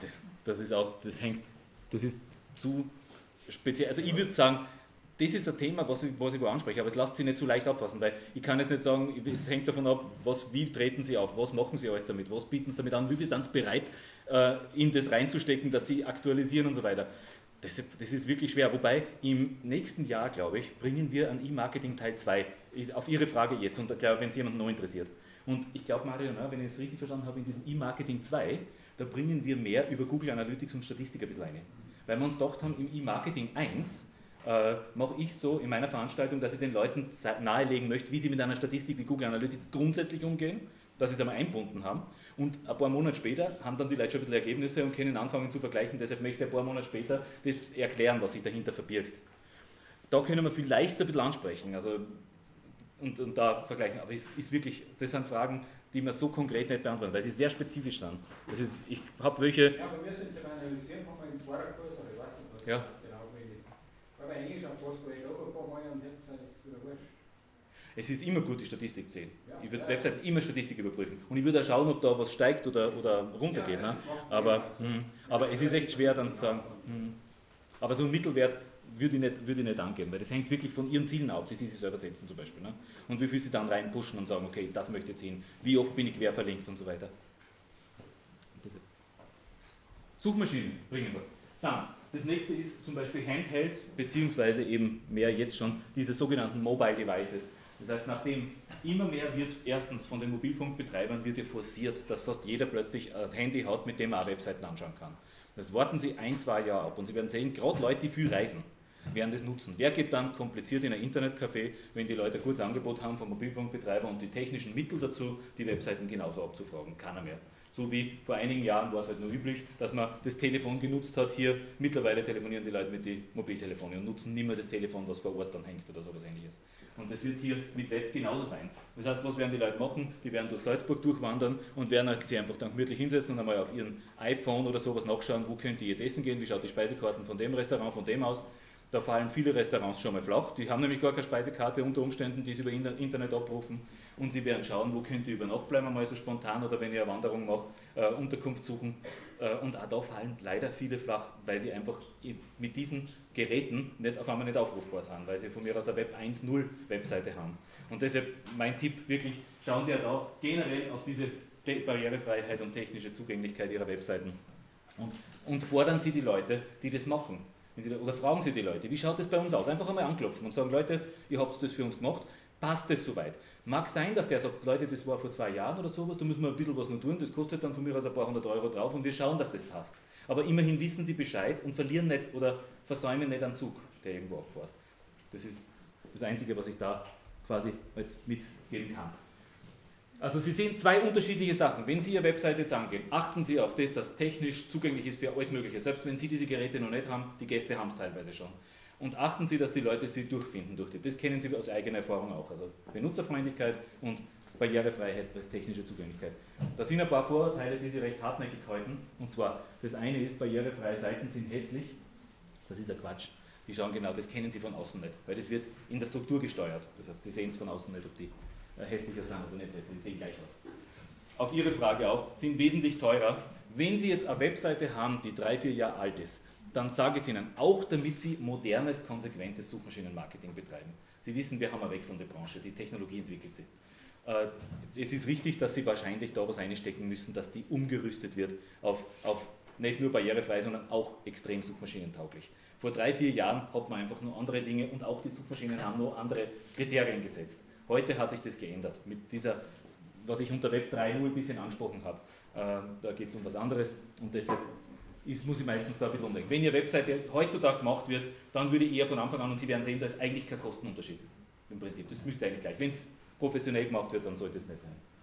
das ist zu speziell. Also ich würde sagen, das ist ein Thema, was ich wo anspreche, aber es lässt sich nicht so leicht abfassen, weil ich kann jetzt nicht sagen, es hängt davon ab, wie treten Sie auf, was machen Sie alles damit, was bieten Sie damit an, wie viel sind Sie bereit, in das reinzustecken, dass Sie aktualisieren und so weiter. Das ist wirklich schwer, wobei im nächsten Jahr, glaube ich, bringen wir ein E-Marketing Teil 2, auf Ihre Frage jetzt, und wenn es jemand noch interessiert. Und ich glaube, Mario, wenn ich es richtig verstanden habe, in diesem E-Marketing 2, da bringen wir mehr über Google Analytics und Statistik ein bisschen rein. Weil wir uns gedacht haben, im E-Marketing 1 mache ich so in meiner Veranstaltung, dass ich den Leuten nahelegen möchte, wie sie mit einer Statistik wie Google Analytics grundsätzlich umgehen, dass sie es einmal einbunden haben. Und ein paar Monate später haben dann die Leute schon ein bisschen Ergebnisse und können anfangen zu vergleichen. Deshalb möchte ich ein paar Monate später das erklären, was sich dahinter verbirgt. Da können wir vielleicht ein bisschen ansprechen und da vergleichen. Aber es ist wirklich, das sind Fragen, die man so konkret nicht beantworten, weil sie sehr spezifisch sind. Ich habe welche... Ja, aber wir sind es analysieren, haben wir in 2 Kurs, aber ich weiß nicht, was ja. Genau wie ist. Aber eigentlich schon fast, weil ich auch ein paar Mal und jetzt ist es wieder wurscht. Es ist immer gut, die Statistik zu sehen. Ja, Ich würde Webseiten immer Statistik überprüfen. Und ich würde auch schauen, ob da was steigt oder runtergeht. Ja, ne? Aber es ist echt schwer dann zu sagen. Aber so einen Mittelwert würde ich nicht angeben, weil das hängt wirklich von Ihren Zielen ab, die Sie sich selber setzen zum Beispiel. Ne? Und wie viel Sie dann reinpushen und sagen, okay, das möchte ich jetzt hin, wie oft bin ich quer verlinkt und so weiter. Suchmaschinen bringen was. Dann, das nächste ist zum Beispiel Handhelds, beziehungsweise eben mehr jetzt schon diese sogenannten Mobile Devices. Das heißt, nachdem immer mehr wird, erstens von den Mobilfunkbetreibern wird ja forciert, dass fast jeder plötzlich ein Handy hat, mit dem er auch Webseiten anschauen kann. Das warten Sie 1-2 Jahre ab und Sie werden sehen, gerade Leute, die viel reisen, werden das nutzen. Wer geht dann kompliziert in ein Internetcafé, wenn die Leute ein gutes Angebot haben vom Mobilfunkbetreiber und die technischen Mittel dazu, die Webseiten genauso abzufragen? Keiner mehr. So wie vor einigen Jahren war es halt nur üblich, dass man das Telefon genutzt hat. Hier mittlerweile telefonieren die Leute mit den Mobiltelefonen und nutzen nicht mehr das Telefon, was vor Ort dann hängt oder sowas Ähnliches. Und das wird hier mit Web genauso sein. Das heißt, was werden die Leute machen? Die werden durch Salzburg durchwandern und werden sich einfach dann gemütlich hinsetzen und einmal auf ihren iPhone oder sowas nachschauen, wo könnt ihr jetzt essen gehen, wie schaut die Speisekarten von dem Restaurant, von dem aus. Da fallen viele Restaurants schon mal flach. Die haben nämlich gar keine Speisekarte unter Umständen, die sie über Internet abrufen. Und sie werden schauen, wo könnt ihr über Nacht bleiben, einmal so spontan oder wenn ihr eine Wanderung macht, Unterkunft suchen. Und auch da fallen leider viele flach, weil sie einfach mit diesen Geräten auf einmal nicht aufrufbar sind, weil sie von mir aus eine Web 1.0 Webseite haben. Und deshalb mein Tipp wirklich, schauen Sie ja da generell auf diese Barrierefreiheit und technische Zugänglichkeit Ihrer Webseiten und fordern Sie die Leute, die das machen. Oder fragen Sie die Leute, wie schaut das bei uns aus? Einfach einmal anklopfen und sagen, Leute, ihr habt das für uns gemacht, passt das soweit? Mag sein, dass der sagt, Leute, das war vor 2 Jahren oder sowas, da müssen wir ein bisschen was noch tun, das kostet dann von mir aus ein paar 100 Euro drauf und wir schauen, dass das passt. Aber immerhin wissen Sie Bescheid und verlieren nicht oder versäumen nicht einen Zug, der irgendwo abfährt. Das ist das Einzige, was ich da quasi mitgeben kann. Also Sie sehen 2 unterschiedliche Sachen. Wenn Sie Ihre Webseite jetzt angehen, achten Sie auf das, dass technisch zugänglich ist für alles Mögliche. Selbst wenn Sie diese Geräte noch nicht haben, die Gäste haben es teilweise schon. Und achten Sie, dass die Leute sie durchfinden. Das kennen Sie aus eigener Erfahrung auch. Also Benutzerfreundlichkeit und Barrierefreiheit als technische Zugänglichkeit. Da sind ein paar Vorurteile, die Sie recht hartnäckig halten. Und zwar, das eine ist, barrierefreie Seiten sind hässlich. Das ist ein Quatsch. Die schauen genau, das kennen Sie von außen nicht, weil das wird in der Struktur gesteuert. Das heißt, Sie sehen es von außen nicht, ob die hässlicher sind oder nicht hässlich, die sehen gleich aus. Auf Ihre Frage auch, sind wesentlich teurer. Wenn Sie jetzt eine Webseite haben, die 3-4 Jahre alt ist, dann sage ich es Ihnen, auch damit Sie modernes, konsequentes Suchmaschinenmarketing betreiben. Sie wissen, wir haben eine wechselnde Branche, die Technologie entwickelt sich. Es ist richtig, dass Sie wahrscheinlich da was einstecken müssen, dass die umgerüstet wird auf nicht nur barrierefrei, sondern auch extrem suchmaschinentauglich. Vor 3-4 Jahren hat man einfach nur andere Dinge und auch die Suchmaschinen haben nur andere Kriterien gesetzt. Heute hat sich das geändert. Mit dieser, was ich unter Web 3.0 ein bisschen angesprochen habe, da geht es um was anderes und deshalb muss ich meistens da ein bisschen umdenken. Wenn Ihre Webseite heutzutage gemacht wird, dann würde ich eher von Anfang an, und Sie werden sehen, da ist eigentlich kein Kostenunterschied im Prinzip. Das müsste eigentlich gleich. Wenn es professionell gemacht wird, dann sollte es nicht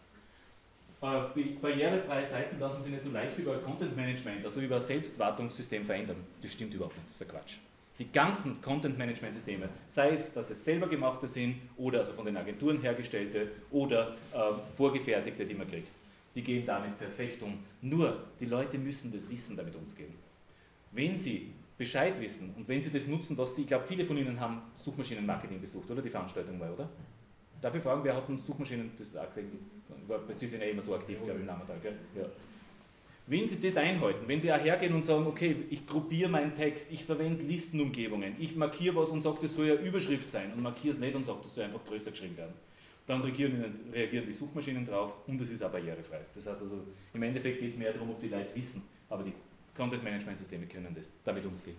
sein. Barrierefreie Seiten lassen sich nicht so leicht über Content Management, also über ein Selbstwartungssystem verändern. Das stimmt überhaupt nicht, das ist ein Quatsch. Die ganzen Content-Management-Systeme, sei es, dass es selber gemachte sind oder also von den Agenturen hergestellte oder vorgefertigte, die man kriegt, die gehen damit perfekt um. Nur, die Leute müssen das Wissen damit umgehen. Wenn sie Bescheid wissen und wenn sie das nutzen, was sie, ich glaube, viele von Ihnen haben Suchmaschinenmarketing besucht, oder? Die Veranstaltung mal, oder? Darf ich fragen, wer hat denn Suchmaschinen, das ist auch gesehen, Sie sind ja immer so aktiv, glaube ich, im Nachmittag, gell? Ja. Wenn Sie das einhalten, wenn Sie auch hergehen und sagen, okay, ich gruppiere meinen Text, ich verwende Listenumgebungen, ich markiere was und sage, das soll ja Überschrift sein und markiere es nicht und sage, das soll einfach größer geschrieben werden, dann reagieren die Suchmaschinen drauf und es ist auch barrierefrei. Das heißt also, im Endeffekt geht es mehr darum, ob die Leute es wissen, aber die Content-Management-Systeme können das, damit umgehen.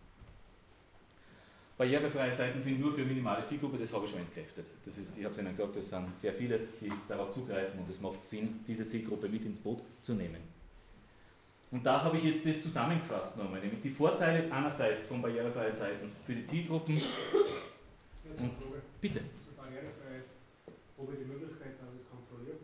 Barrierefreie Seiten sind nur für minimale Zielgruppe, das habe ich schon entkräftet. Das ist, ich habe es Ihnen gesagt, es sind sehr viele, die darauf zugreifen und es macht Sinn, diese Zielgruppe mit ins Boot zu nehmen. Und da habe ich jetzt das zusammengefasst nochmal, nämlich die Vorteile einerseits von barrierefreien Seiten für die Zielgruppen. Und bitte. Zur Barrierefreiheit, habe ich die Möglichkeit, dass ich es kontrolliere?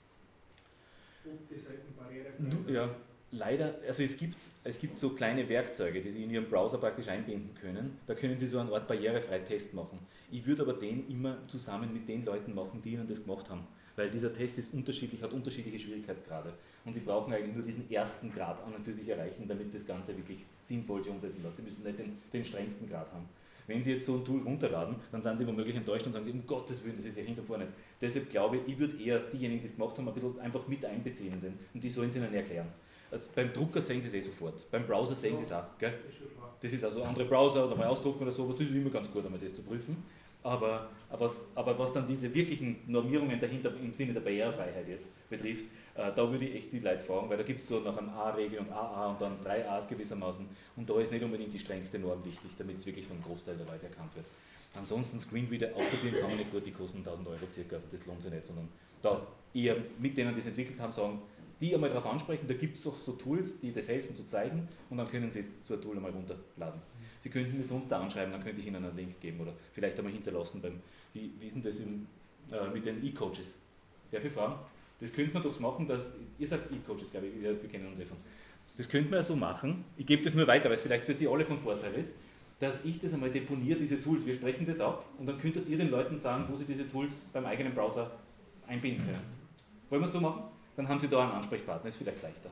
Ob die Seiten barrierefrei sind? Ja, leider, also es gibt so kleine Werkzeuge, die Sie in Ihrem Browser praktisch einbinden können. Da können Sie so eine Art Barrierefrei-Test machen. Ich würde aber den immer zusammen mit den Leuten machen, die Ihnen das gemacht haben. Weil dieser Test ist unterschiedlich, hat unterschiedliche Schwierigkeitsgrade. Und Sie brauchen eigentlich nur diesen ersten Grad an und für sich erreichen, damit das Ganze wirklich sinnvoll sich umsetzen lässt. Sie müssen nicht den strengsten Grad haben. Wenn Sie jetzt so ein Tool runterladen, dann sind Sie womöglich enttäuscht und sagen Sie, um Gottes Willen, das ist ja hinter und vorne. Deshalb glaube ich, würde eher diejenigen, die es gemacht haben, ein bisschen einfach mit einbeziehen. Und die sollen es Ihnen erklären. Also beim Drucker sehen Sie es sofort. Beim Browser sehen Sie es auch. Gell? Das ist also andere Browser oder mal ausdrucken oder sowas, das ist immer ganz gut, einmal das zu prüfen. Aber was dann diese wirklichen Normierungen dahinter im Sinne der Barrierefreiheit jetzt betrifft, da würde ich echt die Leute fragen, weil da gibt es so nach einem A-Regel und AA und dann 3 A's gewissermaßen und da ist nicht unbedingt die strengste Norm wichtig, damit es wirklich vom Großteil der Leute erkannt wird. Ansonsten Screenreader ausprobieren kann man nicht gut, die kosten 1000 Euro circa, also das lohnt sich nicht, sondern da eher mit denen, die es entwickelt haben, sagen, die einmal darauf ansprechen, da gibt es doch so Tools, die das helfen zu zeigen und dann können Sie so ein Tool einmal runterladen. Sie könnten mir sonst da anschreiben, dann könnte ich Ihnen einen Link geben oder vielleicht einmal hinterlassen beim, wie ist denn das mit den E-Coaches? Darf ich fragen? Das könnte man doch machen, dass, ihr seid E-Coaches, glaube ich, wir kennen uns davon. Das könnte man ja so machen, ich gebe das nur weiter, weil es vielleicht für Sie alle von Vorteil ist, dass ich das einmal deponiere, diese Tools, wir sprechen das ab und dann könntet ihr den Leuten sagen, wo Sie diese Tools beim eigenen Browser einbinden können. Wollen wir es so machen? Dann haben Sie da einen Ansprechpartner, ist vielleicht leichter.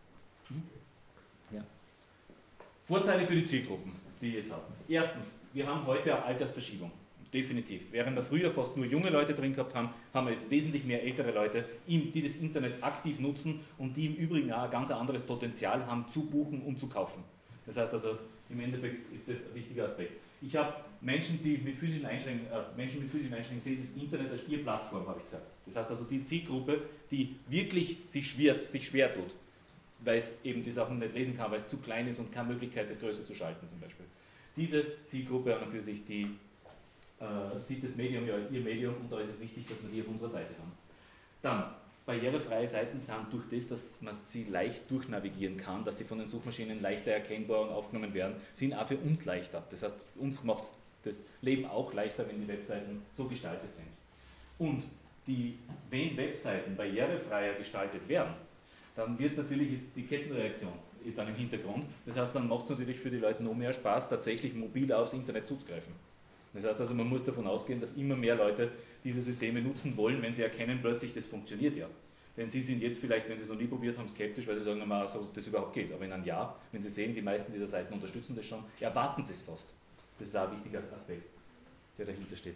Ja. Vorteile für die Zielgruppen, die ich jetzt habe. Erstens, wir haben heute eine Altersverschiebung. Definitiv. Während wir früher fast nur junge Leute drin gehabt haben, haben wir jetzt wesentlich mehr ältere Leute, die das Internet aktiv nutzen und die im Übrigen auch ein ganz anderes Potenzial haben, zu buchen und zu kaufen. Das heißt also, im Endeffekt ist das ein wichtiger Aspekt. Ich habe Menschen, die mit physischen Einschränkungen sehen das Internet als ihre Plattform, habe ich gesagt. Das heißt also die Zielgruppe, die wirklich sich schwer tut, weil es eben die Sachen nicht lesen kann, weil es zu klein ist und keine Möglichkeit, das größer zu schalten zum Beispiel. Diese Zielgruppe an und für sich, die sieht das Medium ja als ihr Medium und da ist es wichtig, dass wir die auf unserer Seite haben. Dann, barrierefreie Seiten sind durch das, dass man sie leicht durchnavigieren kann, dass sie von den Suchmaschinen leichter erkennbar und aufgenommen werden, sind auch für uns leichter. Das heißt, uns macht das Leben auch leichter, wenn die Webseiten so gestaltet sind. Und wenn Webseiten barrierefreier gestaltet werden, dann wird natürlich die Kettenreaktion ist dann im Hintergrund. Das heißt, dann macht es natürlich für die Leute noch mehr Spaß, tatsächlich mobil aufs Internet zuzugreifen. Das heißt also, man muss davon ausgehen, dass immer mehr Leute diese Systeme nutzen wollen, wenn sie erkennen plötzlich, das funktioniert ja. Denn sie sind jetzt vielleicht, wenn sie es noch nie probiert haben, skeptisch, weil sie sagen, na, so, das überhaupt geht. Aber in einem Jahr, wenn sie sehen, die meisten dieser Seiten unterstützen das schon, erwarten sie es fast. Das ist auch ein wichtiger Aspekt, der dahinter steht.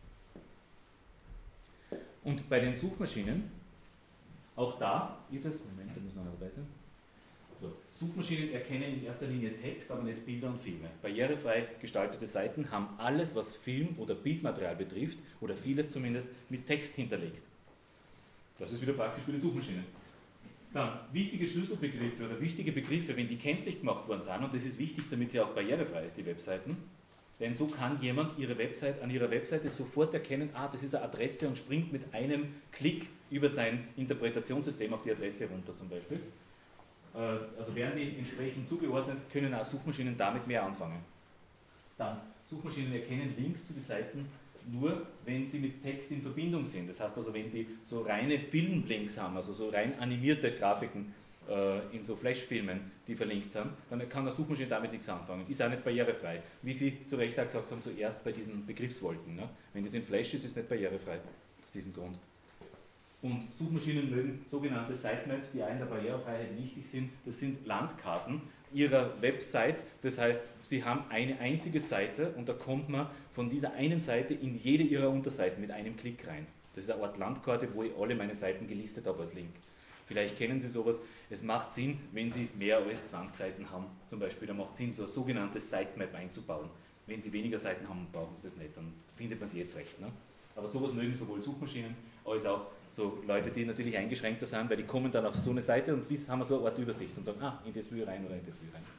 Und bei den Suchmaschinen, auch da ist es, Moment, da muss noch dabei sein. So, Suchmaschinen erkennen in erster Linie Text, aber nicht Bilder und Filme. Barrierefrei gestaltete Seiten haben alles, was Film- oder Bildmaterial betrifft, oder vieles zumindest, mit Text hinterlegt. Das ist wieder praktisch für die Suchmaschinen. Dann, wichtige Schlüsselbegriffe oder wichtige Begriffe, wenn die kenntlich gemacht worden sind, und das ist wichtig, damit sie auch barrierefrei ist, die Webseiten, denn so kann jemand an ihrer Webseite sofort erkennen, das ist eine Adresse und springt mit einem Klick über sein Interpretationssystem auf die Adresse runter zum Beispiel. Also werden die entsprechend zugeordnet, können auch Suchmaschinen damit mehr anfangen. Dann, Suchmaschinen erkennen Links zu den Seiten nur, wenn sie mit Text in Verbindung sind. Das heißt also, wenn sie so reine Filmlinks haben, also so rein animierte Grafiken in so Flashfilmen, die verlinkt sind, dann kann eine Suchmaschine damit nichts anfangen. Ist auch nicht barrierefrei. Wie Sie zu Recht auch gesagt haben, zuerst bei diesen Begriffswolken. Ne? Wenn das in Flash ist, ist es nicht barrierefrei. Aus diesem Grund. Und Suchmaschinen mögen sogenannte Sitemaps, die auch in der Barrierefreiheit wichtig sind. Das sind Landkarten ihrer Website. Das heißt, sie haben eine einzige Seite und da kommt man von dieser einen Seite in jede ihrer Unterseiten mit einem Klick rein. Das ist eine Art Landkarte, wo ich alle meine Seiten gelistet habe als Link. Vielleicht kennen Sie sowas. Es macht Sinn, wenn Sie mehr als 20 Seiten haben, zum Beispiel, dann macht es Sinn, so ein sogenanntes Sitemap einzubauen. Wenn Sie weniger Seiten haben, brauchen Sie das nicht, dann findet man es jetzt recht. Ne? Aber sowas mögen sowohl Suchmaschinen als auch so Leute, die natürlich eingeschränkter sind, weil die kommen dann auf so eine Seite und haben so eine Art Übersicht und sagen, in das will ich rein oder in das will ich rein.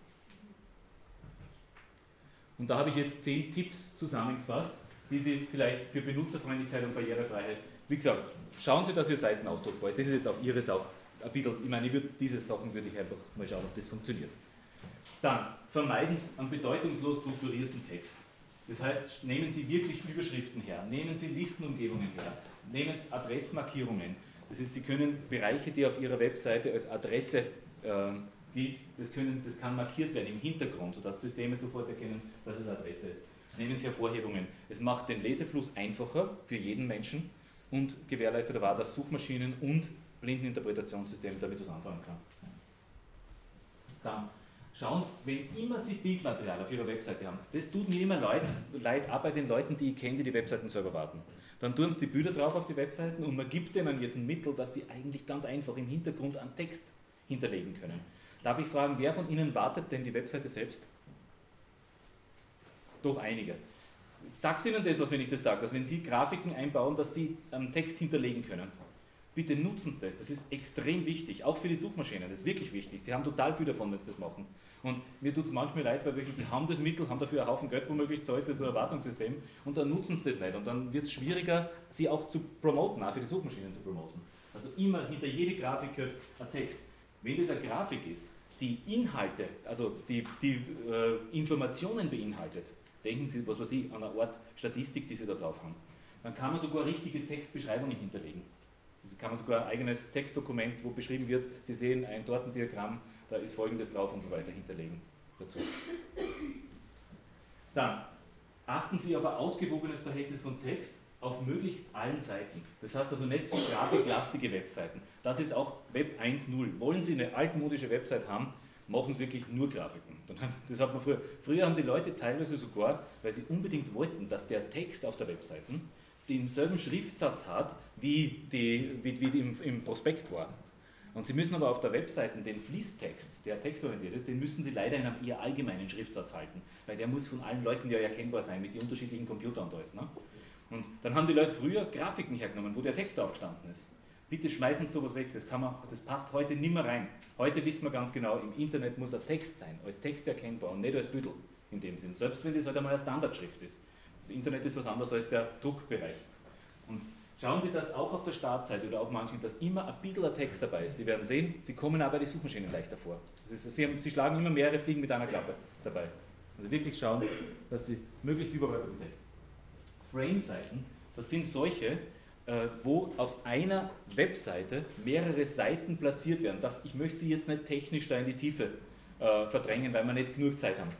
Und da habe ich jetzt 10 Tipps zusammengefasst, die Sie vielleicht für Benutzerfreundlichkeit und Barrierefreiheit, wie gesagt, schauen Sie, dass Ihr Seiten ausdruckbar ist. Das ist jetzt auf Ihre auch ein bisschen, ich meine, diese Sachen würde ich einfach mal schauen, ob das funktioniert. Dann, vermeiden Sie einen bedeutungslos strukturierten Text. Das heißt, nehmen Sie wirklich Überschriften her, nehmen Sie Listenumgebungen her, nehmen Sie Adressmarkierungen. Das heißt, Sie können Bereiche, die auf Ihrer Webseite als Adresse gibt, das kann markiert werden im Hintergrund, sodass Systeme sofort erkennen, dass es Adresse ist. Nehmen Sie Hervorhebungen. Es macht den Lesefluss einfacher für jeden Menschen und gewährleistet war, dass Suchmaschinen und Blindeninterpretationssysteme damit was anfangen kann. Dann schauen Sie, wenn immer Sie Bildmaterial auf Ihrer Webseite haben, das tut mir immer leid, auch bei den Leuten, die ich kenne, die Webseiten selber warten. Dann tun Sie die Bilder drauf auf die Webseiten und man gibt denen jetzt ein Mittel, dass sie eigentlich ganz einfach im Hintergrund einen Text hinterlegen können. Darf ich fragen, wer von Ihnen wartet denn die Webseite selbst? Doch einige. Sagt Ihnen das was, wenn ich das sage, dass wenn Sie Grafiken einbauen, dass Sie einen Text hinterlegen können? Bitte nutzen Sie das, das ist extrem wichtig, auch für die Suchmaschinen, das ist wirklich wichtig. Sie haben total viel davon, wenn Sie das machen. Und mir tut es manchmal leid bei welchen, die haben das Mittel, haben dafür einen Haufen Geld womöglich zahlt für so ein Erwartungssystem und dann nutzen sie das nicht. Und dann wird es schwieriger, sie auch zu promoten, auch für die Suchmaschinen zu promoten. Also immer hinter jede Grafik gehört ein Text. Wenn das eine Grafik ist, die Inhalte, also die Informationen beinhaltet, denken Sie, was weiß ich, an eine Art Statistik, die Sie da drauf haben, dann kann man sogar richtige Textbeschreibungen hinterlegen. Das kann man sogar ein eigenes Textdokument, wo beschrieben wird, Sie sehen ein Tortendiagramm, da ist Folgendes drauf und so weiter hinterlegen dazu. Dann achten Sie auf ein ausgewogenes Verhältnis von Text auf möglichst allen Seiten. Das heißt also nicht so grafiklastige Webseiten. Das ist auch Web 1.0. Wollen Sie eine altmodische Website haben, machen Sie wirklich nur Grafiken. Das hat man früher. Früher haben die Leute teilweise sogar, weil sie unbedingt wollten, dass der Text auf der Webseite denselben Schriftsatz hat, wie im Prospekt war. Und Sie müssen aber auf der Webseite den Fließtext, der textorientiert ist, den müssen Sie leider in einem eher allgemeinen Schriftsatz halten, weil der muss von allen Leuten ja erkennbar sein, mit den unterschiedlichen Computern und alles. Ne? Und dann haben die Leute früher Grafiken hergenommen, wo der Text aufgestanden ist. Bitte schmeißen Sie sowas weg, das passt heute nicht mehr rein. Heute wissen wir ganz genau, im Internet muss ein Text sein, als Text erkennbar und nicht als Büdel in dem Sinn, selbst wenn das halt einmal eine Standardschrift ist. Das Internet ist was anderes als der Druckbereich. Und schauen Sie das auch auf der Startseite oder auf manchen, dass immer ein bisschen ein Text dabei ist. Sie werden sehen, Sie kommen auch bei den Suchmaschinen leichter vor. Sie schlagen immer mehrere Fliegen mit einer Klappe dabei. Also wirklich schauen, dass Sie möglichst überall den Text. Frame-Seiten, das sind solche, wo auf einer Webseite mehrere Seiten platziert werden. Ich möchte Sie jetzt nicht technisch da in die Tiefe verdrängen, weil wir nicht genug Zeit haben.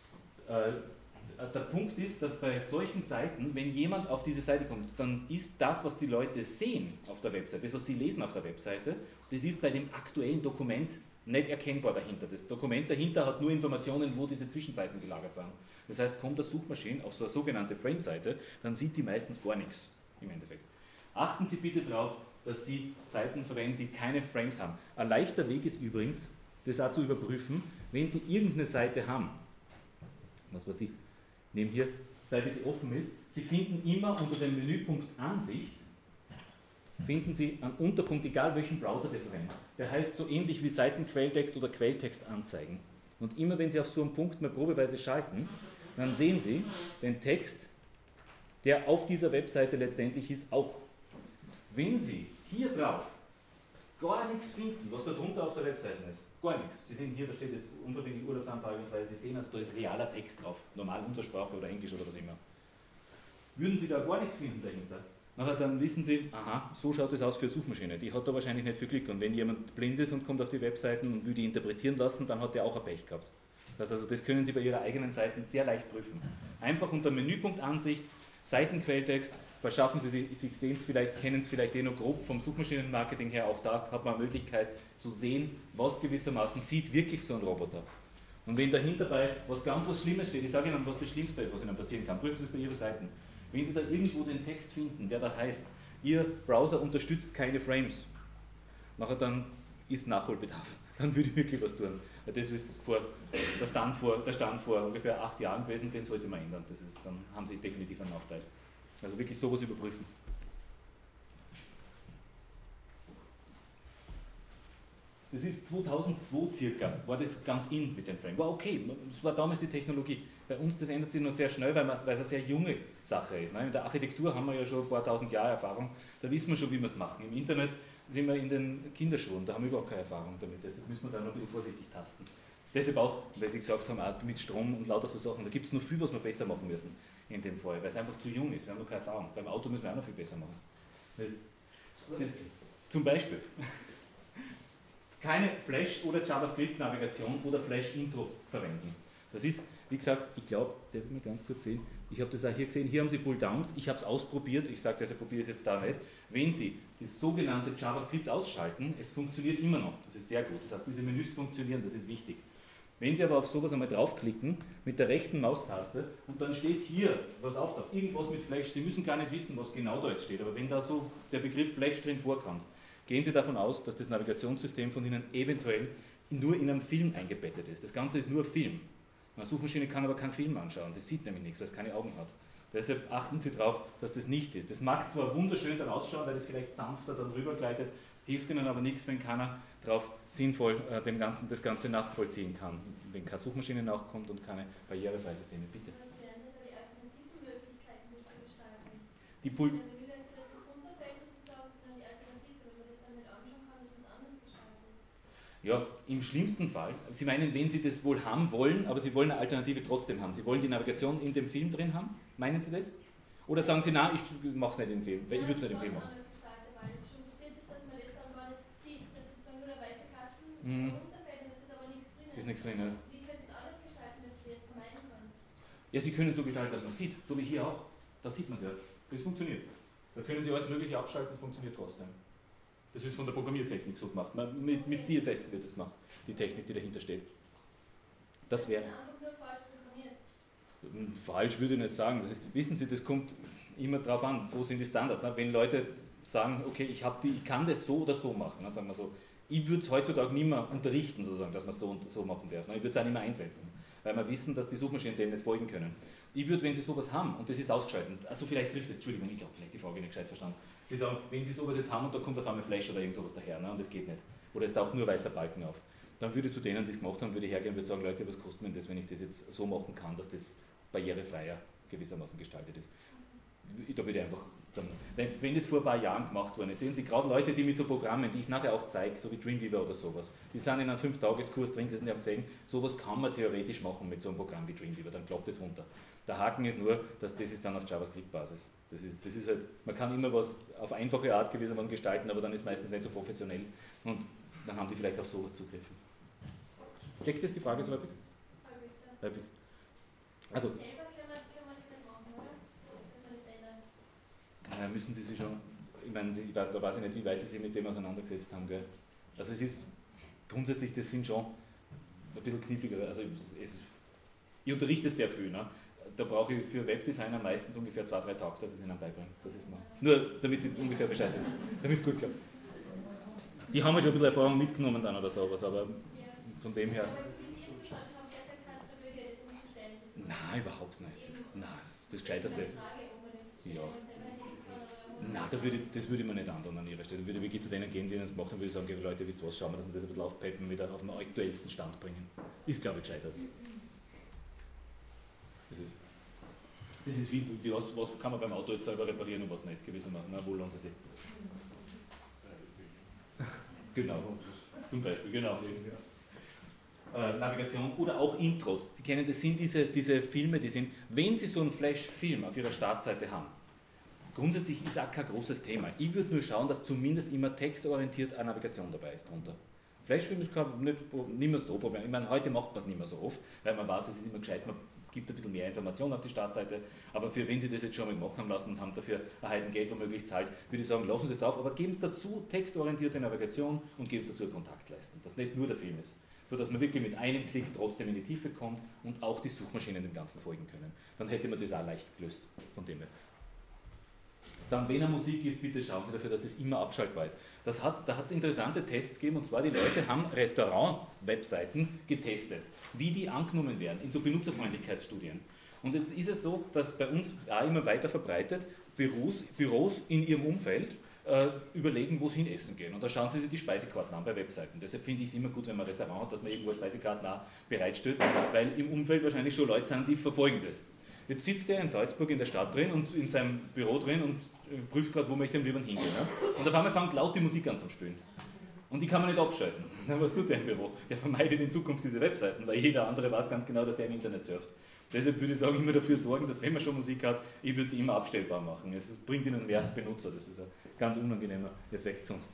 Der Punkt ist, dass bei solchen Seiten, wenn jemand auf diese Seite kommt, dann ist das, was die Leute sehen auf der Webseite, das, was sie lesen auf der Webseite, das ist bei dem aktuellen Dokument nicht erkennbar dahinter. Das Dokument dahinter hat nur Informationen, wo diese Zwischenseiten gelagert sind. Das heißt, kommt der Suchmaschine auf so eine sogenannte Frame-Seite, dann sieht die meistens gar nichts im Endeffekt. Achten Sie bitte darauf, dass Sie Seiten verwenden, die keine Frames haben. Ein leichter Weg ist übrigens, das auch zu überprüfen, wenn Sie irgendeine Seite haben, was weiß ich, nehmen hier Seite, die offen ist, Sie finden immer unter dem Menüpunkt Ansicht, finden Sie einen Unterpunkt, egal welchen Browser der verwendet. Der heißt so ähnlich wie Seitenquelltext oder Quelltext anzeigen. Und immer wenn Sie auf so einen Punkt mal probeweise schalten, dann sehen Sie den Text, der auf dieser Webseite letztendlich ist, auch. Wenn Sie hier drauf gar nichts finden, was da drunter auf der Webseite ist, gar nichts. Sie sehen hier, da steht jetzt unverbindlich Urlaubsanfrage, weil Sie sehen, also da ist realer Text drauf, normal unserer Sprache oder Englisch oder was immer. Würden Sie da gar nichts finden dahinter, nachher dann wissen Sie, aha, so schaut es aus für eine Suchmaschine. Die hat da wahrscheinlich nicht viel Glück. Und wenn jemand blind ist und kommt auf die Webseiten und will die interpretieren lassen, dann hat der auch ein Pech gehabt. Das können Sie bei Ihrer eigenen Seite sehr leicht prüfen. Einfach unter Menüpunkt Ansicht, Seitenquelltext, verschaffen Sie sehen es vielleicht, kennen es vielleicht noch grob vom Suchmaschinenmarketing her, auch da hat man eine Möglichkeit zu sehen, was gewissermaßen sieht wirklich so ein Roboter. Und wenn dahinter bei was Schlimmes steht, ich sage Ihnen, was das Schlimmste ist, was Ihnen passieren kann, prüfen Sie es bei Ihren Seiten. Wenn Sie da irgendwo den Text finden, der da heißt, Ihr Browser unterstützt keine Frames, nachher dann ist Nachholbedarf. Dann würde ich wirklich was tun. Das ist der Stand vor ungefähr 8 Jahren gewesen, den sollte man ändern. Dann haben Sie definitiv einen Nachteil. Also wirklich sowas überprüfen. Das ist 2002 circa, war das ganz in mit dem Frame. War okay, das war damals die Technologie. Bei uns, das ändert sich noch sehr schnell, weil es eine sehr junge Sache ist. In der Architektur haben wir ja schon ein paar tausend Jahre Erfahrung, da wissen wir schon, wie wir es machen. Im Internet sind wir in den Kinderschuhen, da haben wir überhaupt keine Erfahrung damit. Deshalb müssen wir da noch ein bisschen vorsichtig tasten. Deshalb auch, weil Sie gesagt haben, auch mit Strom und lauter so Sachen, da gibt es noch viel, was wir besser machen müssen in dem Fall, weil es einfach zu jung ist, wir haben noch keine Erfahrung. Beim Auto müssen wir auch noch viel besser machen. Zum Beispiel keine Flash- oder JavaScript-Navigation oder Flash-Intro verwenden. Das ist, wie gesagt, ich glaube, der will mir ganz kurz sehen, ich habe das auch hier gesehen, hier haben Sie Pull-Downs, ich habe es ausprobiert, ich sage, deshalb probiere ich es jetzt da nicht. Wenn Sie das sogenannte JavaScript ausschalten, es funktioniert immer noch, das ist sehr gut, das heißt, diese Menüs funktionieren, das ist wichtig. Wenn Sie aber auf sowas einmal draufklicken, mit der rechten Maustaste, und dann steht hier, was auftaucht, irgendwas mit Flash, Sie müssen gar nicht wissen, was genau da jetzt steht, aber wenn da so der Begriff Flash drin vorkommt, gehen Sie davon aus, dass das Navigationssystem von Ihnen eventuell nur in einem Film eingebettet ist. Das Ganze ist nur Film. Eine Suchmaschine kann aber keinen Film anschauen, das sieht nämlich nichts, weil es keine Augen hat. Deshalb achten Sie darauf, dass das nicht ist. Das mag zwar wunderschön dann ausschauen, weil es vielleicht sanfter dann rübergleitet, hilft Ihnen aber nichts, wenn keiner darauf sinnvoll das Ganze nachvollziehen kann. Wenn keine Suchmaschine nachkommt und keine barrierefreie Systeme. Bitte. Was wären denn da die alternativen Möglichkeiten, das zu gestalten? Die Pul Wenn man will, dass das runterfällt sozusagen, sondern die Alternative, wenn man das dann nicht anschauen kann, dass man es anders gestaltet. Ja, im schlimmsten Fall, Sie meinen, wenn Sie das wohl haben wollen, aber Sie wollen eine Alternative trotzdem haben. Sie wollen die Navigation in dem Film drin haben? Meinen Sie das? Oder sagen Sie, nein, ich mache es nicht im Film, weil ich würde es nicht im Film machen. Weil es schon passiert ist, dass man das dann gar nicht sieht, dass sozusagen nur der weiße Kasten Mhm. runterfällt und es ist aber nichts drin. Ist nichts drin, ja. Wie könnte es alles gestalten, dass wir es vermeiden können? Ja, Sie können so gestalten, dass man es sieht, so wie hier auch. Da sieht man es ja. Das funktioniert. Da können Sie alles Mögliche abschalten, das funktioniert trotzdem. Das ist von der Programmiertechnik so gemacht. Mit CSS wird das gemacht, die Technik, die dahinter steht. Das wäre. Einfach nur falsch programmiert. Falsch würde ich nicht sagen. Wissen Sie, das kommt immer darauf an, wo sind die Standards. Ne? Wenn Leute sagen, okay, ich kann das so oder so machen, ne? Sagen wir so, ich würde es heutzutage nicht mehr unterrichten, sozusagen, dass man es so und so machen darf. Ne? Ich würde es auch nicht mehr einsetzen, weil wir wissen, dass die Suchmaschinen dem nicht folgen können. Ich würde, wenn Sie sowas haben, und das ist ausgeschaltet, also vielleicht trifft es, Entschuldigung, ich glaube, vielleicht die Frage nicht gescheit verstanden. Sie sagen, wenn Sie sowas jetzt haben und da kommt auf einmal Flash oder irgend sowas daher, ne? Und das geht nicht. Oder es taucht nur weißer Balken auf. Dann würde ich zu denen, die es gemacht haben, würde ich hergehen und würde sagen, Leute, was kostet mir das, wenn ich das jetzt so machen kann, dass das barrierefreier gewissermaßen gestaltet ist. Da würde ich einfach dann, wenn das vor ein paar Jahren gemacht worden ist, sehen Sie gerade Leute, die mit so Programmen, die ich nachher auch zeige, so wie Dreamweaver oder sowas, die sind in einem 5-Tages-Kurs drin gesessen und haben gesehen, sowas kann man theoretisch machen mit so einem Programm wie Dreamweaver, dann klappt das runter. Der Haken ist nur, dass das ist dann auf JavaScript-Basis. Das ist halt, man kann immer was auf einfache Art gewissermaßen gestalten, aber dann ist es meistens nicht so professionell und dann haben die vielleicht auf sowas zugriffen. Checkt das die Frage so halbwegs? Halbwegs. Also, Selber kann man das nicht machen, oder? Dass man das ändert. müssen Sie sich schon, ich meine, da weiß ich nicht, wie weit Sie sich mit dem auseinandergesetzt haben. Gell? Also es ist grundsätzlich, das sind schon ein bisschen kniffliger. Also ich unterrichte sehr viel. Ne? Da brauche ich für Webdesigner meistens ungefähr 2-3 Tage, dass ich es ihnen beibringe. Das ist mal. Nur damit Sie ungefähr Bescheid wissen, damit es gut klappt. Die haben ja schon ein bisschen Erfahrung mitgenommen dann oder sowas, aber von dem her. Aber wie Sie jetzt verstanden haben, wäre es ja keine Tragödie, das umzustellen. Nein, überhaupt nicht. Nein, das Gescheiteste. Frage, ob man das Ja. selber hätte können, Nein, das würde ich mir nicht antun an Ihrer Stelle. Da würde ich wirklich zu denen gehen, die es gemacht haben, würde ich sagen, Leute, wisst ihr was, schauen wir, dass wir das ein bisschen aufpeppen, wieder auf den aktuellsten Stand bringen. Ist, glaube ich, gescheiter. Das ist wie was kann man beim Auto jetzt selber reparieren und was nicht, gewissermaßen. Na, wo lohnt es sich? Genau, zum Beispiel, genau. Navigation oder auch Intros. Sie kennen, das sind diese Filme, die sind, wenn Sie so einen Flash-Film auf Ihrer Startseite haben, grundsätzlich ist auch kein großes Thema. Ich würde nur schauen, dass zumindest immer textorientiert eine Navigation dabei ist drunter. Flashfilm ist nicht mehr so Problem. Ich meine, heute macht man es nicht mehr so oft, weil man weiß, es ist immer gescheit, man gibt ein bisschen mehr Informationen auf die Startseite, aber wenn Sie das jetzt schon mal machen haben lassen und haben dafür ein Heidengeld womöglich zahlt, würde ich sagen, lassen Sie es drauf, aber geben Sie dazu textorientierte Navigation und geben Sie dazu Kontaktleisten, dass nicht nur der Film ist, sodass man wirklich mit einem Klick trotzdem in die Tiefe kommt und auch die Suchmaschinen dem Ganzen folgen können. Dann hätte man das auch leicht gelöst von dem her. Dann, wenn er Musik ist, bitte schauen Sie dafür, dass das immer abschaltbar ist. Da hat es interessante Tests gegeben, und zwar die Leute haben Restaurant-Webseiten getestet, wie die angenommen werden in so Benutzerfreundlichkeitsstudien. Und jetzt ist es so, dass bei uns auch immer weiter verbreitet Büros in ihrem Umfeld überlegen, wo sie hin essen gehen. Und da schauen sie sich die Speisekarten an bei Webseiten. Deshalb finde ich es immer gut, wenn man ein Restaurant hat, dass man irgendwo Speisekarten auch bereitstellt, weil im Umfeld wahrscheinlich schon Leute sind, die verfolgen das. Jetzt sitzt er in Salzburg in der Stadt drin und in seinem Büro drin und prüft gerade, wo möchte er lieber hingehen. Ne? Und auf einmal fängt laut die Musik an zu spielen. Und die kann man nicht abschalten. Was tut der im Büro? Der vermeidet in Zukunft diese Webseiten, weil jeder andere weiß ganz genau, dass der im Internet surft. Deshalb würde ich sagen, immer dafür sorgen, dass wenn man schon Musik hat, ich würde sie immer abstellbar machen. Es bringt ihnen mehr Benutzer, das ist ein ganz unangenehmer Effekt sonst.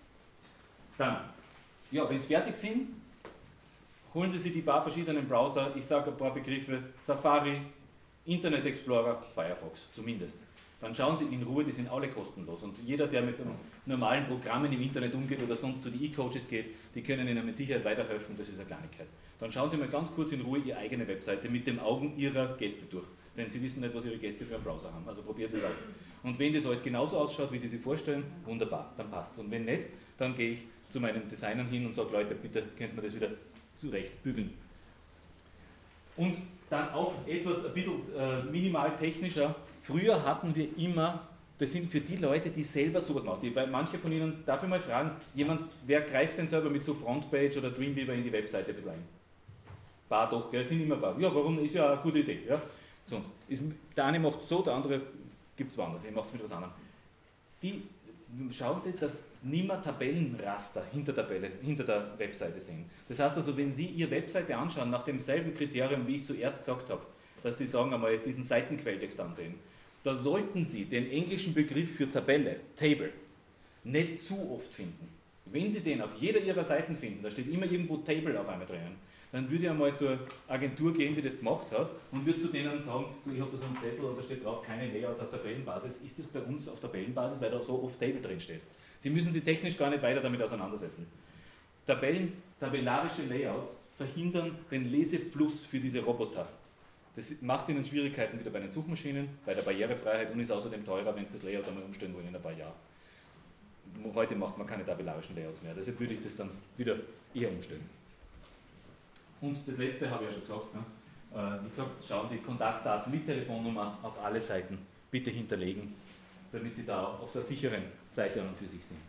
Dann, ja, wenn Sie fertig sind, holen Sie sich die paar verschiedenen Browser, ich sage ein paar Begriffe, Safari, Internet Explorer, Firefox zumindest. Dann schauen Sie in Ruhe, die sind alle kostenlos. Und jeder, der mit normalen Programmen im Internet umgeht oder sonst zu den E-Coaches geht, die können Ihnen mit Sicherheit weiterhelfen, das ist eine Kleinigkeit. Dann schauen Sie mal ganz kurz in Ruhe Ihre eigene Webseite mit den Augen Ihrer Gäste durch. Denn Sie wissen nicht, was Ihre Gäste für einen Browser haben. Also probiert das aus. Und wenn das alles genauso ausschaut, wie Sie sich vorstellen, wunderbar, dann passt es. Und wenn nicht, dann gehe ich zu meinen Designern hin und sage, Leute, bitte könnt ihr mir das wieder zurecht bügeln. Und Dann auch etwas ein bisschen minimal technischer. Früher hatten wir immer, das sind für die Leute, die selber sowas machen. Weil manche von Ihnen, darf ich mal fragen, wer greift denn selber mit so Frontpage oder Dreamweaver in die Webseite ein bisschen ein? Paar doch, gell, sind immer paar. Ja, warum? Ist ja eine gute Idee. Ja? Sonst. Der eine macht so, der andere gibt es woanders. Er macht es mit was anderem. Schauen Sie, dass niemand Tabellenraster hinter der Webseite sehen. Das heißt also, wenn Sie Ihre Webseite anschauen, nach demselben Kriterium, wie ich zuerst gesagt habe, dass Sie sagen einmal diesen Seitenquelltext ansehen, da sollten Sie den englischen Begriff für Tabelle, Table, nicht zu oft finden. Wenn Sie den auf jeder Ihrer Seiten finden, da steht immer irgendwo Table auf einmal drinnen, dann würde ich einmal zur Agentur gehen, die das gemacht hat, und würde zu denen sagen, du, ich habe da so einen Zettel und da steht drauf, keine Layouts auf Tabellenbasis. Ist das bei uns auf Tabellenbasis, weil da so oft Table drin steht? Sie müssen sich technisch gar nicht weiter damit auseinandersetzen. Tabellarische Layouts verhindern den Lesefluss für diese Roboter. Das macht ihnen Schwierigkeiten wieder bei den Suchmaschinen, bei der Barrierefreiheit und ist außerdem teurer, wenn sie das Layout einmal umstellen wollen in ein paar Jahren. Heute macht man keine tabellarischen Layouts mehr, deshalb würde ich das dann wieder eher umstellen. Und das letzte habe ich ja schon gesagt. Ne? Wie gesagt, schauen Sie Kontaktdaten mit Telefonnummer auf alle Seiten bitte hinterlegen, damit Sie da auf der sicheren Seite an und für sich sind.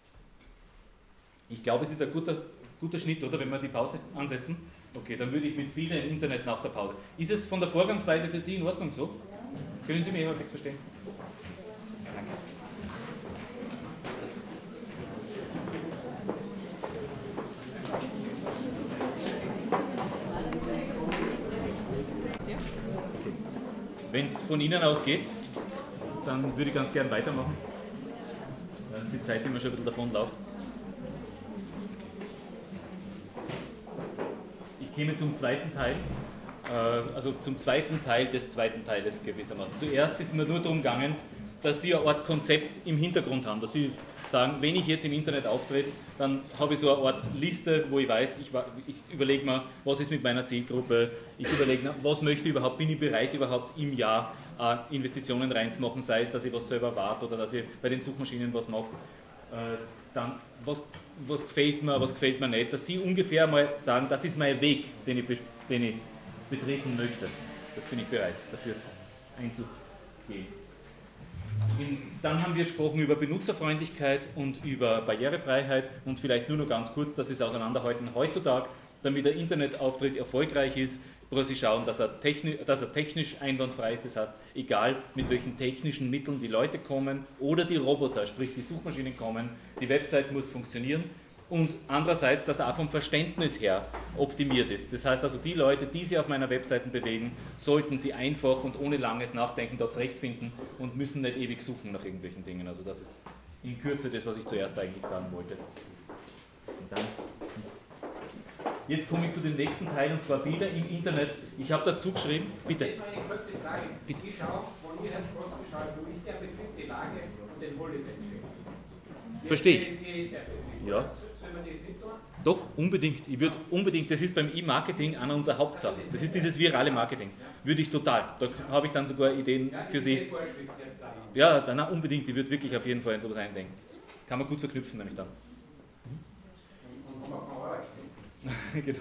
Ich glaube, es ist ein guter Schnitt, oder? Wenn wir die Pause ansetzen. Okay, dann würde ich mit Bilder im Internet nach der Pause. Ist es von der Vorgangsweise für Sie in Ordnung so? Können Sie mich halbwegs verstehen? Danke. Wenn es von Ihnen aus geht, dann würde ich ganz gern weitermachen. Die Zeit immer schon ein bisschen davonläuft. Ich käme zum zweiten Teil, also zum zweiten Teil des zweiten Teiles gewissermaßen. Zuerst ist mir nur darum gegangen, dass Sie eine Art Konzept im Hintergrund haben, dass Sie sagen, wenn ich jetzt im Internet auftrete, dann habe ich so eine Art Liste, wo ich weiß, ich überlege mir, was ist mit meiner Zielgruppe, ich überlege mir, was möchte ich überhaupt, bin ich bereit überhaupt im Jahr Investitionen reinzumachen, sei es, dass ich was selber warte oder dass ich bei den Suchmaschinen was mache, dann was gefällt mir nicht, dass Sie ungefähr mal sagen, das ist mein Weg, den ich betreten möchte, das bin ich bereit, dafür einzugehen. Dann haben wir gesprochen über Benutzerfreundlichkeit und über Barrierefreiheit und vielleicht nur noch ganz kurz, dass Sie es auseinanderhalten. Heutzutage, damit der Internetauftritt erfolgreich ist, muss ich schauen, dass er technisch einwandfrei ist. Das heißt, egal mit welchen technischen Mitteln die Leute kommen oder die Roboter, sprich die Suchmaschinen kommen, die Website muss funktionieren. Und andererseits, dass er auch vom Verständnis her optimiert ist. Das heißt also, die Leute, die sich auf meiner Webseite bewegen, sollten sie einfach und ohne langes Nachdenken dort zurechtfinden und müssen nicht ewig suchen nach irgendwelchen Dingen. Also das ist in Kürze das, was ich zuerst eigentlich sagen wollte. Und dann, jetzt komme ich zu dem nächsten Teil, und zwar Bilder im Internet. Ich habe dazu geschrieben, bitte. Ich habe eine kurze Frage. Bitte. Ich schaue, von Ihnen ausgestrahlt, wo ist der Betrieb, die Lage und den Holiday-Check? Verstehe ich. Wie ist der Betrieb? Ja. Soll man das nicht tun? Doch, unbedingt. Ich würde unbedingt, das ist beim E-Marketing einer unserer Hauptsachen. Das ist dieses virale Marketing. Würde ich total. Da habe ich dann sogar Ideen für Sie. Ja, dann unbedingt. Ich würde wirklich auf jeden Fall in sowas eindenken. Das kann man gut verknüpfen, nämlich dann. Genau.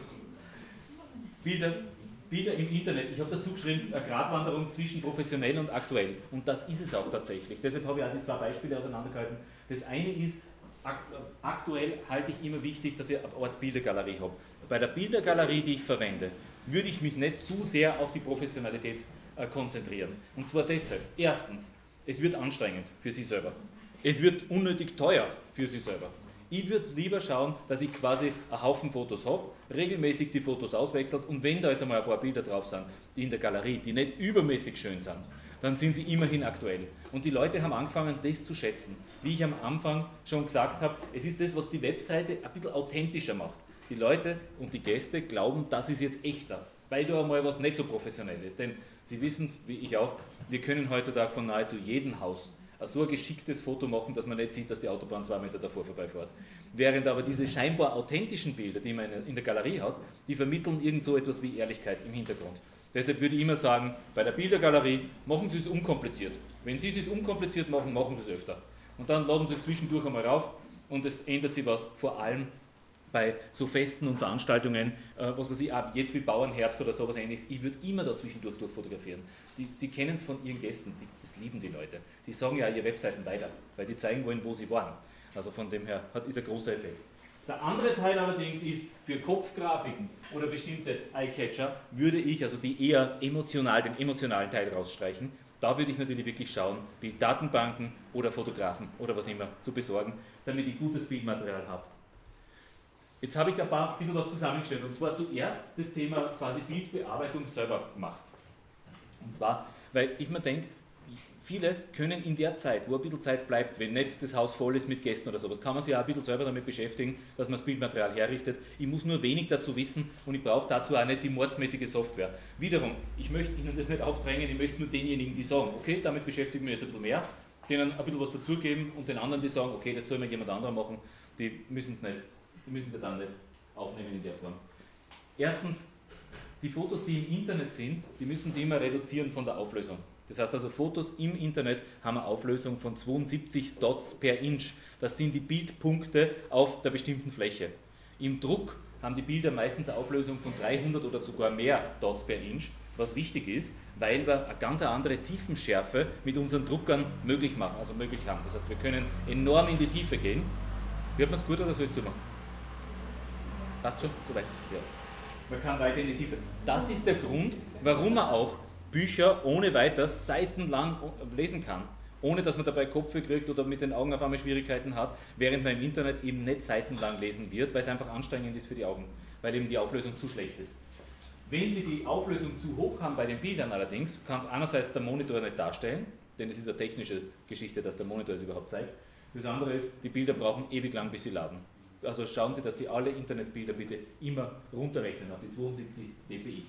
Bilder im Internet. Ich habe dazu geschrieben, eine Gratwanderung zwischen professionell und aktuell. Und das ist es auch tatsächlich. Deshalb habe ich auch die zwei Beispiele auseinandergehalten. Das eine ist, aktuell halte ich immer wichtig, dass ich eine Art Bildergalerie habe. Bei der Bildergalerie, die ich verwende, würde ich mich nicht zu sehr auf die Professionalität konzentrieren. Und zwar deshalb. Erstens, es wird anstrengend für Sie selber. Es wird unnötig teuer für Sie selber. Ich würde lieber schauen, dass ich quasi einen Haufen Fotos habe, regelmäßig die Fotos auswechselt, und wenn da jetzt einmal ein paar Bilder drauf sind, die in der Galerie, die nicht übermäßig schön sind, dann sind sie immerhin aktuell. Und die Leute haben angefangen, das zu schätzen. Wie ich am Anfang schon gesagt habe, es ist das, was die Webseite ein bisschen authentischer macht. Die Leute und die Gäste glauben, das ist jetzt echter, weil da einmal was nicht so professionell ist. Denn Sie wissen es, wie ich auch, wir können heutzutage von nahezu jedem Haus so ein geschicktes Foto machen, dass man nicht sieht, dass die Autobahn 2 Meter davor vorbeifährt. Während aber diese scheinbar authentischen Bilder, die man in der Galerie hat, die vermitteln irgend so etwas wie Ehrlichkeit im Hintergrund. Deshalb würde ich immer sagen, bei der Bildergalerie machen Sie es unkompliziert. Wenn Sie es unkompliziert machen, machen Sie es öfter. Und dann laden Sie es zwischendurch einmal rauf und es ändert sich was, vor allem bei so Festen und Veranstaltungen, was weiß ich, auch jetzt wie Bauernherbst oder sowas ähnliches, ich würde immer da zwischendurch durchfotografieren. Sie kennen es von ihren Gästen, das lieben die Leute. Die sagen ja ihre Webseiten weiter, weil die zeigen wollen, wo sie waren. Also von dem her ist ein großer Effekt. Der andere Teil allerdings ist, für Kopfgrafiken oder bestimmte Eyecatcher würde ich also den emotionalen Teil rausstreichen. Da würde ich natürlich wirklich schauen, wie Datenbanken oder Fotografen oder was immer zu besorgen, damit ich gutes Bildmaterial habe. Jetzt habe ich ein bisschen was zusammengestellt, und zwar zuerst das Thema quasi Bildbearbeitung selber gemacht. Und zwar, weil ich mir denke, viele können in der Zeit, wo ein bisschen Zeit bleibt, wenn nicht das Haus voll ist mit Gästen oder sowas, kann man sich auch ein bisschen selber damit beschäftigen, dass man das Bildmaterial herrichtet. Ich muss nur wenig dazu wissen und ich brauche dazu auch nicht die mordsmäßige Software. Wiederum, ich möchte Ihnen das nicht aufdrängen, ich möchte nur denjenigen, die sagen, okay, damit beschäftige ich mich jetzt ein bisschen mehr, denen ein bisschen was dazugeben, und den anderen, die sagen, okay, das soll mir jemand anderer machen, die müssen sie dann nicht aufnehmen in der Form. Erstens, die Fotos, die im Internet sind, die müssen Sie immer reduzieren von der Auflösung. Das heißt also, Fotos im Internet haben eine Auflösung von 72 Dots per Inch. Das sind die Bildpunkte auf der bestimmten Fläche. Im Druck haben die Bilder meistens eine Auflösung von 300 oder sogar mehr Dots per Inch, was wichtig ist, weil wir eine ganz andere Tiefenschärfe mit unseren Druckern möglich haben. Das heißt, wir können enorm in die Tiefe gehen. Hört man es gut oder soll ich es zumachen? Passt schon? Soweit? Ja. Man kann weiter in die Tiefe. Das ist der Grund, warum man auch Bücher ohne weiteres seitenlang lesen kann, ohne dass man dabei Kopfweh kriegt oder mit den Augen auf einmal Schwierigkeiten hat, während man im Internet eben nicht seitenlang lesen wird, weil es einfach anstrengend ist für die Augen, weil eben die Auflösung zu schlecht ist. Wenn Sie die Auflösung zu hoch haben bei den Bildern allerdings, kann es einerseits der Monitor nicht darstellen, denn es ist eine technische Geschichte, dass der Monitor es überhaupt zeigt. Das andere ist, die Bilder brauchen ewig lang, bis sie laden. Also schauen Sie, dass Sie alle Internetbilder bitte immer runterrechnen auf die 72 dpi.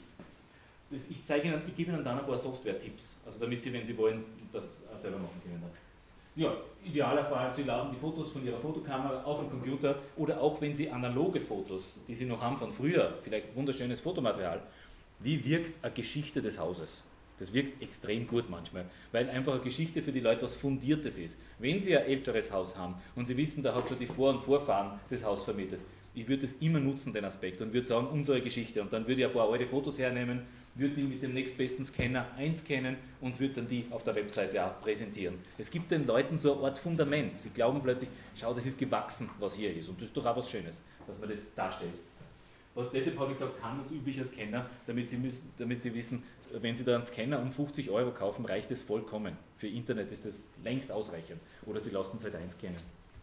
Ich gebe Ihnen dann ein paar Software-Tipps, also damit Sie, wenn Sie wollen, das auch selber machen können. Ja, idealer Fall, Sie laden die Fotos von Ihrer Fotokamera auf den Computer, oder auch wenn Sie analoge Fotos, die Sie noch haben von früher, vielleicht wunderschönes Fotomaterial. Wie wirkt eine Geschichte des Hauses? Das wirkt extrem gut manchmal, weil einfach eine Geschichte für die Leute was Fundiertes ist. Wenn Sie ein älteres Haus haben und Sie wissen, da hat schon die Vor- und Vorfahren das Haus vermietet, ich würde es immer nutzen, den Aspekt, und würde sagen, unsere Geschichte, und dann würde ich ein paar alte Fotos hernehmen, würde die mit dem nächstbesten Scanner einscannen und würde dann die auf der Webseite auch präsentieren. Es gibt den Leuten so eine Art Fundament. Sie glauben plötzlich, schau, das ist gewachsen, was hier ist, und das ist doch auch was Schönes, dass man das darstellt. Und deshalb habe ich gesagt, handelsüblicher Scanner, damit Sie wissen, wenn Sie da einen Scanner um 50 € kaufen, reicht es vollkommen. Für Internet ist das längst ausreichend. Oder Sie lassen es halt einscannen.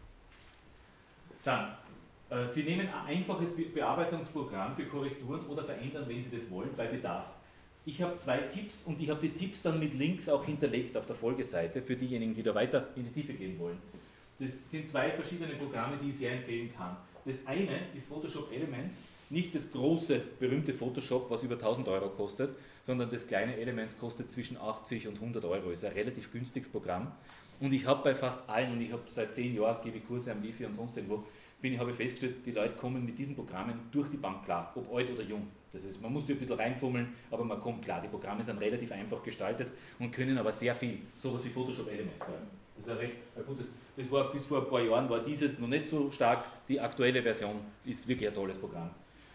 Dann, Sie nehmen ein einfaches Bearbeitungsprogramm für Korrekturen oder verändern, wenn Sie das wollen, bei Bedarf. Ich habe 2 Tipps, und ich habe die Tipps dann mit Links auch hinterlegt auf der Folgeseite für diejenigen, die da weiter in die Tiefe gehen wollen. Das sind 2 verschiedene Programme, die ich sehr empfehlen kann. Das eine ist Photoshop Elements, nicht das große, berühmte Photoshop, was über 1000 € kostet, sondern das kleine Elements kostet zwischen 80 und 100 €. Ist ein relativ günstiges Programm. Und ich habe bei fast allen, und ich habe seit 10 Jahren, gebe Kurse am Wifi und sonst irgendwo, habe ich festgestellt, die Leute kommen mit diesen Programmen durch die Bank klar, ob alt oder jung. Das heißt, man muss sich ein bisschen reinfummeln, aber man kommt klar. Die Programme sind relativ einfach gestaltet und können aber sehr viel, sowas wie Photoshop Elements. Das ist ein gutes, das war bis vor ein paar Jahren war dieses noch nicht so stark, die aktuelle Version ist wirklich ein tolles Programm.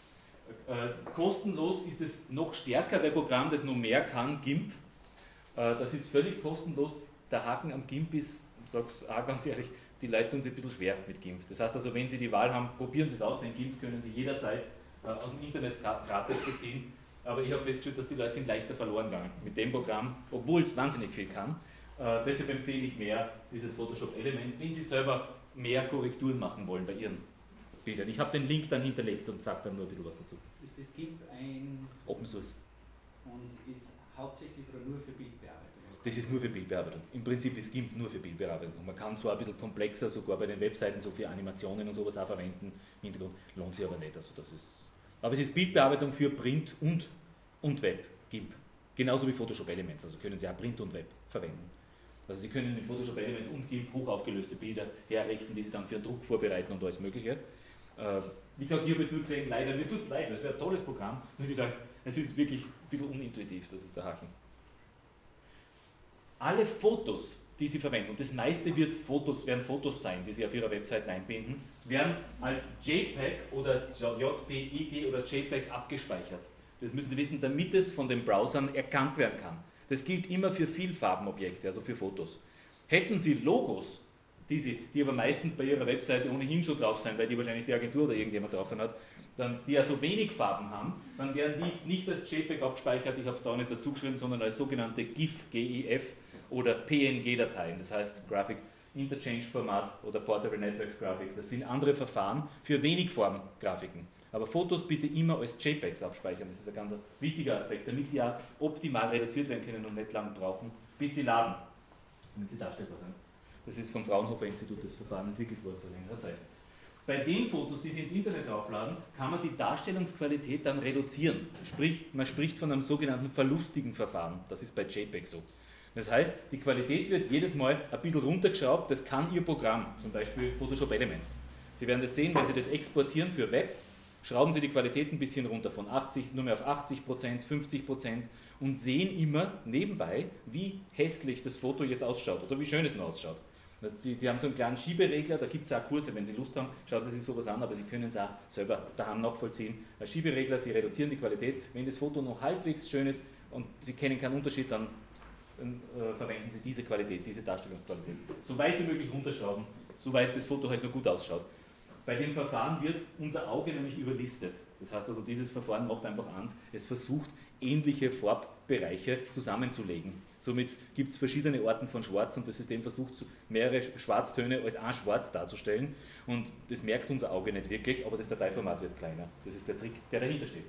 Kostenlos ist das noch stärkere Programm, das noch mehr kann, GIMP. Das ist völlig kostenlos. Der Haken am GIMP ist, ich sage es auch ganz ehrlich, die Leute tun sich ein bisschen schwer mit GIMP. Das heißt also, wenn Sie die Wahl haben, probieren Sie es aus, denn GIMP können Sie jederzeit aus dem Internet gratis beziehen. Aber ich habe festgestellt, dass die Leute sind leichter verloren gegangen mit dem Programm, obwohl es wahnsinnig viel kann. Deshalb empfehle ich mehr dieses Photoshop Elements, wenn Sie selber mehr Korrekturen machen wollen bei Ihren Bildern. Ich habe den Link dann hinterlegt und sage dann nur ein bisschen was dazu. Ist das GIMP ein Open Source? Und ist hauptsächlich oder nur für Bildbearbeitung? Das ist nur für Bildbearbeitung. Im Prinzip ist GIMP nur für Bildbearbeitung. Man kann zwar ein bisschen komplexer, sogar bei den Webseiten, so für Animationen und sowas auch verwenden, im Hintergrund, lohnt sich aber nicht. Also das ist, aber es ist Bildbearbeitung für Print und Web, GIMP. Genauso wie Photoshop Elements, also können Sie auch Print und Web verwenden. Also Sie können mit Photoshop Elements und GIMP hochaufgelöste Bilder herrichten, die Sie dann für einen Druck vorbereiten und alles Mögliche. Wie gesagt, hier wird nur gesehen, leider, mir tut es leid, das wäre ein tolles Programm. Es ist wirklich ein bisschen unintuitiv, das ist der Haken. Alle Fotos, die Sie verwenden, und das meiste werden Fotos sein, die Sie auf Ihrer Website einbinden, werden als JPEG oder JPEG oder JPEG abgespeichert. Das müssen Sie wissen, damit es von den Browsern erkannt werden kann. Das gilt immer für Vielfarbenobjekte, also für Fotos. Hätten Sie Logos, die aber meistens bei Ihrer Webseite ohnehin schon drauf sein, weil die wahrscheinlich die Agentur oder irgendjemand drauf dann hat, die ja so wenig Farben haben, dann werden die nicht als JPEG abgespeichert, ich habe es da auch nicht dazu geschrieben, sondern als sogenannte GIF, GIF oder PNG-Dateien, das heißt Graphic Interchange Format oder Portable Networks Graphic. Das sind andere Verfahren für Wenigform-Grafiken. Aber Fotos bitte immer als JPEGs abspeichern, das ist ein ganz wichtiger Aspekt, damit die ja optimal reduziert werden können und nicht lange brauchen, bis sie laden, damit sie darstellbar sind. Das ist vom Fraunhofer Institut das Verfahren entwickelt worden vor längerer Zeit. Bei den Fotos, die Sie ins Internet aufladen, kann man die Darstellungsqualität dann reduzieren. Sprich, man spricht von einem sogenannten verlustigen Verfahren. Das ist bei JPEG so. Das heißt, die Qualität wird jedes Mal ein bisschen runtergeschraubt. Das kann Ihr Programm, zum Beispiel Photoshop Elements. Sie werden das sehen, wenn Sie das exportieren für Web, schrauben Sie die Qualität ein bisschen runter, von 80 nur mehr auf 80%, 50% und sehen immer nebenbei, wie hässlich das Foto jetzt ausschaut oder wie schön es nur ausschaut. Sie haben so einen kleinen Schieberegler, da gibt es auch Kurse, wenn Sie Lust haben, schauen Sie sich sowas an, aber Sie können es auch selber daheim nachvollziehen. Ein Schieberegler, Sie reduzieren die Qualität. Wenn das Foto noch halbwegs schön ist und Sie kennen keinen Unterschied, dann verwenden Sie diese Qualität, diese Darstellungsqualität. So weit wie möglich runterschrauben, soweit das Foto halt noch gut ausschaut. Bei dem Verfahren wird unser Auge nämlich überlistet. Das heißt also, dieses Verfahren macht einfach eins, es versucht, ähnliche Farbbereiche zusammenzulegen. Somit gibt es verschiedene Arten von Schwarz und das System versucht, mehrere Schwarztöne als ein Schwarz darzustellen und das merkt unser Auge nicht wirklich, aber das Dateiformat wird kleiner. Das ist der Trick, der dahinter steht.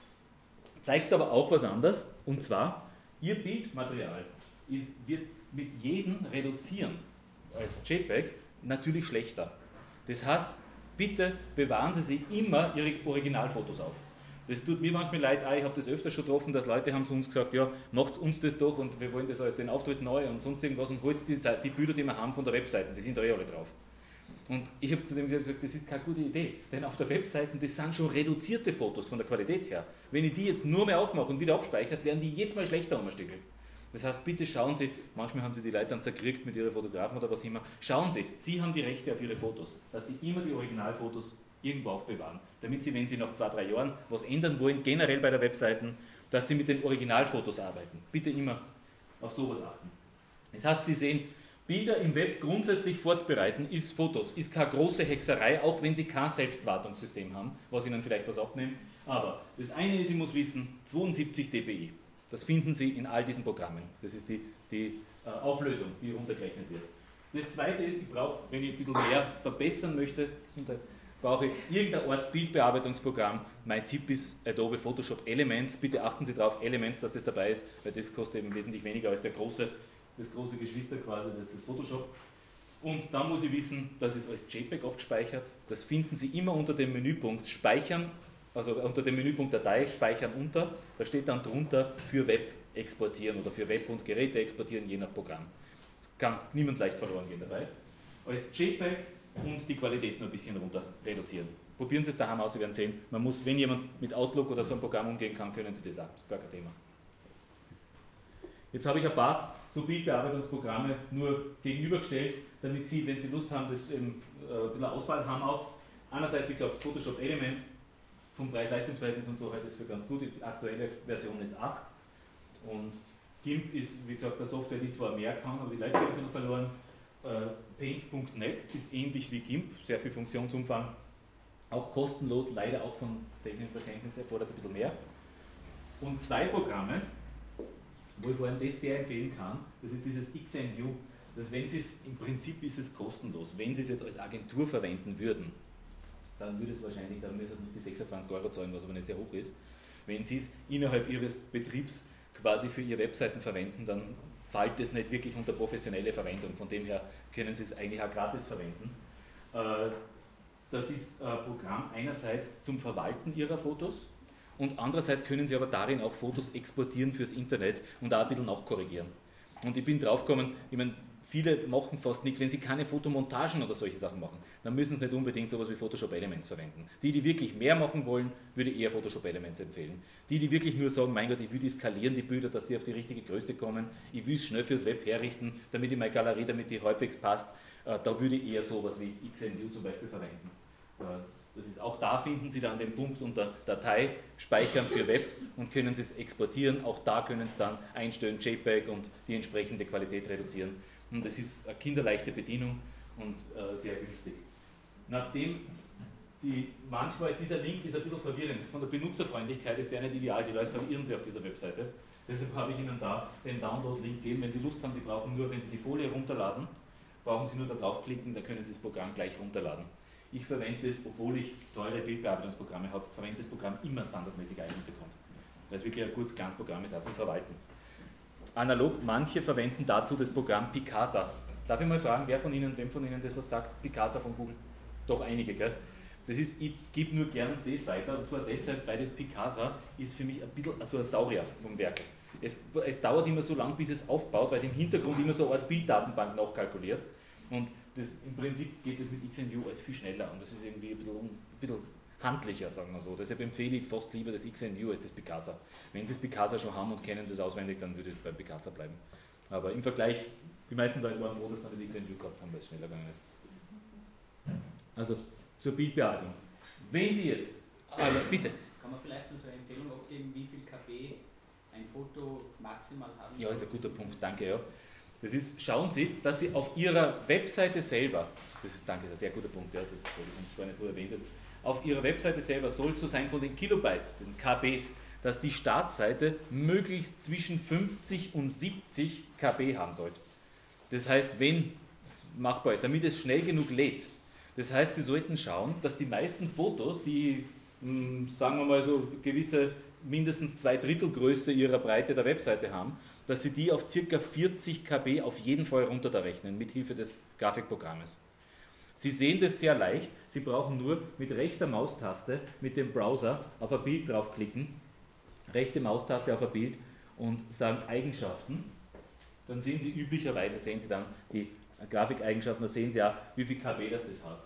Zeigt aber auch was anderes, und zwar, Ihr Bildmaterial wird mit jedem Reduzieren als JPEG natürlich schlechter. Das heißt, bitte bewahren Sie sich immer Ihre Originalfotos auf. Das tut mir manchmal leid, ich habe das öfter schon getroffen, dass Leute haben zu uns gesagt, ja, macht uns das doch und wir wollen das als den Auftritt neu und sonst irgendwas und holt die Bilder, die wir haben von der Webseite, die sind da alle drauf. Und ich habe zu dem gesagt, das ist keine gute Idee, denn auf der Webseite, das sind schon reduzierte Fotos von der Qualität her. Wenn ich die jetzt nur mehr aufmache und wieder abspeichert, werden die jetzt mal schlechter umstückelt. Das heißt, bitte schauen Sie, manchmal haben Sie die Leute dann zerkriegt mit Ihren Fotografen oder was immer, schauen Sie, Sie haben die Rechte auf Ihre Fotos, dass Sie immer die Originalfotos irgendwo aufbewahren, damit Sie, wenn Sie nach 2-3 Jahren was ändern wollen, generell bei der Webseite, dass Sie mit den Originalfotos arbeiten. Bitte immer auf sowas achten. Das heißt, Sie sehen, Bilder im Web grundsätzlich vorzubereiten ist Fotos, ist keine große Hexerei, auch wenn Sie kein Selbstwartungssystem haben, was Ihnen vielleicht was abnimmt. Aber das eine ist, ich muss wissen, 72 dpi. Das finden Sie in all diesen Programmen. Das ist die Auflösung, die runtergerechnet wird. Das zweite ist, ich brauche, wenn ich ein bisschen mehr verbessern möchte, brauche ich irgendeine Art Bildbearbeitungsprogramm. Mein Tipp ist Adobe Photoshop Elements. Bitte achten Sie darauf, Elements, dass das dabei ist, weil das kostet eben wesentlich weniger als das große Geschwister quasi, das Photoshop. Und dann muss ich wissen, dass es als JPEG abgespeichert. Das finden Sie immer unter dem Menüpunkt Speichern, also unter dem Menüpunkt Datei, Speichern unter. Da steht dann drunter für Web exportieren oder für Web und Geräte exportieren, je nach Programm. Das kann niemand leicht verloren gehen dabei. Als JPEG und die Qualität nur ein bisschen runter reduzieren. Probieren Sie es daheim aus, Sie werden sehen, man muss, wenn jemand mit Outlook oder so einem Programm umgehen kann, können Sie das auch, das ist gar kein Thema. Jetzt habe ich ein paar so Bildbearbeitungsprogramme nur gegenübergestellt, damit Sie, wenn Sie Lust haben, das eben, ein bisschen Auswahl haben auch. Einerseits, wie gesagt, Photoshop Elements vom Preis-Leistungs-Verhältnis und so halt ist für ganz gut. Die aktuelle Version ist 8 und GIMP ist, wie gesagt, eine Software, die zwar mehr kann, aber die Leute haben ein bisschen verloren. Paint.net ist ähnlich wie GIMP, sehr viel Funktionsumfang, auch kostenlos, leider auch von technischen Verständnis erfordert es ein bisschen mehr. Und 2 Programme, wo ich vor allem das sehr empfehlen kann, das ist dieses XNU. Wenn Sie es, im Prinzip ist es kostenlos, wenn Sie es jetzt als Agentur verwenden würden, dann würde es wahrscheinlich, dann müssen Sie die 26 € zahlen, was aber nicht sehr hoch ist. Wenn Sie es innerhalb Ihres Betriebs quasi für Ihre Webseiten verwenden, dann fällt es nicht wirklich unter professionelle Verwendung, von dem her können Sie es eigentlich auch gratis verwenden. Das ist ein Programm einerseits zum Verwalten Ihrer Fotos und andererseits können Sie aber darin auch Fotos exportieren fürs Internet und auch ein bisschen nachkorrigieren. Und ich bin drauf gekommen, ich meine, viele machen fast nichts, wenn sie keine Fotomontagen oder solche Sachen machen, dann müssen sie nicht unbedingt sowas wie Photoshop Elements verwenden. Die wirklich mehr machen wollen, würde ich eher Photoshop Elements empfehlen. Die wirklich nur sagen, mein Gott, ich will die skalieren, die Bilder, dass die auf die richtige Größe kommen, ich will es schnell fürs Web herrichten, damit ich meine Galerie, damit die halbwegs passt, da würde ich eher sowas wie XNView zum Beispiel verwenden. Das ist, auch da finden Sie dann den Punkt unter Datei, Speichern für Web und können Sie es exportieren. Auch da können Sie dann einstellen JPEG und die entsprechende Qualität reduzieren. Und das ist eine kinderleichte Bedienung und sehr günstig. Nachdem manchmal dieser Link ist ein bisschen verwirrend, von der Benutzerfreundlichkeit ist der nicht ideal, die Leute verirren sich auf dieser Webseite. Deshalb habe ich Ihnen da den Download-Link gegeben. Wenn Sie Lust haben, Sie brauchen nur, wenn Sie die Folie runterladen, brauchen Sie nur da draufklicken, dann können Sie das Programm gleich runterladen. Ich verwende es, obwohl ich teure Bildbearbeitungsprogramme habe, verwende das Programm immer standardmäßig im Hintergrund, weil es wirklich ein gutes, kleines Programm ist, auch zum Verwalten. Analog, manche verwenden dazu das Programm Picasa. Darf ich mal fragen, wem von Ihnen das was sagt? Picasa von Google? Doch einige, gell? Das ist, ich gebe nur gern das weiter, und zwar deshalb, weil das Picasa ist für mich ein bisschen so ein Saurier vom Werk. Es dauert immer so lang, bis es aufbaut, weil es im Hintergrund immer so eine Art Bilddatenbank nachkalkuliert. Und im Prinzip geht es mit XNView alles viel schneller und das ist irgendwie ein bisschen handlicher, sagen wir so. Deshalb empfehle ich fast lieber das XNView als das Picasa. Wenn Sie das Picasa schon haben und kennen das auswendig, dann würde ich beim Picasa bleiben. Aber im Vergleich, die meisten Leute waren froh, dass wir das XNView gehabt haben, weil es schneller gegangen ist. Also zur Bildbearbeitung. Wenn Sie jetzt, bitte. Kann man vielleicht nur so eine Empfehlung abgeben, wie viel KB ein Foto maximal haben soll? Ja, ist ein guter Punkt, danke. Ja. Das ist, schauen Sie, dass Sie auf Ihrer Webseite selber, danke, ist ein sehr guter Punkt, ja, das habe ich sonst gar nicht so erwähnt, auf Ihrer Webseite selber soll es so sein von den Kilobyte, den KBs, dass die Startseite möglichst zwischen 50 und 70 KB haben sollte. Das heißt, wenn es machbar ist, damit es schnell genug lädt. Das heißt, Sie sollten schauen, dass die meisten Fotos, die, sagen wir mal so, gewisse mindestens 2/3 Größe ihrer Breite der Webseite haben, dass Sie die auf ca. 40 KB auf jeden Fall runterrechnen, mit Hilfe des Grafikprogrammes. Sie sehen das sehr leicht, Sie brauchen nur mit rechter Maustaste mit dem Browser auf ein Bild draufklicken, rechte Maustaste auf ein Bild und sagen Eigenschaften. Dann sehen Sie üblicherweise, dann die Grafikeigenschaften, da sehen Sie auch, wie viel KB das hat.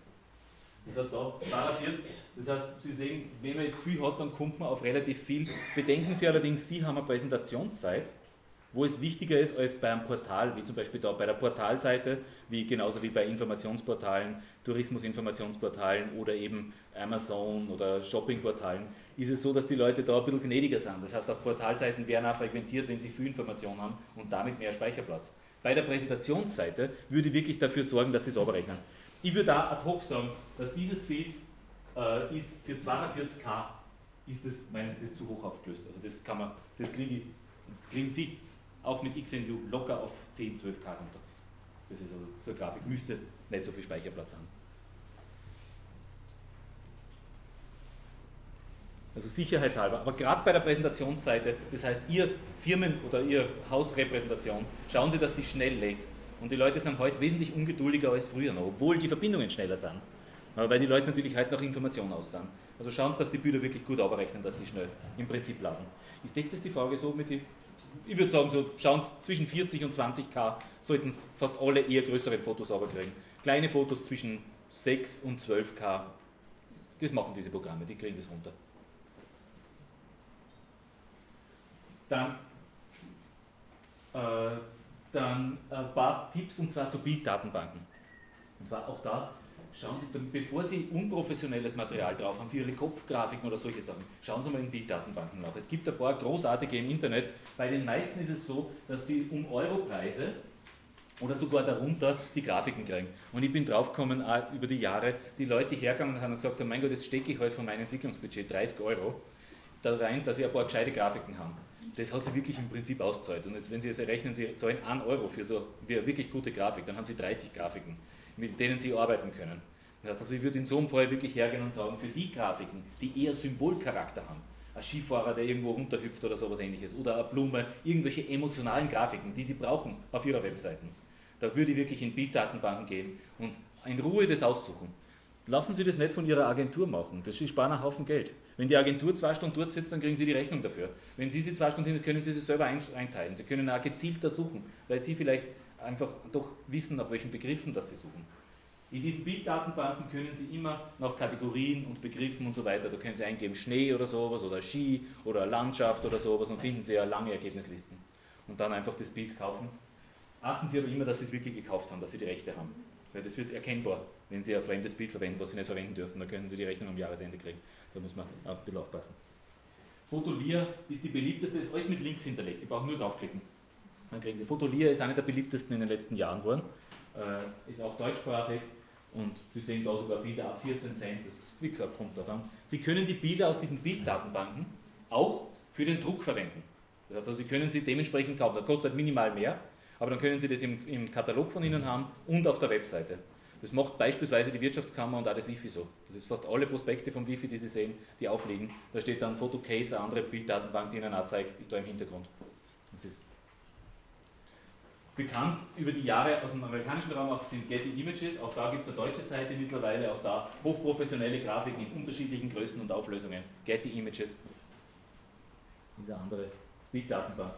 Das hat da 42, das heißt, Sie sehen, wenn man jetzt viel hat, dann kommt man auf relativ viel. Bedenken Sie allerdings, Sie haben eine Präsentationszeit, wo es wichtiger ist als bei einem Portal, wie zum Beispiel da bei der Portalseite, genauso wie bei Informationsportalen, Tourismusinformationsportalen oder eben Amazon oder Shoppingportalen, ist es so, dass die Leute da ein bisschen gnädiger sind. Das heißt, auf Portalseiten werden auch fragmentiert, wenn sie viel Information haben und damit mehr Speicherplatz. Bei der Präsentationsseite würde ich wirklich dafür sorgen, dass Sie es abrechnen. Ich würde da ad hoc sagen, dass dieses Bild ist für 240K ist das meines Erachtens zu hoch aufgelöst. Also das kriegen Sie auch mit XNView locker auf 10, 12K runter. Das ist also zur Grafik, müsste nicht so viel Speicherplatz haben. Also sicherheitshalber, aber gerade bei der Präsentationsseite, das heißt Ihr Firmen- oder Ihr Hausrepräsentation, schauen Sie, dass die schnell lädt. Und die Leute sind heute wesentlich ungeduldiger als früher noch, obwohl die Verbindungen schneller sind. Aber weil die Leute natürlich heute nach Informationen aussehen. Also schauen Sie, dass die Bilder wirklich gut abrechnen, dass die schnell im Prinzip laden. Ist deckt das die Frage so mit ich würde sagen, so schauen Sie zwischen 40 und 20K sollten es fast alle eher größere Fotos kriegen. Kleine Fotos zwischen 6 und 12K, das machen diese Programme, die kriegen das runter. Dann ein paar Tipps und zwar zu Bilddatenbanken. Und zwar auch da, schauen Sie, bevor Sie unprofessionelles Material drauf haben, für Ihre Kopfgrafiken oder solche Sachen, schauen Sie mal in Bilddatenbanken nach. Es gibt ein paar großartige im Internet. Bei den meisten ist es so, dass Sie um Europreise oder sogar darunter die Grafiken kriegen. Und ich bin draufgekommen, auch über die Jahre, die Leute hergegangen und haben gesagt, mein Gott, jetzt stecke ich halt von meinem Entwicklungsbudget 30 € da rein, dass ich ein paar gescheite Grafiken habe. Das hat sich wirklich im Prinzip ausgezahlt. Und jetzt, wenn Sie es rechnen, Sie zahlen 1 € für so eine wirklich gute Grafik, dann haben Sie 30 Grafiken, mit denen Sie arbeiten können. Das heißt, also ich würde in so einem Fall wirklich hergehen und sagen, für die Grafiken, die eher Symbolcharakter haben, ein Skifahrer, der irgendwo runterhüpft oder sowas ähnliches, oder eine Blume, irgendwelche emotionalen Grafiken, die Sie brauchen auf Ihrer Webseite, da würde ich wirklich in Bilddatenbanken gehen und in Ruhe das aussuchen. Lassen Sie das nicht von Ihrer Agentur machen, das spart einen Haufen Geld. Wenn die Agentur 2 Stunden dort sitzt, dann kriegen Sie die Rechnung dafür. Wenn Sie 2 Stunden hin, können Sie sie selber einteilen. Sie können auch gezielter suchen, weil Sie vielleicht einfach doch wissen, nach welchen Begriffen das sie suchen. In diesen Bilddatenbanken können Sie immer nach Kategorien und Begriffen und so weiter, da können Sie eingeben Schnee oder sowas oder Ski oder Landschaft oder sowas und finden Sie ja lange Ergebnislisten. Und dann einfach das Bild kaufen. Achten Sie aber immer, dass Sie es wirklich gekauft haben, dass Sie die Rechte haben. Weil das wird erkennbar, wenn Sie ein fremdes Bild verwenden, was Sie nicht verwenden dürfen, dann können Sie die Rechnung am Jahresende kriegen. Da muss man ein bisschen aufpassen. Fotolia ist die beliebteste, ist alles mit Links hinterlegt, Sie brauchen nur draufklicken. Dann kriegen Sie. Fotolia ist eine der beliebtesten in den letzten Jahren geworden, ist auch deutschsprachig und Sie sehen da sogar Bilder ab 14 Cent, das wie gesagt kommt davon. Sie können die Bilder aus diesen Bilddatenbanken auch für den Druck verwenden. Das heißt also, Sie können sie dementsprechend kaufen, das kostet halt minimal mehr, aber dann können Sie das im Katalog von Ihnen haben und auf der Webseite. Das macht beispielsweise die Wirtschaftskammer und auch das Wifi so. Das ist fast alle Prospekte vom Wifi, die Sie sehen, die aufliegen. Da steht dann Photocase, eine andere Bilddatenbank, die Ihnen anzeigt, ist da im Hintergrund. Das ist bekannt über die Jahre aus dem amerikanischen Raum auch sind Getty Images, auch da gibt es eine deutsche Seite mittlerweile, auch da hochprofessionelle Grafiken in unterschiedlichen Größen und Auflösungen. Getty Images, diese andere Bilddatenbank.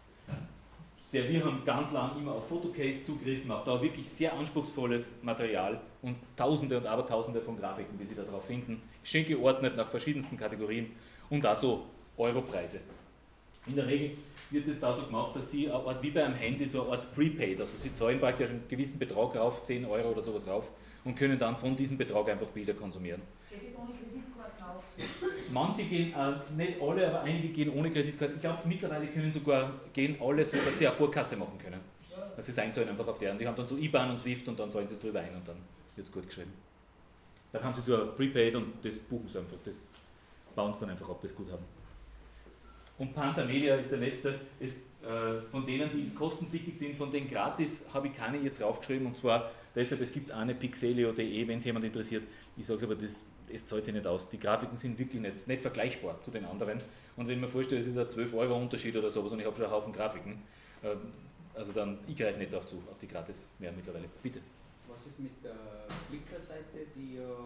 Wir haben ganz lang immer auf Photocase zugegriffen, auch da wirklich sehr anspruchsvolles Material und Tausende und Abertausende von Grafiken, die Sie da drauf finden, schön geordnet nach verschiedensten Kategorien und auch so Europreise. In der Regel wird es da so gemacht, dass Sie eine Art, wie bei einem Handy, so eine Art Prepaid, also Sie zahlen praktisch einen gewissen Betrag rauf, 10 Euro oder sowas rauf und können dann von diesem Betrag einfach Bilder konsumieren. Geht das ohne Kreditkarte auch? Manche gehen, nicht alle, aber einige gehen ohne Kreditkarte. Ich glaube, mittlerweile gehen alle so, dass sie eine Vorkasse machen können. Also sie einzahlen einfach auf deren. Die haben dann so IBAN und SWIFT und dann zahlen sie es drüber ein und dann wird es gut geschrieben. Da haben sie so ein Prepaid und das buchen sie einfach, das bauen sie dann einfach ab, das Guthaben. Und Panther Media ist der letzte. Von denen, die kostenpflichtig sind, von denen gratis, habe ich keine jetzt raufgeschrieben. Und zwar deshalb, es gibt eine pixelio.de, wenn es jemand interessiert. Ich sage es aber, das zahlt sich nicht aus. Die Grafiken sind wirklich nicht vergleichbar zu den anderen. Und wenn man vorstellt, es ist ein 12 € Unterschied oder sowas und ich habe schon einen Haufen Grafiken, also dann, ich greife nicht auf die gratis mehr mittlerweile. Bitte. Was ist mit der Flickr-Seite, die ja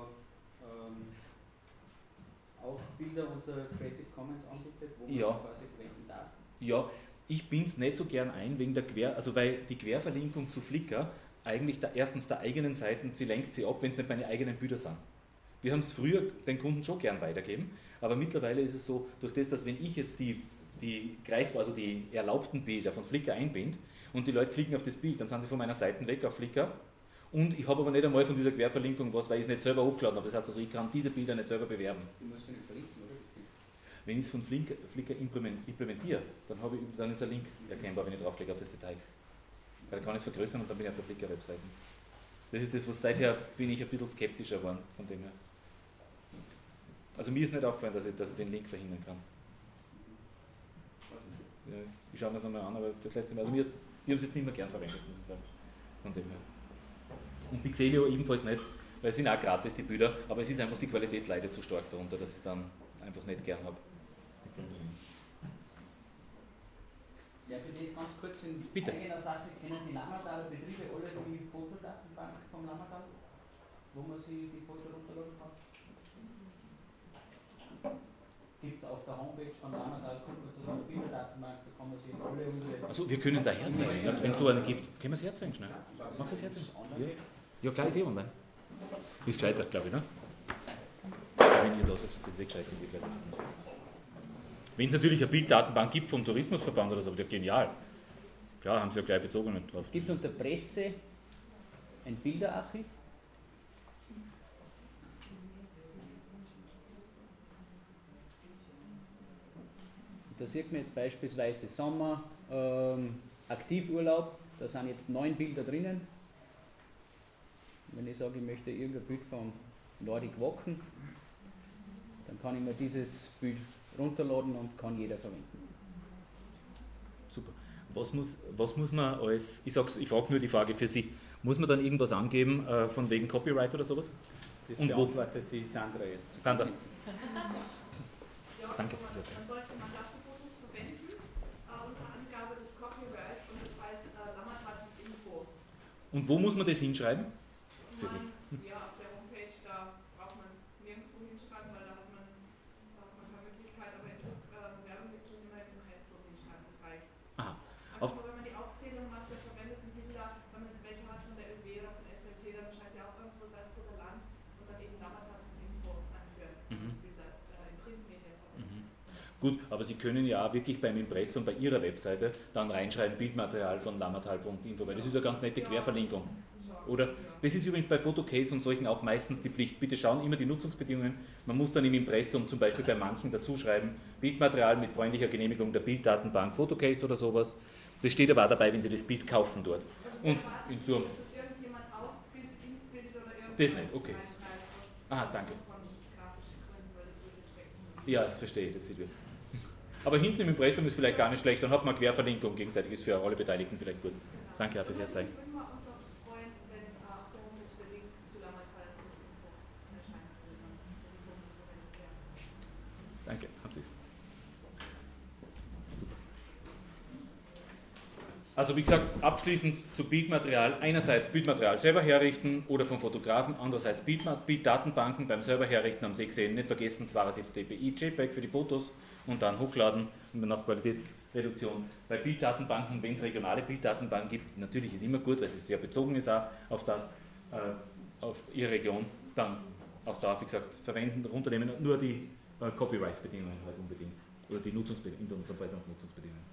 auch Bilder unter Creative Commons anbietet, wo man quasi verwenden darf? Ja, ich bin es nicht so gern ein, wegen der weil die Querverlinkung zu Flickr eigentlich erstens der eigenen Seiten, sie lenkt sie ab, wenn es nicht meine eigenen Bilder sind. Wir haben es früher den Kunden schon gern weitergeben, aber mittlerweile ist es so, durch das, dass wenn ich jetzt die erlaubten Bilder von Flickr einbinde und die Leute klicken auf das Bild, dann sind sie von meiner Seite weg auf Flickr und ich habe aber nicht einmal von dieser Querverlinkung was, weil ich es nicht selber hochgeladen habe. Das heißt also, ich kann diese Bilder nicht selber bewerben. Du musst ja nicht verlinken, oder? Wenn ich es von Flickr implementiere, dann ist ein Link erkennbar, wenn ich draufklicke auf das Detail. Weil dann kann ich es vergrößern und dann bin ich auf der Flickr-Webseite. Das ist das, was seither bin ich ein bisschen skeptischer geworden von dem her. Also mir ist nicht aufgefallen, dass ich den Link verhindern kann. Ja, ich schaue mir das nochmal an, aber das letzte Mal, also wir haben es jetzt nicht mehr gern verwendet, muss ich sagen. Von dem her. Und Pixelio ebenfalls nicht, weil es sind auch gratis die Bilder, aber es ist einfach, die Qualität leidet so stark darunter, dass ich es dann einfach nicht gern habe. Ja, für das ganz kurz in Bitte. eigener Sache, kennen die Lammertaler Betriebe alle die Fotodatenbank vom Lammertal, wo man sich die Fotos runterladen kann? Gibt es auf der Homepage von Lammertal, gucken wir zu einer Bilderdatenbank, da kann man sich alle unsere... Also wir können es auch herzeigen, ja, wenn es so eine gibt. Können wir es herzeigen schnell? Magst du es herzeigen? Ja, klar, ist eh online. Ist gescheiter, glaube ich, ne? Wenn ihr das ist eh gescheiter. Wenn es natürlich eine Bilddatenbank gibt vom Tourismusverband oder so, der genial. Klar, haben sie ja gleich bezogen draus. Es gibt unter Presse ein Bilderarchiv. Da sieht man jetzt beispielsweise Sommer, Aktivurlaub, da sind jetzt 9 Bilder drinnen. Wenn ich sage, ich möchte irgendein Bild von Nordic Wacken, dann kann ich mir dieses Bild runterladen und kann jeder verwenden. Super. Was muss man als, ich frage nur die Frage für Sie, muss man dann irgendwas angeben von wegen Copyright oder sowas? Das und beantwortet die Sandra jetzt. Sandra. Ja, Danke. man sollte Mandatefotos verwenden unter Angabe des Copyrights und das heißt Lammertal.info. Und wo muss man das hinschreiben? Für Sie. Ja, auf der Homepage, da braucht man es nirgendwo hinschreiben, weil da hat man keine Möglichkeit, aber in Werbung gibt es schon immer im Impressum hinschreiben, das reicht. Aha. Also wenn man die Aufzählung macht der verwendeten Bilder, Gut, aber Sie können ja auch wirklich beim Impressum bei Ihrer Webseite dann reinschreiben, Bildmaterial von lammertal.info, weil das ist eine ganz nette Querverlinkung. Oder? Das ist übrigens bei Photocase und solchen auch meistens die Pflicht. Bitte schauen immer die Nutzungsbedingungen. Man muss dann im Impressum zum Beispiel bei manchen dazu schreiben, Bildmaterial mit freundlicher Genehmigung der Bilddatenbank Photocase oder sowas. Das steht aber auch dabei, wenn Sie das Bild kaufen dort. Und in so das nicht, okay. Ah, danke. Ja, das verstehe ich, das sieht gut. Aber hinten im Impressum ist vielleicht gar nicht schlecht, dann hat man Querverlinkung gegenseitig, ist für alle Beteiligten vielleicht gut. Danke auch fürs Herzeigen. Danke, haben Sie es. Also wie gesagt, abschließend zu Bildmaterial. Einerseits Bildmaterial selber herrichten oder vom Fotografen, andererseits Bilddatenbanken. Beim selber herrichten haben Sie gesehen, nicht vergessen 72 dpi JPEG für die Fotos und dann hochladen nach Qualitätsreduktion. Bei Bilddatenbanken, wenn es regionale Bilddatenbanken gibt, natürlich ist immer gut, weil es sehr bezogen ist auch auf das, auf Ihre Region, dann auch da, wie gesagt, verwenden, runternehmen, nur die Copyright-Bedingungen halt unbedingt. Oder die Nutzungsbedingungen, in unserem Fall sind es Nutzungsbedingungen.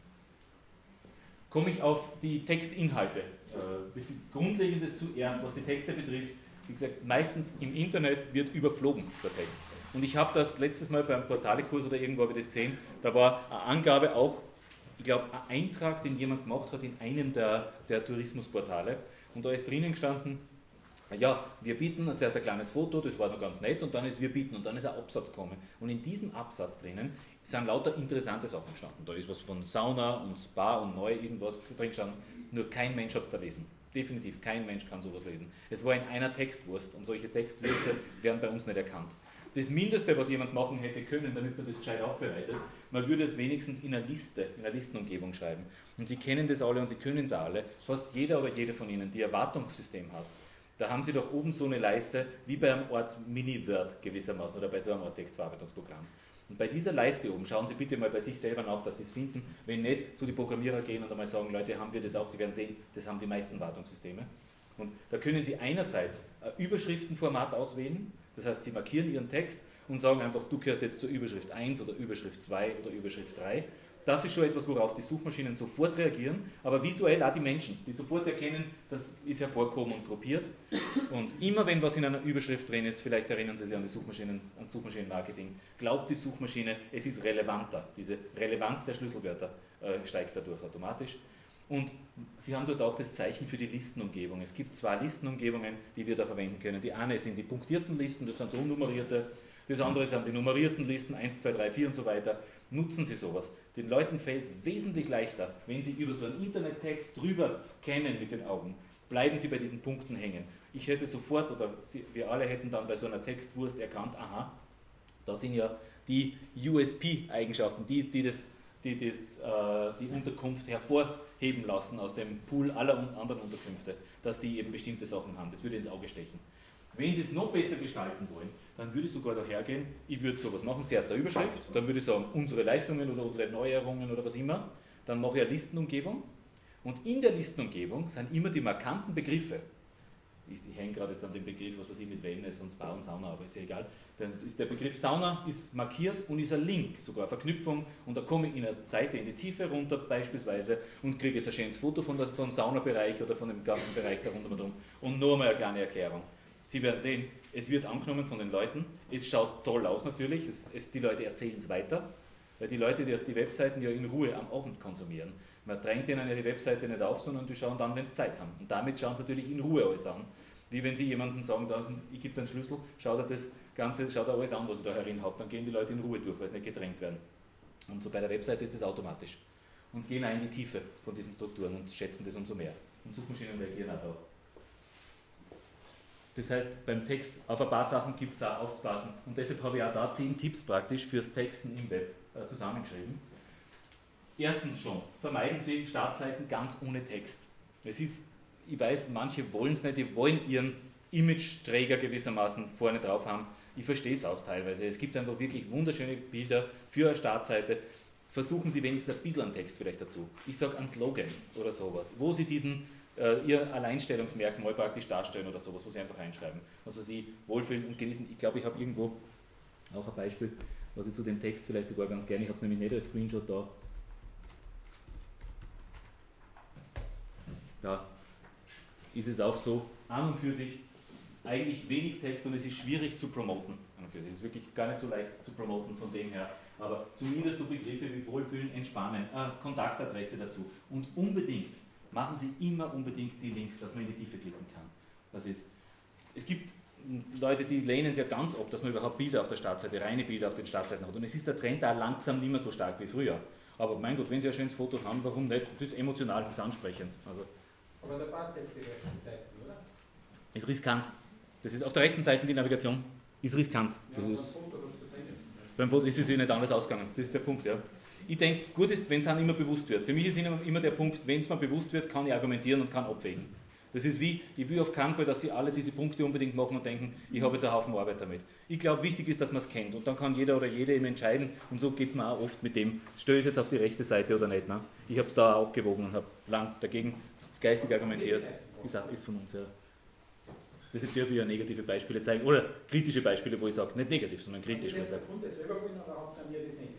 Komme ich auf die Textinhalte. Grundlegendes zuerst, was die Texte betrifft. Wie gesagt, meistens im Internet wird überflogen der Text. Und ich habe das letztes Mal beim Portale-Kurs oder irgendwo habe ich das gesehen, da war eine Angabe auch, ich glaube, ein Eintrag, den jemand gemacht hat in einem der Tourismusportale. Und da ist drinnen gestanden, ja, wir bieten zuerst ein kleines Foto, das war noch ganz nett, und dann ist wir bieten und dann ist ein Absatz gekommen. Und in diesem Absatz drinnen sind lauter interessante Sachen gestanden. Da ist was von Sauna und Spa und neu irgendwas drin gestanden, nur kein Mensch hat es da lesen. Definitiv, kein Mensch kann sowas lesen. Es war in einer Textwurst und solche Textwürste werden bei uns nicht erkannt. Das Mindeste, was jemand machen hätte können, damit man das gescheit aufbereitet, man würde es wenigstens in einer Liste, in einer Listenumgebung schreiben. Und Sie kennen das alle und Sie können es alle. Fast jeder oder jede von Ihnen, die ein Wartungssystem hat, da haben Sie doch oben so eine Leiste, wie bei einem Art Mini-Word gewissermaßen oder bei so einem Art Textverarbeitungsprogramm. Und bei dieser Leiste oben, schauen Sie bitte mal bei sich selber nach, dass Sie es finden. Wenn nicht, zu den Programmierer gehen und einmal sagen, Leute, haben wir das auch? Sie werden sehen, das haben die meisten Wartungssysteme. Und da können Sie einerseits ein Überschriftenformat auswählen, das heißt, Sie markieren Ihren Text und sagen einfach, du gehörst jetzt zur Überschrift 1 oder Überschrift 2 oder Überschrift 3. Das ist schon etwas, worauf die Suchmaschinen sofort reagieren, aber visuell auch die Menschen, die sofort erkennen, das ist hervorgehoben und gruppiert. Und immer wenn was in einer Überschrift drin ist, vielleicht erinnern Sie sich an die Suchmaschinen, an Suchmaschinenmarketing, glaubt die Suchmaschine, es ist relevanter. Diese Relevanz der Schlüsselwörter steigt dadurch automatisch. Und Sie haben dort auch das Zeichen für die Listenumgebung. Es gibt zwei Listenumgebungen, die wir da verwenden können. Die eine sind die punktierten Listen, das sind so nummerierte. Das andere sind die nummerierten Listen, 1, 2, 3, 4 und so weiter. Nutzen Sie sowas. Den Leuten fällt es wesentlich leichter, wenn Sie über so einen Internettext drüber scannen mit den Augen. Bleiben Sie bei diesen Punkten hängen. Ich hätte sofort, oder wir alle hätten dann bei so einer Textwurst erkannt, aha, da sind ja die USP-Eigenschaften, die Unterkunft hervorheben lassen aus dem Pool aller anderen Unterkünfte, dass die eben bestimmte Sachen haben. Das würde ins Auge stechen. Wenn Sie es noch besser gestalten wollen, dann würde ich sogar dahergehen, ich würde sowas machen, zuerst eine Überschrift, dann würde ich sagen, unsere Leistungen oder unsere Neuerungen oder was immer, dann mache ich eine Listenumgebung und in der Listenumgebung sind immer die markanten Begriffe. Ich hänge gerade jetzt an dem Begriff, was weiß ich, mit Wellness und Spa und Sauna, aber ist ja egal. Dann ist der Begriff Sauna ist markiert und ist ein Link, sogar eine Verknüpfung, und da komme ich in einer Seite in die Tiefe runter beispielsweise und kriege jetzt ein schönes Foto vom Saunabereich oder von dem ganzen Bereich da rundherum und nur mal eine kleine Erklärung. Sie werden sehen, es wird angenommen von den Leuten, es schaut toll aus natürlich, die Leute erzählen es weiter, weil die Leute die Webseiten ja in Ruhe am Abend konsumieren. Man drängt ihnen ja die Webseite nicht auf, sondern die schauen dann, wenn sie Zeit haben. Und damit schauen sie natürlich in Ruhe alles an. Wie wenn Sie jemandem sagen, ich gebe dir einen Schlüssel, schaut er das Ganze, schaut er alles an, was er da herin hat, dann gehen die Leute in Ruhe durch, weil sie nicht gedrängt werden. Und so bei der Webseite ist das automatisch. Und gehen auch in die Tiefe von diesen Strukturen und schätzen das umso mehr. Und Suchmaschinen reagieren auch darauf. Das heißt, beim Text auf ein paar Sachen gibt es auch aufzupassen. Und deshalb habe ich auch da 10 Tipps praktisch fürs Texten im Web zusammengeschrieben. Erstens schon, vermeiden Sie Startseiten ganz ohne Text. Es ist, ich weiß, manche wollen es nicht, die wollen ihren Image-Träger gewissermaßen vorne drauf haben. Ich verstehe es auch teilweise. Es gibt einfach wirklich wunderschöne Bilder für eine Startseite. Versuchen Sie wenigstens ein bisschen einen Text vielleicht dazu. Ich sage einen Slogan oder sowas, wo Sie Ihr Alleinstellungsmerkmal praktisch darstellen oder sowas, wo Sie einfach reinschreiben. Also Sie wohlfühlen und genießen. Ich glaube, ich habe irgendwo auch ein Beispiel, was ich zu dem Text vielleicht sogar ganz gerne, ich habe es nämlich nicht als Screenshot da. Da ist es auch so, an und für sich eigentlich wenig Text und es ist schwierig zu promoten. An und für sich. Es ist wirklich gar nicht so leicht zu promoten von dem her, aber zumindest so Begriffe wie Wohlfühlen, Entspannen, Kontaktadresse dazu. Und unbedingt, machen Sie immer unbedingt die Links, dass man in die Tiefe klicken kann. Das ist, es gibt Leute, die lehnen es ja ganz ab, dass man überhaupt Bilder auf der Startseite, reine Bilder auf den Startseiten hat. Und es ist der Trend da langsam nicht mehr so stark wie früher. Aber mein Gott, wenn Sie ein schönes Foto haben, warum nicht? Es ist emotional, es ist ansprechend. Also, Aber da passt jetzt die rechte Seite, oder? ist riskant. Das ist auf der rechten Seite die Navigation, ist riskant. Das ist, beim Foto ist es sich nicht anders ausgegangen. Das ist der Punkt, ja. Ich denke, gut ist, wenn es einem immer bewusst wird. Für mich ist immer der Punkt, wenn es mir bewusst wird, kann ich argumentieren und kann abwägen. Das ist wie, ich will auf keinen Fall, dass Sie alle diese Punkte unbedingt machen und denken, ich habe jetzt einen Haufen Arbeit damit. Ich glaube, wichtig ist, dass man es kennt und dann kann jeder oder jede eben entscheiden und so geht es mir auch oft mit dem, störe ich es jetzt auf die rechte Seite oder nicht. Ne? Ich habe es da auch abgewogen und habe lang dagegen geistig argumentiert. Ist von uns, ja. Deshalb dürfen wir ja negative Beispiele zeigen oder kritische Beispiele, wo ich sage, nicht negativ, sondern kritisch. Ist der Kunde selber wollen oder habt ihr mir das nicht?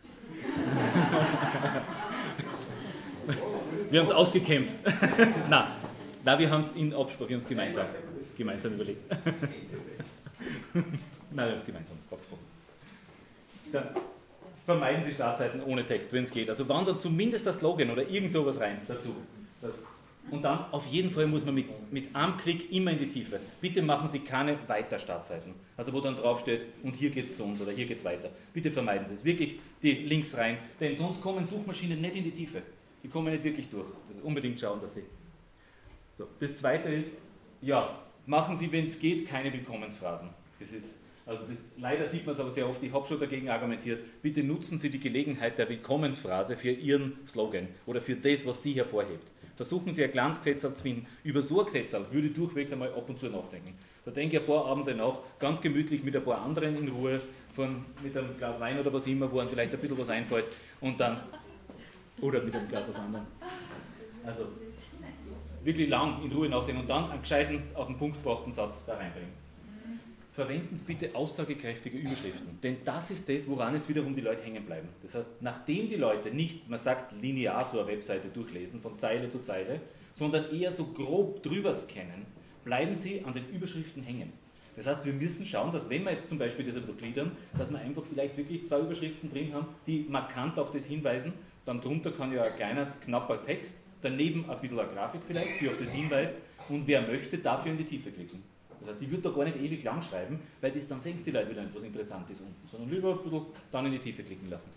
Wir haben es ausgekämpft. Nein, wir haben es in Absprache, wir haben es gemeinsam überlegt. Nein, wir haben es gemeinsam abgesprochen. Dann vermeiden Sie Startseiten ohne Text, wenn es geht. Also wandert zumindest das Slogan oder irgend sowas rein dazu. Und dann auf jeden Fall muss man mit einem Klick immer in die Tiefe. Bitte machen Sie keine Weiter-Startseiten. Also wo dann drauf steht, und hier geht es zu uns oder hier geht es weiter. Bitte vermeiden Sie es. Wirklich die Links rein, denn sonst kommen Suchmaschinen nicht in die Tiefe. Die kommen nicht wirklich durch. Also unbedingt schauen, dass Sie... So. Das zweite ist, ja, machen Sie, wenn es geht, keine Willkommensphrasen. Leider sieht man es aber sehr oft, ich habe schon dagegen argumentiert, bitte nutzen Sie die Gelegenheit der Willkommensphrase für Ihren Slogan oder für das, was Sie hervorhebt. Versuchen Sie ein kleines Gesetz zu finden. Über so ein Gesetz würde ich durchwegs einmal ab und zu nachdenken. Da denke ich ein paar Abende nach, ganz gemütlich mit ein paar anderen in Ruhe, mit einem Glas Wein oder was immer, wo einem vielleicht ein bisschen was einfällt und dann, oder mit einem Glas was anderem. Also wirklich lang in Ruhe nachdenken und dann einen gescheiten, auf den Punkt gebrachten Satz da reinbringen. Verwenden Sie bitte aussagekräftige Überschriften, denn das ist das, woran jetzt wiederum die Leute hängen bleiben. Das heißt, nachdem die Leute nicht, man sagt, linear so eine Webseite durchlesen, von Zeile zu Zeile, sondern eher so grob drüber scannen, bleiben sie an den Überschriften hängen. Das heißt, wir müssen schauen, dass wenn wir jetzt zum Beispiel das wieder gliedern, dass wir einfach vielleicht wirklich 2 Überschriften drin haben, die markant auf das hinweisen, dann drunter kann ja ein kleiner, knapper Text, daneben ein bisschen eine Grafik vielleicht, die auf das hinweist und wer möchte, dafür in die Tiefe klicken. Das heißt, ich würde da gar nicht ewig lang schreiben, weil das dann sehen die Leute wieder nicht, was interessant ist unten, sondern lieber ein bisschen dann in die Tiefe klicken lassen.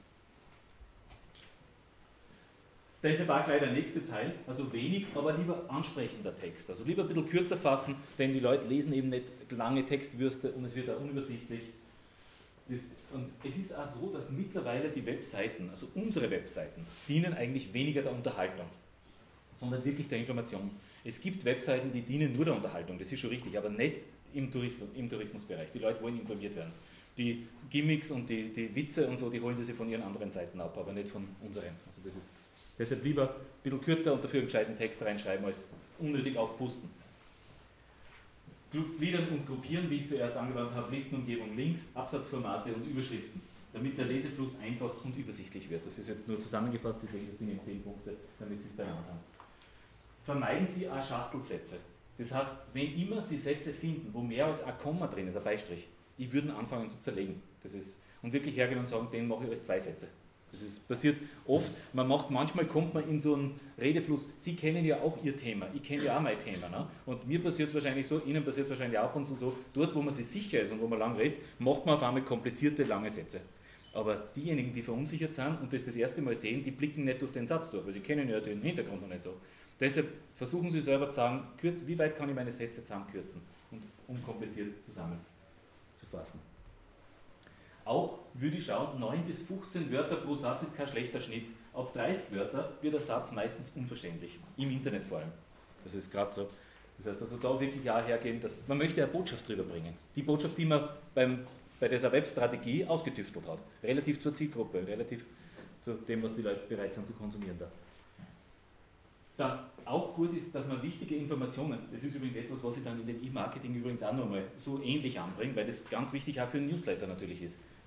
Deshalb auch gleich der nächste Teil, also wenig, aber lieber ansprechender Text. Also lieber ein bisschen kürzer fassen, denn die Leute lesen eben nicht lange Textwürste und es wird auch unübersichtlich. Und es ist auch so, dass mittlerweile die Webseiten, also unsere Webseiten, dienen eigentlich weniger der Unterhaltung, sondern wirklich der Information. Es gibt Webseiten, die dienen nur der Unterhaltung, das ist schon richtig, aber nicht im Tourismusbereich. Die Leute wollen informiert werden. Die Gimmicks und die Witze und so, die holen sie sich von ihren anderen Seiten ab, aber nicht von unseren. Also das ist deshalb lieber ein bisschen kürzer und dafür einen gescheiten Text reinschreiben, als unnötig aufpusten. Gliedern und gruppieren, wie ich zuerst angewandt habe, Listenumgebung links, Absatzformate und Überschriften, damit der Lesefluss einfach und übersichtlich wird. Das ist jetzt nur zusammengefasst, Sie sehen, das sind eben 10 Punkte, damit Sie es beieinander haben. Vermeiden Sie auch Schachtelsätze. Das heißt, wenn immer Sie Sätze finden, wo mehr als ein Komma drin ist, ein Beistrich, ich würde anfangen zu zerlegen. Und wirklich hergehen und sagen, den mache ich als 2 Sätze. Passiert oft, manchmal kommt man in so einen Redefluss, Sie kennen ja auch Ihr Thema, ich kenne ja auch mein Thema. Ne? Und mir passiert es wahrscheinlich so, Ihnen passiert es wahrscheinlich auch ab und zu so, dort wo man sich sicher ist und wo man lang redet, macht man auf einmal komplizierte, lange Sätze. Aber diejenigen, die verunsichert sind und das erste Mal sehen, die blicken nicht durch den Satz durch, weil sie kennen ja den Hintergrund noch nicht so. Deshalb versuchen Sie selber zu sagen, wie weit kann ich meine Sätze zusammenkürzen und unkompliziert zusammenzufassen. Auch würde ich schauen, 9 bis 15 Wörter pro Satz ist kein schlechter Schnitt. Ab 30 Wörter wird der Satz meistens unverständlich, im Internet vor allem. Das ist gerade so. Das heißt also da wirklich auch hergehen, dass man möchte eine Botschaft drüber bringen. Die Botschaft, die man bei dieser Webstrategie ausgetüftelt hat. Relativ zur Zielgruppe, relativ zu dem, was die Leute bereit sind zu konsumieren da. Dann auch gut ist, dass man wichtige Informationen, das ist übrigens etwas, was ich dann in dem E-Marketing übrigens auch nochmal so ähnlich anbringe, weil das ganz wichtig auch für einen Newsletter natürlich ist.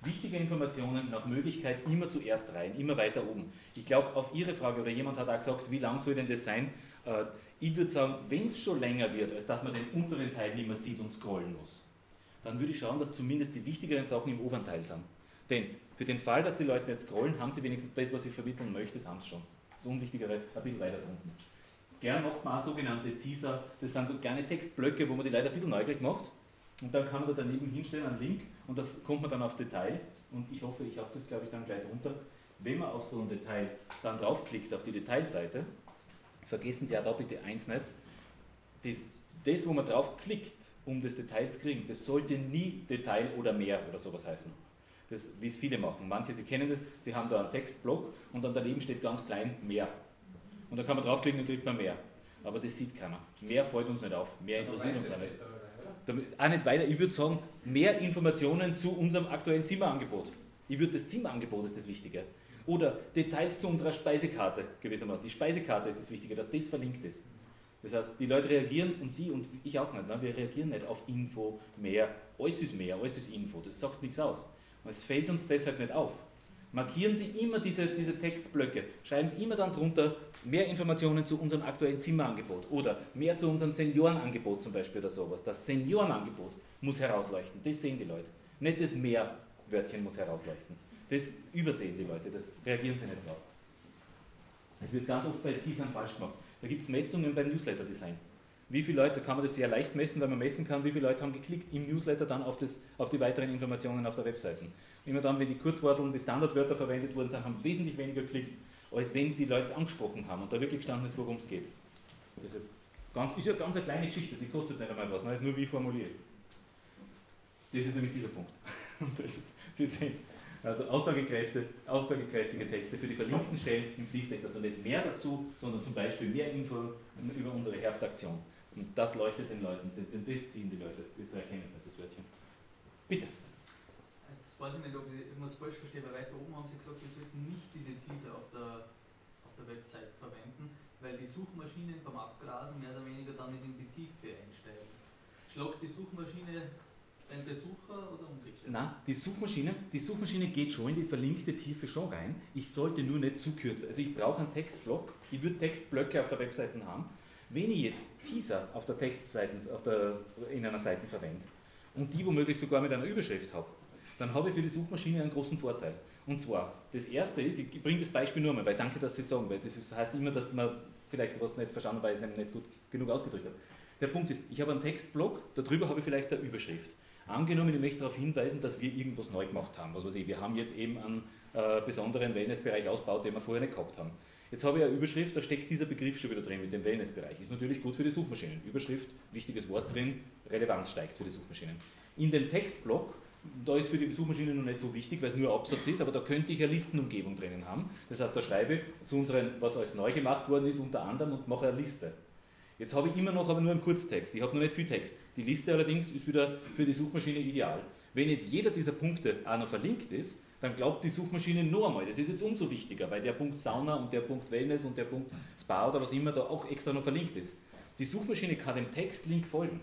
Wichtige Informationen nach Möglichkeit immer zuerst rein, immer weiter oben. Ich glaube, auf Ihre Frage, oder jemand hat auch gesagt, wie lang soll denn das sein? Ich würde sagen, wenn es schon länger wird, als dass man den unteren Teil nicht mehr sieht und scrollen muss, dann würde ich schauen, dass zumindest die wichtigeren Sachen im oberen Teil sind. Denn für den Fall, dass die Leute nicht scrollen, haben sie wenigstens das, was ich vermitteln möchte, das haben sie schon. Das Unwichtigere ein bisschen weiter unten. Gern macht man auch sogenannte Teaser, das sind so kleine Textblöcke, wo man die Leute ein bisschen neugierig macht. Und dann kann man da daneben hinstellen, einen Link, und da kommt man dann auf Detail. Und ich hoffe, ich habe das, glaube ich, dann gleich drunter. Wenn man auf so ein Detail dann draufklickt, auf die Detailseite, vergessen Sie auch da bitte eins nicht, das wo man draufklickt, um das Detail zu kriegen, das sollte nie Detail oder mehr oder sowas heißen. Das, wie es viele machen. Manche, Sie kennen das, Sie haben da einen Textblock und dann daneben steht ganz klein mehr. Und da kann man draufklicken und kriegt man mehr. Aber das sieht keiner. Mehr fällt uns nicht auf. Mehr interessiert uns auch nicht. Auch nicht weiter. Ich würde sagen, mehr Informationen zu unserem aktuellen Zimmerangebot. Ich würde das Zimmerangebot ist das Wichtige. Oder Details zu unserer Speisekarte gewissermaßen. Die Speisekarte ist das Wichtige, dass das verlinkt ist. Das heißt, die Leute reagieren und Sie und ich auch nicht. Ne? Wir reagieren nicht auf Info, mehr, alles ist Info. Das sagt nichts aus. Und es fällt uns deshalb nicht auf. Markieren Sie immer diese Textblöcke. Schreiben Sie immer dann drunter mehr Informationen zu unserem aktuellen Zimmerangebot oder mehr zu unserem Seniorenangebot zum Beispiel oder sowas. Das Seniorenangebot muss herausleuchten. Das sehen die Leute. Nicht das Mehr-Wörtchen muss herausleuchten. Das übersehen die Leute, das reagieren sie nicht drauf. Es wird ganz oft bei Teasern falsch gemacht. Da gibt es Messungen beim Newsletter-Design. Wie viele Leute, kann man das sehr leicht messen, weil man messen kann, wie viele Leute haben geklickt im Newsletter dann auf die weiteren Informationen auf der Webseite. Immer dann, wenn die Kurzworteln, die Standardwörter verwendet worden sind, haben wesentlich weniger geklickt, als wenn sie Leute angesprochen haben und da wirklich gestanden ist, worum es geht. Das ist ja ganz eine kleine Geschichte, die kostet nicht einmal was, man weiß nur, wie formuliert ist. Das ist nämlich dieser Punkt. Und das ist, Sie sehen, also aussagekräftige Texte für die verlinkten Stellen im Fließtext, also nicht mehr dazu, sondern zum Beispiel mehr Info über unsere Herbstaktion. Und das leuchtet den Leuten, das ziehen die Leute, das erkennen sie nicht, das Wörtchen. Bitte. Jetzt weiß ich nicht, ob ich irgendwas falsch verstehe, weil weiter oben haben Sie gesagt, wir sollten nicht diese Teaser auf der Website verwenden, weil die Suchmaschinen beim Abgrasen mehr oder weniger dann in die Tiefe einsteigen. Schlagt die Suchmaschine den Besucher oder umgekehrt? Nein, die Suchmaschine geht schon in die verlinkte Tiefe schon rein. Ich sollte nur nicht zu kürzen. Also ich brauche einen Textblock, ich würde Textblöcke auf der Webseite haben. Wenn ich jetzt Teaser auf der Textseite, in einer Seite verwende und die womöglich sogar mit einer Überschrift habe, dann habe ich für die Suchmaschine einen großen Vorteil. Und zwar, das erste ist, ich bringe das Beispiel nur mal, weil danke, dass Sie sagen, weil das heißt immer, dass man vielleicht was nicht verstanden, weil ich es nicht gut genug ausgedrückt habe. Der Punkt ist, ich habe einen Textblock, darüber habe ich vielleicht eine Überschrift. Angenommen, ich möchte darauf hinweisen, dass wir irgendwas neu gemacht haben. Was weiß ich, wir haben jetzt eben einen besonderen Wellnessbereich ausgebaut, den wir vorher nicht gehabt haben. Jetzt habe ich eine Überschrift, da steckt dieser Begriff schon wieder drin mit dem Wellnessbereich. Ist natürlich gut für die Suchmaschinen. Überschrift, wichtiges Wort drin, Relevanz steigt für die Suchmaschinen. In dem Textblock, da ist für die Suchmaschine noch nicht so wichtig, weil es nur Absatz ist, aber da könnte ich eine Listenumgebung drinnen haben. Das heißt, da schreibe ich zu unseren, was alles neu gemacht worden ist, unter anderem und mache eine Liste. Jetzt habe ich immer noch aber nur einen Kurztext, ich habe noch nicht viel Text. Die Liste allerdings ist wieder für die Suchmaschine ideal. Wenn jetzt jeder dieser Punkte auch noch verlinkt ist, dann glaubt die Suchmaschine noch einmal, das ist jetzt umso wichtiger, weil der Punkt Sauna und der Punkt Wellness und der Punkt Spa oder was immer da auch extra noch verlinkt ist. Die Suchmaschine kann dem Textlink folgen.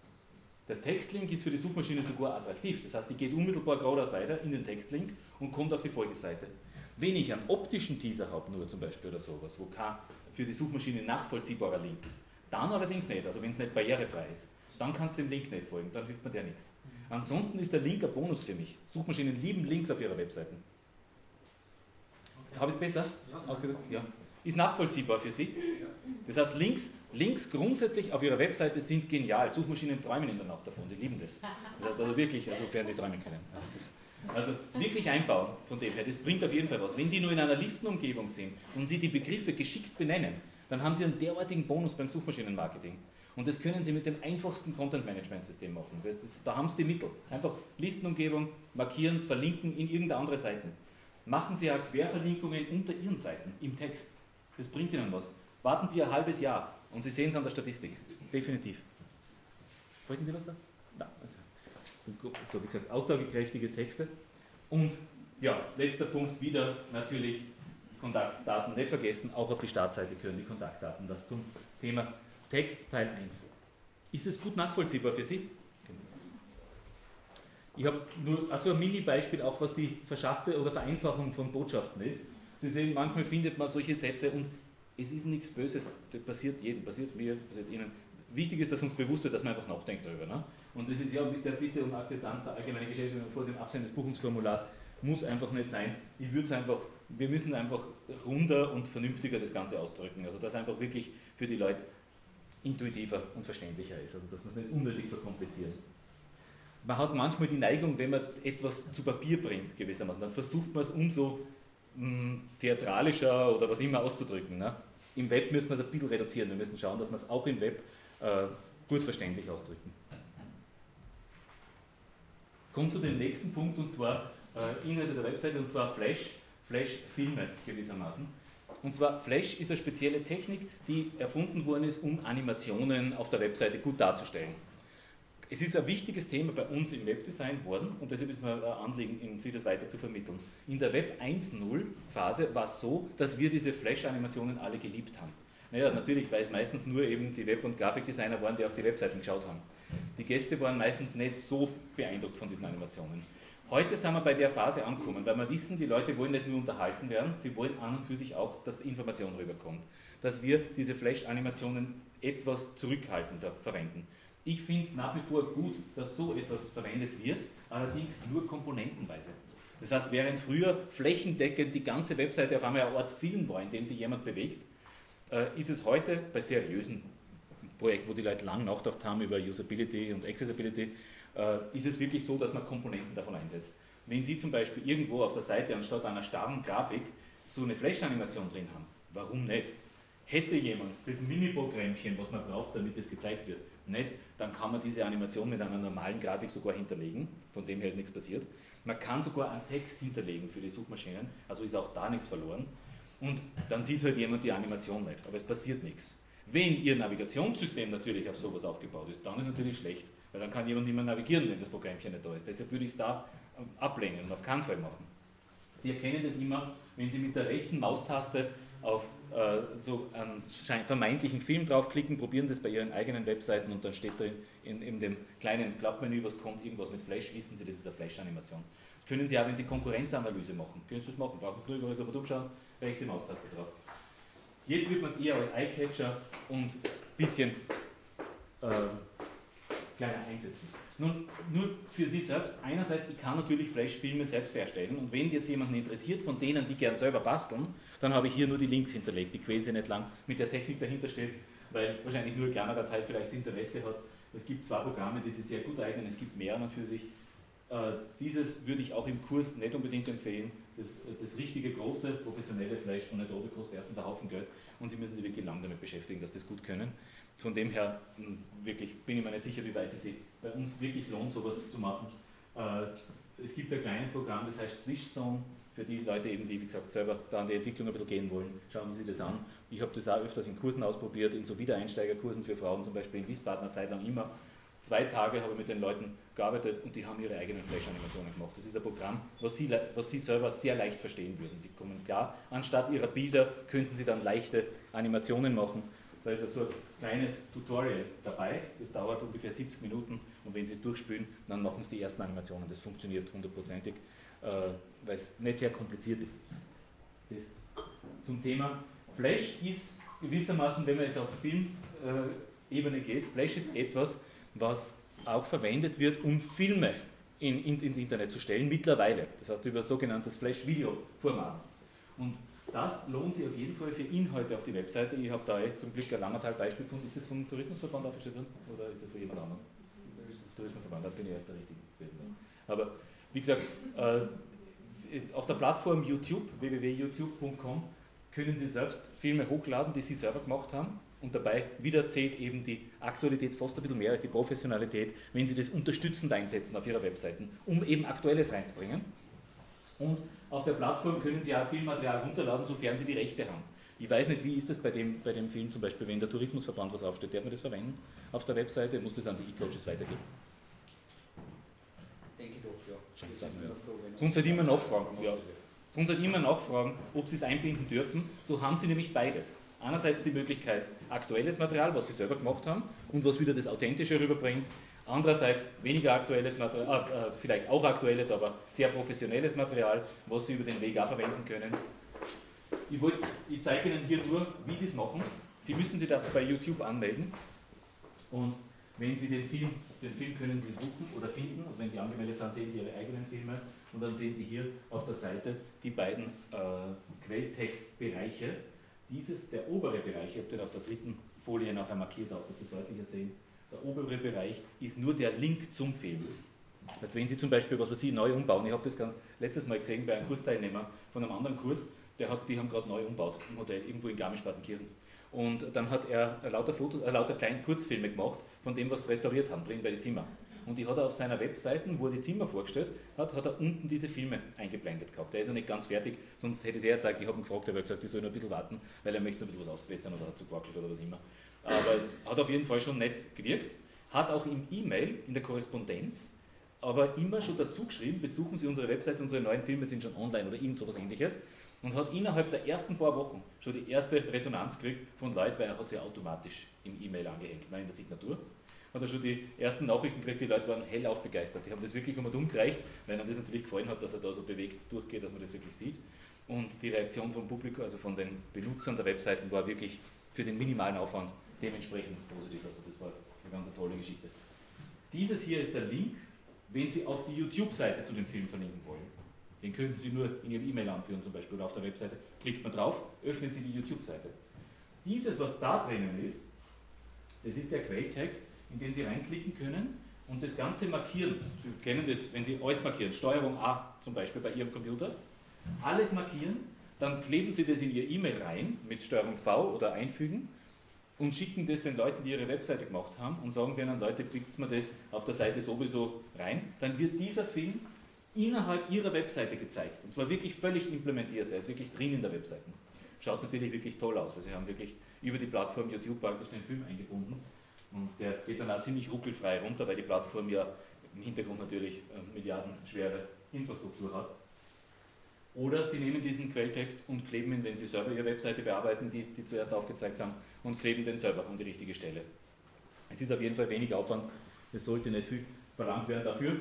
Der Textlink ist für die Suchmaschine sogar attraktiv, das heißt, die geht unmittelbar geradeaus weiter in den Textlink und kommt auf die Folgeseite. Wenn ich einen optischen Teaser habe, nur zum Beispiel oder sowas, wo kein für die Suchmaschine nachvollziehbarer Link ist, dann allerdings nicht, also wenn es nicht barrierefrei ist, dann kannst du dem Link nicht folgen, dann hilft mir der nichts. Ansonsten ist der Link ein Bonus für mich. Suchmaschinen lieben Links auf ihrer Webseiten. Okay. Habe ich es besser ausgedrückt? Ja. Ist nachvollziehbar für Sie. Das heißt, Links grundsätzlich auf Ihrer Webseite sind genial. Suchmaschinen träumen in der Nacht davon, die lieben das. Das heißt also wirklich, sofern die träumen können. Also wirklich einbauen von dem her, das bringt auf jeden Fall was. Wenn die nur in einer Listenumgebung sind und Sie die Begriffe geschickt benennen, dann haben Sie einen derartigen Bonus beim Suchmaschinenmarketing. Und das können Sie mit dem einfachsten Content-Management-System machen. Da haben Sie die Mittel. Einfach Listenumgebung, markieren, verlinken in irgendeine andere Seiten. Machen Sie auch Querverlinkungen unter Ihren Seiten im Text. Das bringt Ihnen was. Warten Sie ein halbes Jahr und Sie sehen es an der Statistik. Definitiv. Wollten Sie was sagen? Nein. So, wie gesagt, aussagekräftige Texte. Und ja, letzter Punkt, wieder natürlich Kontaktdaten nicht vergessen. Auch auf die Startseite gehören die Kontaktdaten. Das zum Thema Text Teil 1. Ist es gut nachvollziehbar für Sie? Ich habe nur also ein Mini-Beispiel, auch was die Verschachtel oder Vereinfachung von Botschaften ist. Sie sehen, manchmal findet man solche Sätze und es ist nichts Böses, das passiert jedem, passiert mir, passiert Ihnen. Wichtig ist, dass uns bewusst wird, dass man einfach nachdenkt darüber. Ne? Und das ist ja mit der Bitte um Akzeptanz der allgemeinen Geschäftsführung vor dem Absenden des Buchungsformulars, muss einfach nicht sein. Ich würde es einfach, wir müssen einfach runder und vernünftiger das Ganze ausdrücken. Also dass einfach wirklich für die Leute intuitiver und verständlicher ist. Also dass man es nicht unnötig verkompliziert. Man hat manchmal die Neigung, wenn man etwas zu Papier bringt, gewissermaßen, dann versucht man es umso theatralischer oder was immer auszudrücken. Ne? Im Web müssen wir es ein bisschen reduzieren. Wir müssen schauen, dass wir es auch im Web gut verständlich ausdrücken. Kommt zu dem nächsten Punkt, und zwar Inhalte der Webseite, und zwar Flash-Filme gewissermaßen. Und zwar Flash ist eine spezielle Technik, die erfunden worden ist, um Animationen auf der Webseite gut darzustellen. Es ist ein wichtiges Thema bei uns im Webdesign worden und deshalb ist mir ein Anliegen, Sie das weiter zu vermitteln. In der Web 1.0 Phase war es so, dass wir diese Flash-Animationen alle geliebt haben. Naja, natürlich, weil es meistens nur eben die Web- und Grafikdesigner waren, die auf die Webseiten geschaut haben. Die Gäste waren meistens nicht so beeindruckt von diesen Animationen. Heute sind wir bei der Phase angekommen, weil wir wissen, die Leute wollen nicht nur unterhalten werden, sie wollen an und für sich auch, dass Information rüberkommt. Dass wir diese Flash-Animationen etwas zurückhaltender verwenden. Ich finde es nach wie vor gut, dass so etwas verwendet wird, allerdings nur komponentenweise. Das heißt, während früher flächendeckend die ganze Webseite auf einmal eine Art Film war, in dem sich jemand bewegt, ist es heute bei seriösen Projekten, wo die Leute lang nachgedacht haben über Usability und Accessibility, ist es wirklich so, dass man Komponenten davon einsetzt. Wenn Sie zum Beispiel irgendwo auf der Seite anstatt einer starren Grafik so eine Flash-Animation drin haben, warum nicht? Hätte jemand das Mini-Programmchen, was man braucht, damit es gezeigt wird, nicht, dann kann man diese Animation mit einer normalen Grafik sogar hinterlegen, von dem her ist nichts passiert. Man kann sogar einen Text hinterlegen für die Suchmaschinen, also ist auch da nichts verloren. Und dann sieht halt jemand die Animation nicht, aber es passiert nichts. Wenn Ihr Navigationssystem natürlich auf sowas aufgebaut ist, dann ist es natürlich schlecht, weil dann kann jemand nicht mehr navigieren, wenn das Programmchen nicht da ist. Deshalb würde ich es da ablehnen und auf keinen Fall machen. Sie erkennen das immer, wenn Sie mit der rechten Maustaste auf so einen vermeintlichen Film draufklicken, probieren Sie es bei Ihren eigenen Webseiten und dann steht da in dem kleinen Klappmenü, was kommt, irgendwas mit Flash, wissen Sie, das ist eine Flash-Animation. Das können Sie auch, wenn Sie Konkurrenzanalyse machen, können Sie das machen, brauchen Sie nur über das Produkt schauen, rechte Maustaste drauf. Jetzt wird man es eher als Eyecatcher und ein bisschen kleiner einsetzen. Nun, nur für Sie selbst, einerseits, ich kann natürlich Flash-Filme selbst erstellen und wenn jetzt jemanden interessiert, von denen, die gern selber basteln, dann habe ich hier nur die Links hinterlegt, die quälen Sie nicht lang mit der Technik dahinter steht, weil wahrscheinlich nur ein kleinerer Teil vielleicht Interesse hat. Es gibt 2 Programme, die sich sehr gut eignen, es gibt mehr an und für sich. Dieses würde ich auch im Kurs nicht unbedingt empfehlen. Das richtige, große, professionelle Flash von Adobe kostet erstens einen Haufen Geld und Sie müssen sich wirklich lange damit beschäftigen, dass das gut können. Von dem her wirklich bin ich mir nicht sicher, wie weit es sich bei uns wirklich lohnt, sowas zu machen. Es gibt ein kleines Programm, das heißt SwishZone, für die Leute eben, die wie gesagt selber da an die Entwicklung ein bisschen gehen wollen. Schauen Sie sich das an. Ich habe das auch öfters in Kursen ausprobiert, in so Wiedereinsteigerkursen für Frauen, zum Beispiel in Wiesbaden eine Zeit lang immer. 2 Tage habe ich mit den Leuten gearbeitet und die haben ihre eigenen Flash-Animationen gemacht. Das ist ein Programm, was Sie selber sehr leicht verstehen würden. Sie kommen klar, anstatt Ihrer Bilder könnten Sie dann leichte Animationen machen. Da ist so ein kleines Tutorial dabei, das dauert ungefähr 70 Minuten und wenn Sie es durchspülen, dann machen Sie die ersten Animationen. Das funktioniert 100%ig, weil es nicht sehr kompliziert ist. Das zum Thema Flash ist gewissermaßen, wenn man jetzt auf Filmebene geht, Flash ist etwas, was auch verwendet wird, um Filme ins Internet zu stellen, mittlerweile. Das heißt über sogenanntes Flash-Video-Format. Und das lohnt sich auf jeden Fall für Inhalte auf die Webseite. Ich habe da zum Glück ein langer Teil Beispiel gefunden. Ist das vom Tourismusverband aufgestellt worden oder ist das von jemand anderem? Tourismusverband, da bin ich öfter richtig gewesen. Aber wie gesagt, auf der Plattform YouTube, www.youtube.com, können Sie selbst Filme hochladen, die Sie selber gemacht haben. Und dabei wieder zählt eben die Aktualität fast ein bisschen mehr als die Professionalität, wenn Sie das unterstützend einsetzen auf Ihrer Webseite, um eben Aktuelles reinzubringen. Und auf der Plattform können Sie auch Filmmaterial runterladen, sofern Sie die Rechte haben. Ich weiß nicht, wie ist das bei dem Film zum Beispiel, wenn der Tourismusverband was aufsteht, darf man das verwenden auf der Webseite, muss das an die E-Coaches weitergeben? Denke ich doch, ja. Sonst halt immer nachfragen, ja. Sonst halt immer nachfragen, ob Sie es einbinden dürfen, so haben Sie nämlich beides. Einerseits die Möglichkeit, aktuelles Material, was Sie selber gemacht haben und was wieder das Authentische rüberbringt, Andererseits weniger aktuelles Material, vielleicht auch aktuelles, aber sehr professionelles Material, was Sie über den Weg auch verwenden können. Ich zeige Ihnen hier nur, wie Sie es machen. Sie müssen sich dazu bei YouTube anmelden und wenn Sie den Film können Sie suchen oder finden und wenn Sie angemeldet sind, sehen Sie Ihre eigenen Filme und dann sehen Sie hier auf der Seite die beiden Quelltextbereiche. Der obere Bereich, ich habe den auf der dritten Folie nachher markiert, auch dass Sie es deutlicher sehen. Der obere Bereich ist nur der Link zum Film. Das heißt, wenn Sie zum Beispiel, was weiß ich, neu umbauen, ich habe das ganz letztes Mal gesehen bei einem Kursteilnehmer von einem anderen Kurs, die haben gerade neu umbaut im Hotel, irgendwo in Garmisch-Partenkirchen. Und dann hat er lauter kleine Kurzfilme gemacht, von dem, was sie restauriert haben, drin bei den Zimmern. Und die hat er auf seiner Webseite, wo er die Zimmer vorgestellt hat, hat er unten diese Filme eingeblendet gehabt. Der ist ja nicht ganz fertig, sonst hätte es er gezeigt, ich habe ihn gefragt, er hat gesagt, ich soll noch ein bisschen warten, weil er möchte noch ein bisschen was ausbessern oder hat zu gewackelt oder was immer. Aber es hat auf jeden Fall schon nett gewirkt, hat auch im E-Mail, in der Korrespondenz, aber immer schon dazu geschrieben, besuchen Sie unsere Webseite, unsere neuen Filme sind schon online oder irgend sowas ähnliches. Und hat innerhalb der ersten paar Wochen schon die erste Resonanz gekriegt von Leuten, weil er hat sie automatisch im E-Mail angehängt, in der Signatur. Hat er schon die ersten Nachrichten gekriegt, die Leute waren hellauf begeistert. Die haben das wirklich um und um gereicht, weil ihnen das natürlich gefallen hat, dass er da so bewegt durchgeht, dass man das wirklich sieht. Und die Reaktion vom Publikum, also von den Benutzern der Webseiten, war wirklich für den minimalen Aufwand dementsprechend positiv. Also das war eine ganz tolle Geschichte. Dieses hier ist der Link, wenn Sie auf die YouTube-Seite zu dem Film verlinken wollen. Den könnten Sie nur in Ihrem E-Mail anführen zum Beispiel oder auf der Webseite. Klickt man drauf, öffnen Sie die YouTube-Seite. Dieses, was da drinnen ist, das ist der Quelltext, in den Sie reinklicken können und das Ganze markieren. Sie kennen das, wenn Sie alles markieren, Steuerung A zum Beispiel bei Ihrem Computer, alles markieren, dann kleben Sie das in Ihr E-Mail rein mit Steuerung V oder einfügen und schicken das den Leuten, die Ihre Webseite gemacht haben und sagen denen, Leute, klickt mir das auf der Seite sowieso rein. Dann wird dieser Film innerhalb Ihrer Webseite gezeigt. Und zwar wirklich völlig implementiert. Er ist wirklich drin in der Webseite. Schaut natürlich wirklich toll aus, weil Sie haben wirklich über die Plattform YouTube praktisch den Film eingebunden. Und der geht dann auch ziemlich ruckelfrei runter, weil die Plattform ja im Hintergrund natürlich milliardenschwere Infrastruktur hat. Oder Sie nehmen diesen Quelltext und kleben ihn, wenn Sie selber Ihre Webseite bearbeiten, die zuerst aufgezeigt haben, und kleben den selber an die richtige Stelle. Es ist auf jeden Fall wenig Aufwand. Es sollte nicht viel verlangt werden dafür.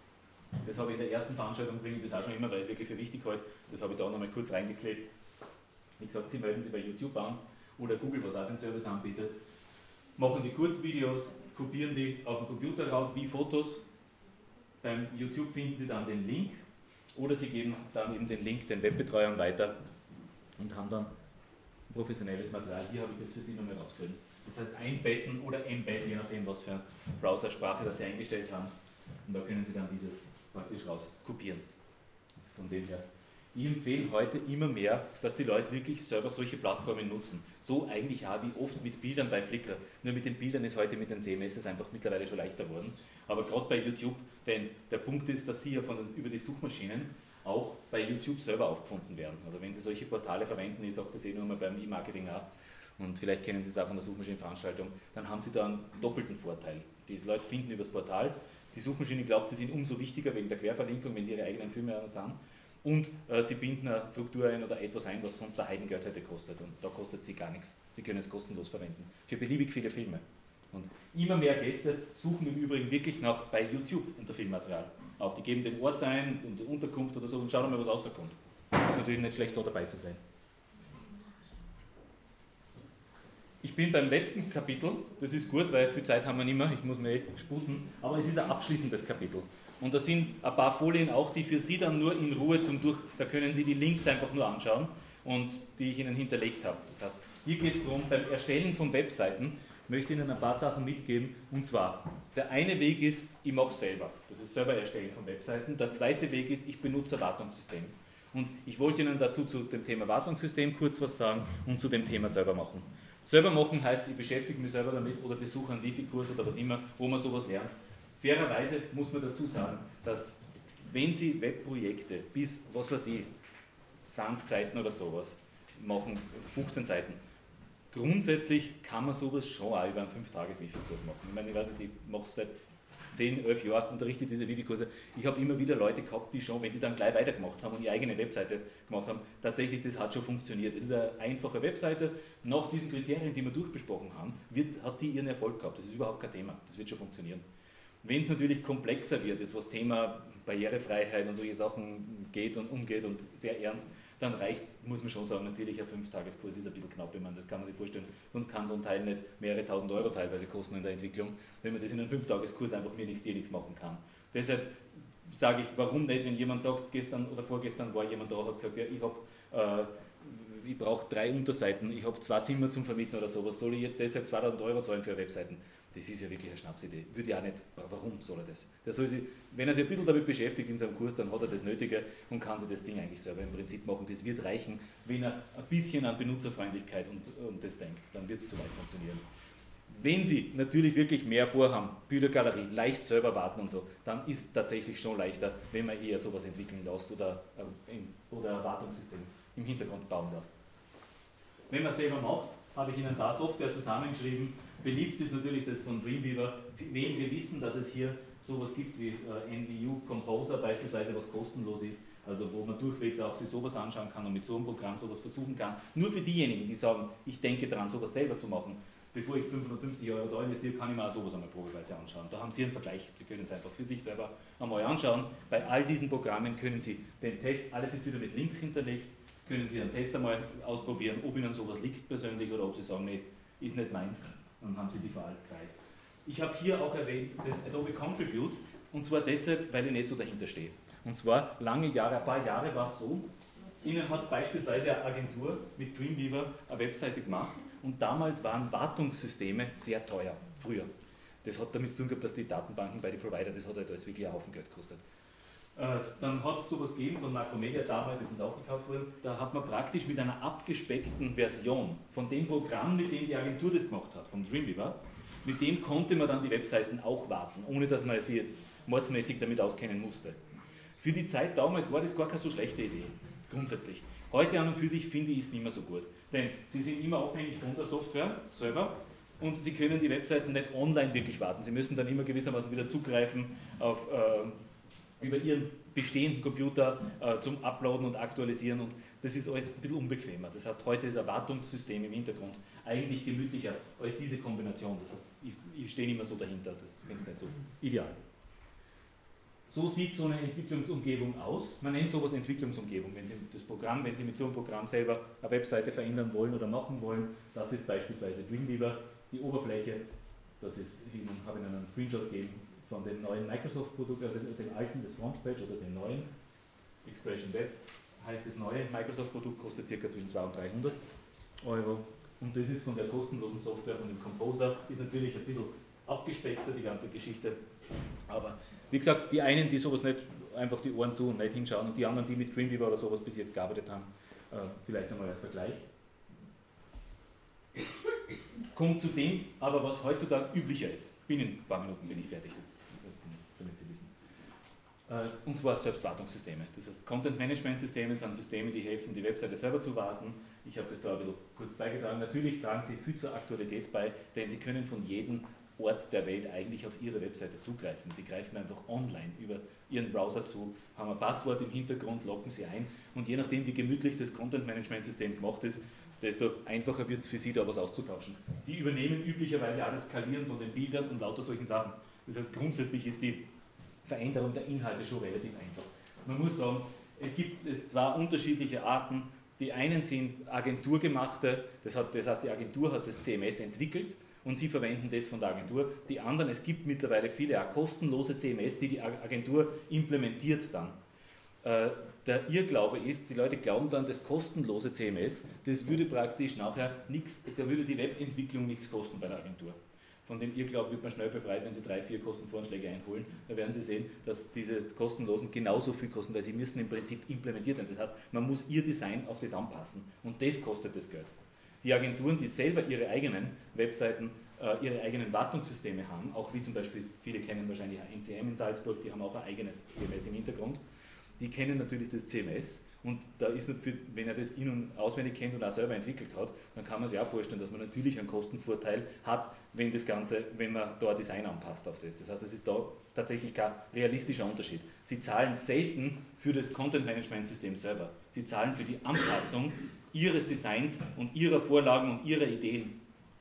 Das habe ich in der ersten Veranstaltung, bringe ich das auch schon immer, weil es wirklich für wichtig heute. Das habe ich da nochmal kurz reingeklebt. Wie gesagt, Sie melden sich bei YouTube an oder Google, was auch den Service anbietet, machen die Kurzvideos, kopieren die auf den Computer rauf wie Fotos. Beim YouTube finden Sie dann den Link oder Sie geben dann eben den Link den Webbetreuern weiter und haben dann professionelles Material. Hier habe ich das für Sie nochmal rausgeholt. Das heißt einbetten oder embedden, je nachdem, was für eine Browsersprache das Sie eingestellt haben. Und da können Sie dann dieses praktisch raus kopieren. Also von dem her. Ich empfehle heute immer mehr, dass die Leute wirklich selber solche Plattformen nutzen. So eigentlich auch wie oft mit Bildern bei Flickr. Nur mit den Bildern ist heute mit den CMS einfach mittlerweile schon leichter geworden. Aber gerade bei YouTube, denn der Punkt ist, dass Sie ja über die Suchmaschinen auch bei YouTube selber aufgefunden werden. Also wenn Sie solche Portale verwenden, ich sage das eh nur mal beim E-Marketing auch, und vielleicht kennen Sie es auch von der Suchmaschinenveranstaltung, dann haben Sie da einen doppelten Vorteil. Die Leute finden über das Portal, die Suchmaschine glaubt, sie sind umso wichtiger wegen der Querverlinkung, wenn sie ihre eigenen Filme sind. Und sie binden eine Struktur ein oder etwas ein, was sonst ein Heidengeld hätte gekostet. Und da kostet sie gar nichts. Sie können es kostenlos verwenden. Für beliebig viele Filme. Und immer mehr Gäste suchen im Übrigen wirklich bei YouTube unter Filmmaterial. Auch die geben den Ort ein und die Unterkunft oder so und schauen mal, was rauskommt. Das ist natürlich nicht schlecht, da dabei zu sein. Ich bin beim letzten Kapitel, das ist gut, weil viel Zeit haben wir nicht mehr, ich muss mir sputen, aber es ist ein abschließendes Kapitel. Und da sind ein paar Folien auch, die für Sie dann nur in Ruhe da können Sie die Links einfach nur anschauen und die ich Ihnen hinterlegt habe. Das heißt, hier geht es darum, beim Erstellen von Webseiten möchte ich Ihnen ein paar Sachen mitgeben. Und zwar, der eine Weg ist, ich mache es selber. Das ist selber Erstellen von Webseiten. Der zweite Weg ist, ich benutze ein Wartungssystem. Und ich wollte Ihnen dazu zu dem Thema Wartungssystem kurz was sagen und zu dem Thema selber machen. Selber machen heißt, ich beschäftige mich selber damit oder besuche einen Wifi-Kurs oder was immer, wo man sowas lernt. Fairerweise muss man dazu sagen, dass wenn Sie Webprojekte bis, was weiß ich, 20 Seiten oder sowas machen, oder 15 Seiten, grundsätzlich kann man sowas schon auch über einen 5-Tages-Wifi-Kurs machen. Ich meine, ich weiß nicht, ich mache es seit 10, 11 Jahren, unterrichte diese Wifi-Kurse. Ich habe immer wieder Leute gehabt, die schon, wenn die dann gleich weitergemacht haben und ihre eigene Webseite gemacht haben, tatsächlich, das hat schon funktioniert. Das ist eine einfache Webseite. Nach diesen Kriterien, die wir durchbesprochen haben, hat die ihren Erfolg gehabt. Das ist überhaupt kein Thema. Das wird schon funktionieren. Wenn es natürlich komplexer wird, jetzt was Thema Barrierefreiheit und solche Sachen geht und umgeht und sehr ernst, dann reicht, muss man schon sagen, natürlich ein 5-Tageskurs ist ein bisschen knapp, das kann man sich vorstellen, sonst kann so ein Teil nicht mehrere tausend Euro teilweise kosten in der Entwicklung, wenn man das in einem 5-Tageskurs einfach mir nichts, dir nichts machen kann. Deshalb sage ich, warum nicht, wenn jemand sagt, gestern oder vorgestern war jemand da, hat gesagt, ja, ich brauche 3 Unterseiten, ich habe 2 Zimmer zum Vermieten oder sowas, soll ich jetzt deshalb 2000 Euro zahlen für Webseiten? Das ist ja wirklich eine Schnapsidee. Würde ich auch nicht, warum soll er das? Der soll sich, wenn er sich ein bisschen damit beschäftigt in seinem Kurs, dann hat er das Nötige und kann sich das Ding eigentlich selber im Prinzip machen. Das wird reichen, wenn er ein bisschen an Benutzerfreundlichkeit und das denkt, dann wird es soweit funktionieren. Wenn Sie natürlich wirklich mehr vorhaben, Bildergalerie, leicht selber warten und so, dann ist es tatsächlich schon leichter, wenn man eher sowas entwickeln lässt oder ein Wartungssystem im Hintergrund bauen lässt. Wenn man es selber macht, habe ich Ihnen da Software zusammengeschrieben. Beliebt ist natürlich das von Dreamweaver. Wenige wissen, dass es hier sowas gibt wie NVU Composer beispielsweise, was kostenlos ist, also wo man durchwegs auch sich sowas anschauen kann und mit so einem Programm sowas versuchen kann. Nur für diejenigen, die sagen, ich denke daran, sowas selber zu machen, bevor ich 550 Euro da investiere, kann ich mir auch sowas einmal probeweise anschauen. Da haben Sie einen Vergleich, Sie können es einfach für sich selber einmal anschauen. Bei all diesen Programmen können Sie den Test, alles ist wieder mit Links hinterlegt, können Sie einen Test einmal ausprobieren, ob Ihnen sowas liegt persönlich oder ob Sie sagen, nee, ist nicht meins, dann haben Sie die Wahl frei. Ich habe hier auch erwähnt das Adobe Contribute und zwar deshalb, weil ich nicht so dahinter stehe. Und zwar lange Jahre, ein paar Jahre war es so, Ihnen hat beispielsweise eine Agentur mit Dreamweaver eine Webseite gemacht und damals waren Wartungssysteme sehr teuer, früher. Das hat damit zu tun gehabt, dass die Datenbanken bei den Provider, das hat halt alles wirklich einen Haufen Geld gekostet. Dann hat es sowas gegeben von Macromedia damals, jetzt ist es aufgekauft worden, da hat man praktisch mit einer abgespeckten Version von dem Programm, mit dem die Agentur das gemacht hat, vom Dreamweaver, mit dem konnte man dann die Webseiten auch warten, ohne dass man sie jetzt mordsmäßig damit auskennen musste. Für die Zeit damals war das gar keine so schlechte Idee, grundsätzlich. Heute an und für sich finde ich es nicht mehr so gut, denn sie sind immer abhängig von der Software selber und sie können die Webseiten nicht online wirklich warten. Sie müssen dann immer gewissermaßen wieder zugreifen auf über Ihren bestehenden Computer zum Uploaden und Aktualisieren und das ist alles ein bisschen unbequemer. Das heißt, heute ist ein Wartungssystem im Hintergrund eigentlich gemütlicher als diese Kombination. Das heißt, ich stehe nicht mehr so dahinter, das finde ich nicht so ideal. So sieht so eine Entwicklungsumgebung aus. Man nennt sowas Entwicklungsumgebung. Wenn Sie mit so einem Programm selber eine Webseite verändern wollen oder machen wollen, das ist beispielsweise Dreamweaver. Die Oberfläche, das ist, ich habe Ihnen einen Screenshot gegeben, von dem neuen Microsoft-Produkt, also dem alten, das Frontpage oder dem neuen. Expression Web heißt das neue Microsoft-Produkt, kostet ca. zwischen 200 und 300 Euro. Und das ist von der kostenlosen Software, von dem Composer, ist natürlich ein bisschen abgespeckter, die ganze Geschichte. Aber wie gesagt, die einen, die sowas nicht, einfach die Ohren zu und nicht hinschauen, und die anderen, die mit Dreamweaver oder sowas bis jetzt gearbeitet haben, vielleicht nochmal als Vergleich. Kommt zu dem, aber was heutzutage üblicher ist. Binnen ein paar Minuten bin ich fertig, damit Sie wissen. Und zwar Selbstwartungssysteme. Das heißt, Content-Management-Systeme sind Systeme, die helfen, die Webseite selber zu warten. Ich habe das da ein bisschen kurz beigetragen. Natürlich tragen sie viel zur Aktualität bei, denn Sie können von jedem Ort der Welt eigentlich auf Ihre Webseite zugreifen. Sie greifen einfach online über Ihren Browser zu, haben ein Passwort im Hintergrund, loggen Sie ein und je nachdem, wie gemütlich das Content-Management-System gemacht ist, desto einfacher wird es für Sie, da was auszutauschen. Die übernehmen üblicherweise alles Skalieren von den Bildern und lauter solchen Sachen. Das heißt, grundsätzlich ist die Veränderung der Inhalte schon relativ einfach. Man muss sagen, es gibt jetzt zwei unterschiedliche Arten. Die einen sind agenturgemachte, das heißt, die Agentur hat das CMS entwickelt und Sie verwenden das von der Agentur. Die anderen, es gibt mittlerweile viele auch kostenlose CMS, die die Agentur implementiert dann. Der Irrglaube ist, die Leute glauben dann, das kostenlose CMS, das würde praktisch nachher nichts, da würde die Webentwicklung nichts kosten bei der Agentur. Von dem Irrglauben wird man schnell befreit, wenn Sie 3-4 Kostenvoranschläge einholen. Da werden Sie sehen, dass diese kostenlosen genauso viel kosten, weil sie müssen im Prinzip implementiert werden. Das heißt, man muss Ihr Design auf das anpassen und das kostet das Geld. Die Agenturen, die selber ihre eigenen Webseiten, ihre eigenen Wartungssysteme haben, auch wie zum Beispiel, viele kennen wahrscheinlich NCM in Salzburg, die haben auch ein eigenes CMS im Hintergrund. Die kennen natürlich das CMS und da ist natürlich, wenn er das in- und auswendig kennt und auch selber entwickelt hat, dann kann man sich auch vorstellen, dass man natürlich einen Kostenvorteil hat, wenn man da ein Design anpasst auf das. Das heißt, es ist da tatsächlich kein realistischer Unterschied. Sie zahlen selten für das Content-Management-System selber. Sie zahlen für die Anpassung Ihres Designs und Ihrer Vorlagen und Ihrer Ideen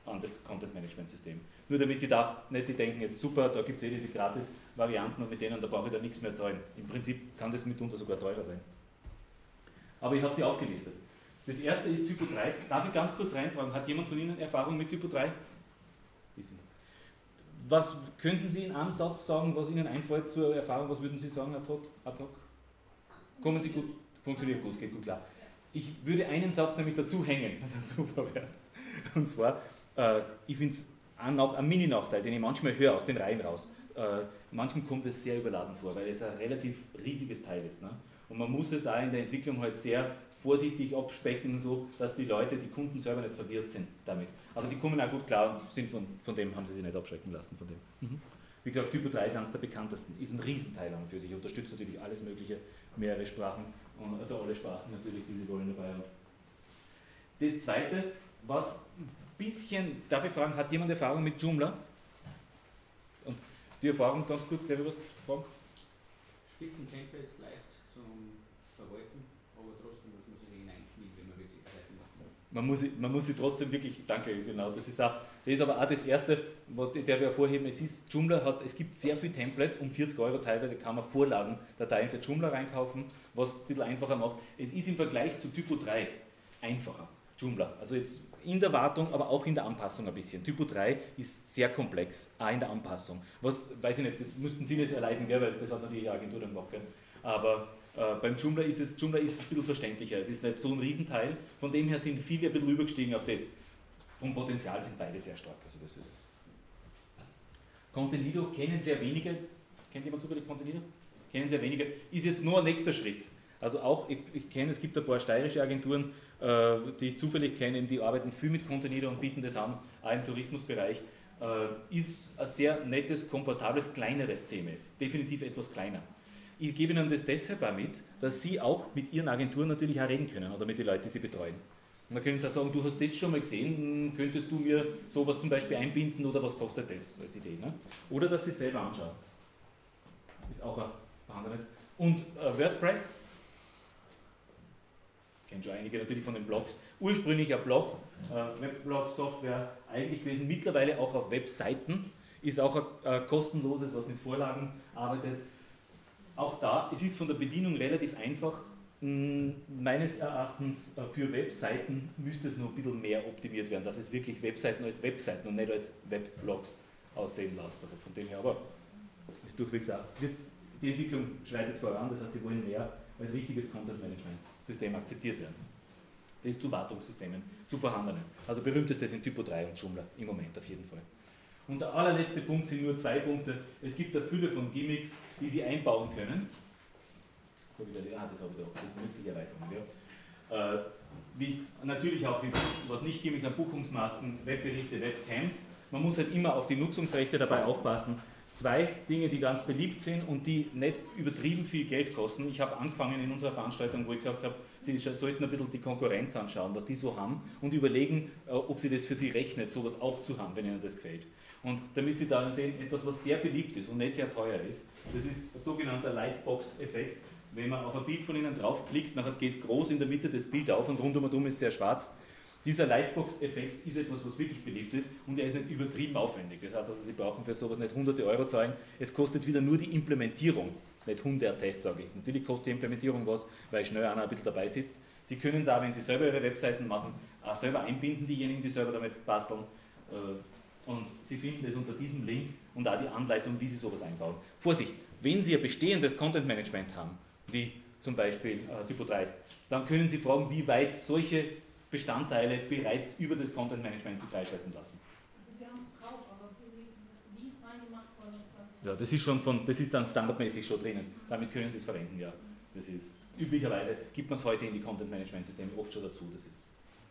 an das Content-Management-System. Nur damit Sie da nicht sich denken, jetzt super, da gibt es diese Gratis-Varianten und mit denen, da brauche ich da nichts mehr zahlen. Im Prinzip kann das mitunter sogar teurer sein. Aber ich habe sie aufgelistet. Das erste ist Typo 3. Darf ich ganz kurz reinfragen, hat jemand von Ihnen Erfahrung mit Typo 3? Was könnten Sie in einem Satz sagen, was Ihnen einfällt zur Erfahrung? Was würden Sie sagen ad hoc? Kommen Sie gut? Funktioniert gut, geht gut klar. Ich würde einen Satz nämlich dazu hängen, dazu verwerten. Und zwar, ich finde es auch ein Mini-Nachteil, den ich manchmal höre aus den Reihen raus. Manchem kommt es sehr überladen vor, weil es ein relativ riesiges Teil ist. Ne? Und man muss es auch in der Entwicklung halt sehr vorsichtig abspecken, so dass die Leute, die Kunden selber nicht verwirrt sind damit. Aber sie kommen auch gut klar und sind von dem haben sie sich nicht abschrecken lassen. Von dem. Wie gesagt, Typo 3 ist eines der bekanntesten, ist ein Riesenteil an und für sich, unterstützt natürlich alles Mögliche, mehrere Sprachen, also alle Sprachen natürlich, die sie wollen dabei haben. Das zweite, was ein bisschen, darf ich fragen, hat jemand Erfahrung mit Joomla? Und die Erfahrung ganz kurz, darf ich was fragen? Spitzentemplates leicht zum Verwalten, aber trotzdem muss man sich hineinknien, wenn man wirklich Seiten macht. Man muss sie trotzdem wirklich, danke, genau, das ist aber auch das Erste, was ich hervorheben, es gibt sehr viele Templates, um 40 € teilweise kann man Vorlagendateien für Joomla reinkaufen, was es ein bisschen einfacher macht. Es ist im Vergleich zu Typo 3 einfacher, Joomla, also jetzt in der Wartung, aber auch in der Anpassung ein bisschen. Typo 3 ist sehr komplex, auch in der Anpassung. Was, weiß ich nicht, das müssten Sie nicht erleiden, gell, weil das hat natürlich die Agentur dann gemacht. Gell. Aber beim Joomla ist es ein bisschen verständlicher. Es ist nicht so ein Riesenteil, von dem her sind viele ein bisschen übergestiegen auf das. Vom Potenzial sind beide sehr stark. Also das ist Contenido kennen sehr wenige. Kennt jemand zufällig Contenido? Kennen sehr wenige. Ist jetzt nur ein nächster Schritt. Also auch, ich kenne, es gibt ein paar steirische Agenturen, die ich zufällig kenne, die arbeiten viel mit Contenido und bieten das an, auch im Tourismusbereich. Ist ein sehr nettes, komfortables, kleineres CMS. Definitiv etwas kleiner. Ich gebe Ihnen das deshalb auch mit, dass Sie auch mit Ihren Agenturen natürlich auch reden können oder mit den Leuten, die Sie betreuen. Und dann können Sie auch sagen, du hast das schon mal gesehen, könntest du mir sowas zum Beispiel einbinden oder was kostet das als Idee. Ne? Oder dass Sie es selber anschauen. Ist auch ein anderes. Und WordPress, kennen schon einige natürlich von den Blogs, ursprünglich ein Blog, Webblog-Software eigentlich gewesen, mittlerweile auch auf Webseiten, ist auch ein kostenloses, was mit Vorlagen arbeitet. Auch da, es ist von der Bedienung relativ einfach. Meines Erachtens für Webseiten müsste es noch ein bisschen mehr optimiert werden, dass es wirklich Webseiten als Webseiten und nicht als Webblogs aussehen lässt. Also von dem her, aber ist durchwegs auch. Die Entwicklung schreitet voran, das heißt, sie wollen mehr als richtiges Content-Management-System akzeptiert werden. Das ist zu Wartungssystemen, zu vorhandenen. Also berühmtestes sind Typo 3 und Joomla im Moment auf jeden Fall. Und der allerletzte Punkt sind nur 2 Punkte. Es gibt eine Fülle von Gimmicks, die Sie einbauen können. Das habe ich da, das ist eine nützliche Erweiterung. Ja. Wie, natürlich auch, was nicht Gimmicks sind, Buchungsmasken, Webberichte, Webcams. Man muss halt immer auf die Nutzungsrechte dabei aufpassen. 2 Dinge, die ganz beliebt sind und die nicht übertrieben viel Geld kosten. Ich habe angefangen in unserer Veranstaltung, wo ich gesagt habe, Sie sollten ein bisschen die Konkurrenz anschauen, was die so haben und überlegen, ob Sie das für Sie rechnet, sowas auch zu haben, wenn Ihnen das gefällt. Und damit Sie da sehen, etwas, was sehr beliebt ist und nicht sehr teuer ist, das ist ein sogenannter Lightbox-Effekt. Wenn man auf ein Bild von Ihnen draufklickt, nachher geht groß in der Mitte das Bild auf und rundum ist sehr schwarz. Dieser Lightbox-Effekt ist etwas, was wirklich beliebt ist und er ist nicht übertrieben aufwendig. Das heißt also, Sie brauchen für sowas nicht hunderte € zahlen. Es kostet wieder nur die Implementierung, nicht Hunderte, sage ich. Natürlich kostet die Implementierung was, weil schnell einer ein bisschen dabei sitzt. Sie können es auch, wenn Sie selber Ihre Webseiten machen, auch selber einbinden, diejenigen, die selber damit basteln. Und Sie finden es unter diesem Link und auch die Anleitung, wie Sie sowas einbauen. Vorsicht, wenn Sie ein bestehendes Content-Management haben, wie zum Beispiel Typo 3, dann können Sie fragen, wie weit solche Bestandteile bereits über das Content-Management Sie freischalten lassen. Also wir haben es drauf, aber wie es reingemacht worden ist, ja, das ist dann standardmäßig schon drinnen. Damit können Sie es verwenden, ja. Das ist, üblicherweise gibt man es heute in die Content-Management-Systeme oft schon dazu. Das ist,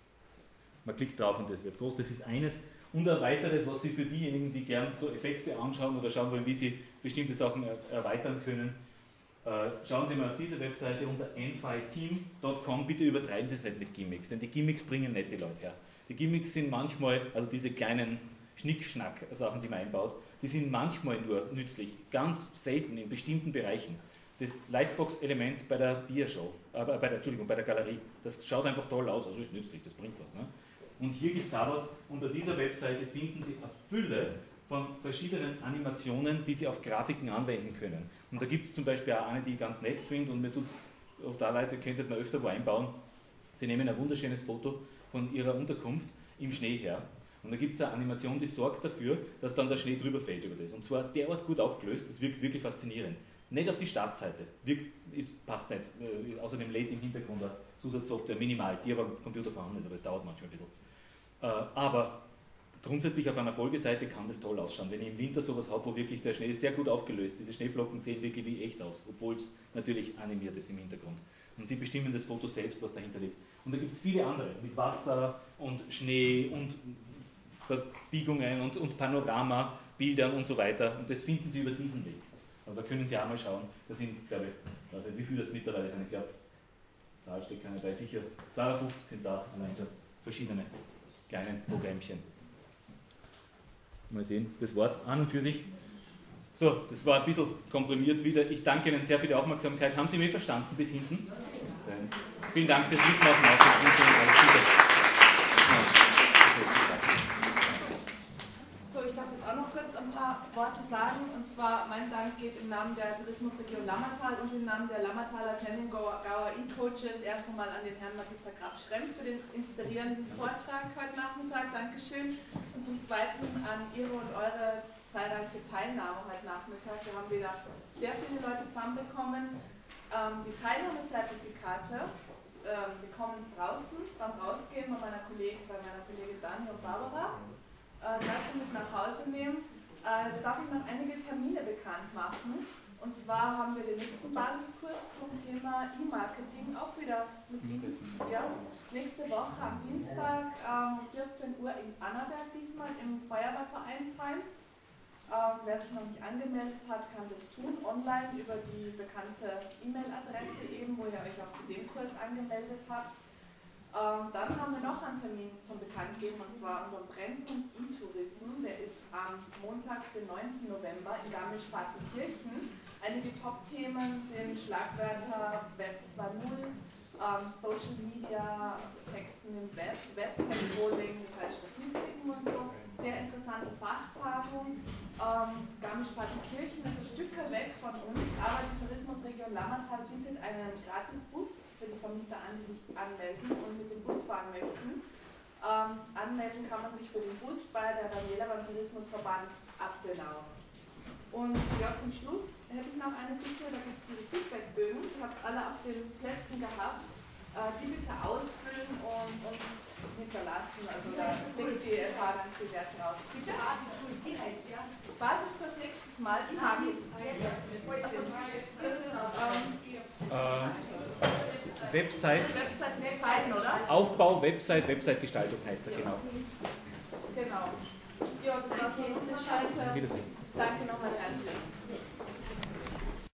man klickt drauf und das wird groß. Das ist eines. Und ein weiteres, was Sie für diejenigen, die gern so Effekte anschauen oder schauen wollen, wie Sie bestimmte Sachen erweitern können, schauen Sie mal auf diese Webseite unter nfiteam.com. Bitte übertreiben Sie es nicht mit Gimmicks, denn die Gimmicks bringen nicht die Leute her. Die Gimmicks sind manchmal, also diese kleinen Schnickschnack-Sachen, die man einbaut, die sind manchmal nur nützlich, ganz selten in bestimmten Bereichen. Das Lightbox-Element bei der Diashow, bei der Galerie, das schaut einfach toll aus, also ist nützlich, das bringt was. Ne? Und hier gibt es auch was, unter dieser Webseite finden Sie eine Fülle von verschiedenen Animationen, die Sie auf Grafiken anwenden können. Und da gibt es zum Beispiel auch eine, die ich ganz nett finde und mir tut es auf der Leute, könntet man öfter wo einbauen. Sie nehmen ein wunderschönes Foto von Ihrer Unterkunft im Schnee her. Und da gibt es eine Animation, die sorgt dafür, dass dann der Schnee drüber fällt über das. Und zwar derart gut aufgelöst, das wirkt wirklich faszinierend. Nicht auf die Startseite, passt nicht. Außerdem lädt im Hintergrund eine Zusatzsoftware minimal, die aber am Computer vorhanden ist, aber es dauert manchmal ein bisschen. Aber grundsätzlich auf einer Folgeseite kann das toll ausschauen. Wenn ich im Winter sowas habe, wo wirklich der Schnee ist sehr gut aufgelöst, diese Schneeflocken sehen wirklich wie echt aus, obwohl es natürlich animiert ist im Hintergrund. Und Sie bestimmen das Foto selbst, was dahinter liegt. Und da gibt es viele andere, mit Wasser und Schnee und Verbiegungen und Panoramabildern und so weiter. Und das finden Sie über diesen Weg. Also da können Sie auch mal schauen. Da sind, glaube ich, wie viele das mittlerweile sind. Ich glaube, Zahl steht keine bei, sicher 52 sind da, verschiedene kleinen Programmchen. Mal sehen, das war's an und für sich. So, das war ein bisschen komprimiert wieder. Ich danke Ihnen sehr für die Aufmerksamkeit. Haben Sie mich verstanden bis hinten? Vielen Dank fürs Mitmachen. So, ich darf jetzt auch noch kurz ein paar Worte sagen. Und zwar, mein Dank geht im Namen der Tourismusregion Lammertal und im Namen der Lammertaler Tennengauer E-Coaches erst einmal an den Herrn Magister Graf Schrempf für den inspirierenden Vortrag heute Nachmittag. Dankeschön. Und zum Zweiten an Ihre und eure zahlreiche Teilnahme heute Nachmittag. Wir haben wieder sehr viele Leute zusammenbekommen. Die Teilnahmezertifikate bekommen draußen beim Rausgehen bei meiner Kollegin Dani und Barbara. Dazu mit nach Hause nehmen. Jetzt darf ich noch einige Termine bekannt machen. Und zwar haben wir den nächsten Basiskurs zum Thema E-Marketing auch wieder mit Ihnen. Ja, nächste Woche am Dienstag um 14 Uhr in Annaberg, diesmal im Feuerwehrvereinsheim. Wer sich noch nicht angemeldet hat, kann das tun, online über die bekannte E-Mail-Adresse eben, wo ihr euch auch zu dem Kurs angemeldet habt. Dann haben wir noch einen Termin zum Bekanntgeben, und zwar unseren Brennpunkt E-Tourism. Der ist am Montag, den 9. November in Garmisch-Partenkirchen. Einige Top-Themen sind Schlagwörter Web 2.0, Social Media, Texten im Web, Web-Controlling, das heißt Statistiken und so. Sehr interessante Fachtagung. Garmisch-Partenkirchen ist ein Stück weg von uns, aber die Tourismusregion Lammertal bietet einen Gratisbus für die Vermieter an, die sich anmelden und mit dem Bus fahren möchten. Anmelden kann man sich für den Bus bei der Daniela beim Tourismusverband Abdenau. Und ja, zum Schluss hätte ich noch eine Bitte, da gibt es diese Feedbackbögen, die habt alle auf den Plätzen gehabt, die bitte ausfüllen und uns hinterlassen, also da legt die FH ganz viel Wert drauf. Bitte? Basiskurs, wie heißt der? Basiskurs nächstes Mal, IHAMI. Also, das ist Website-Design, oder? Aufbau, Website-Gestaltung heißt er, genau. Genau. Ja, das war von unserer Seite. Wiedersehen. Danke nochmal herzlichst.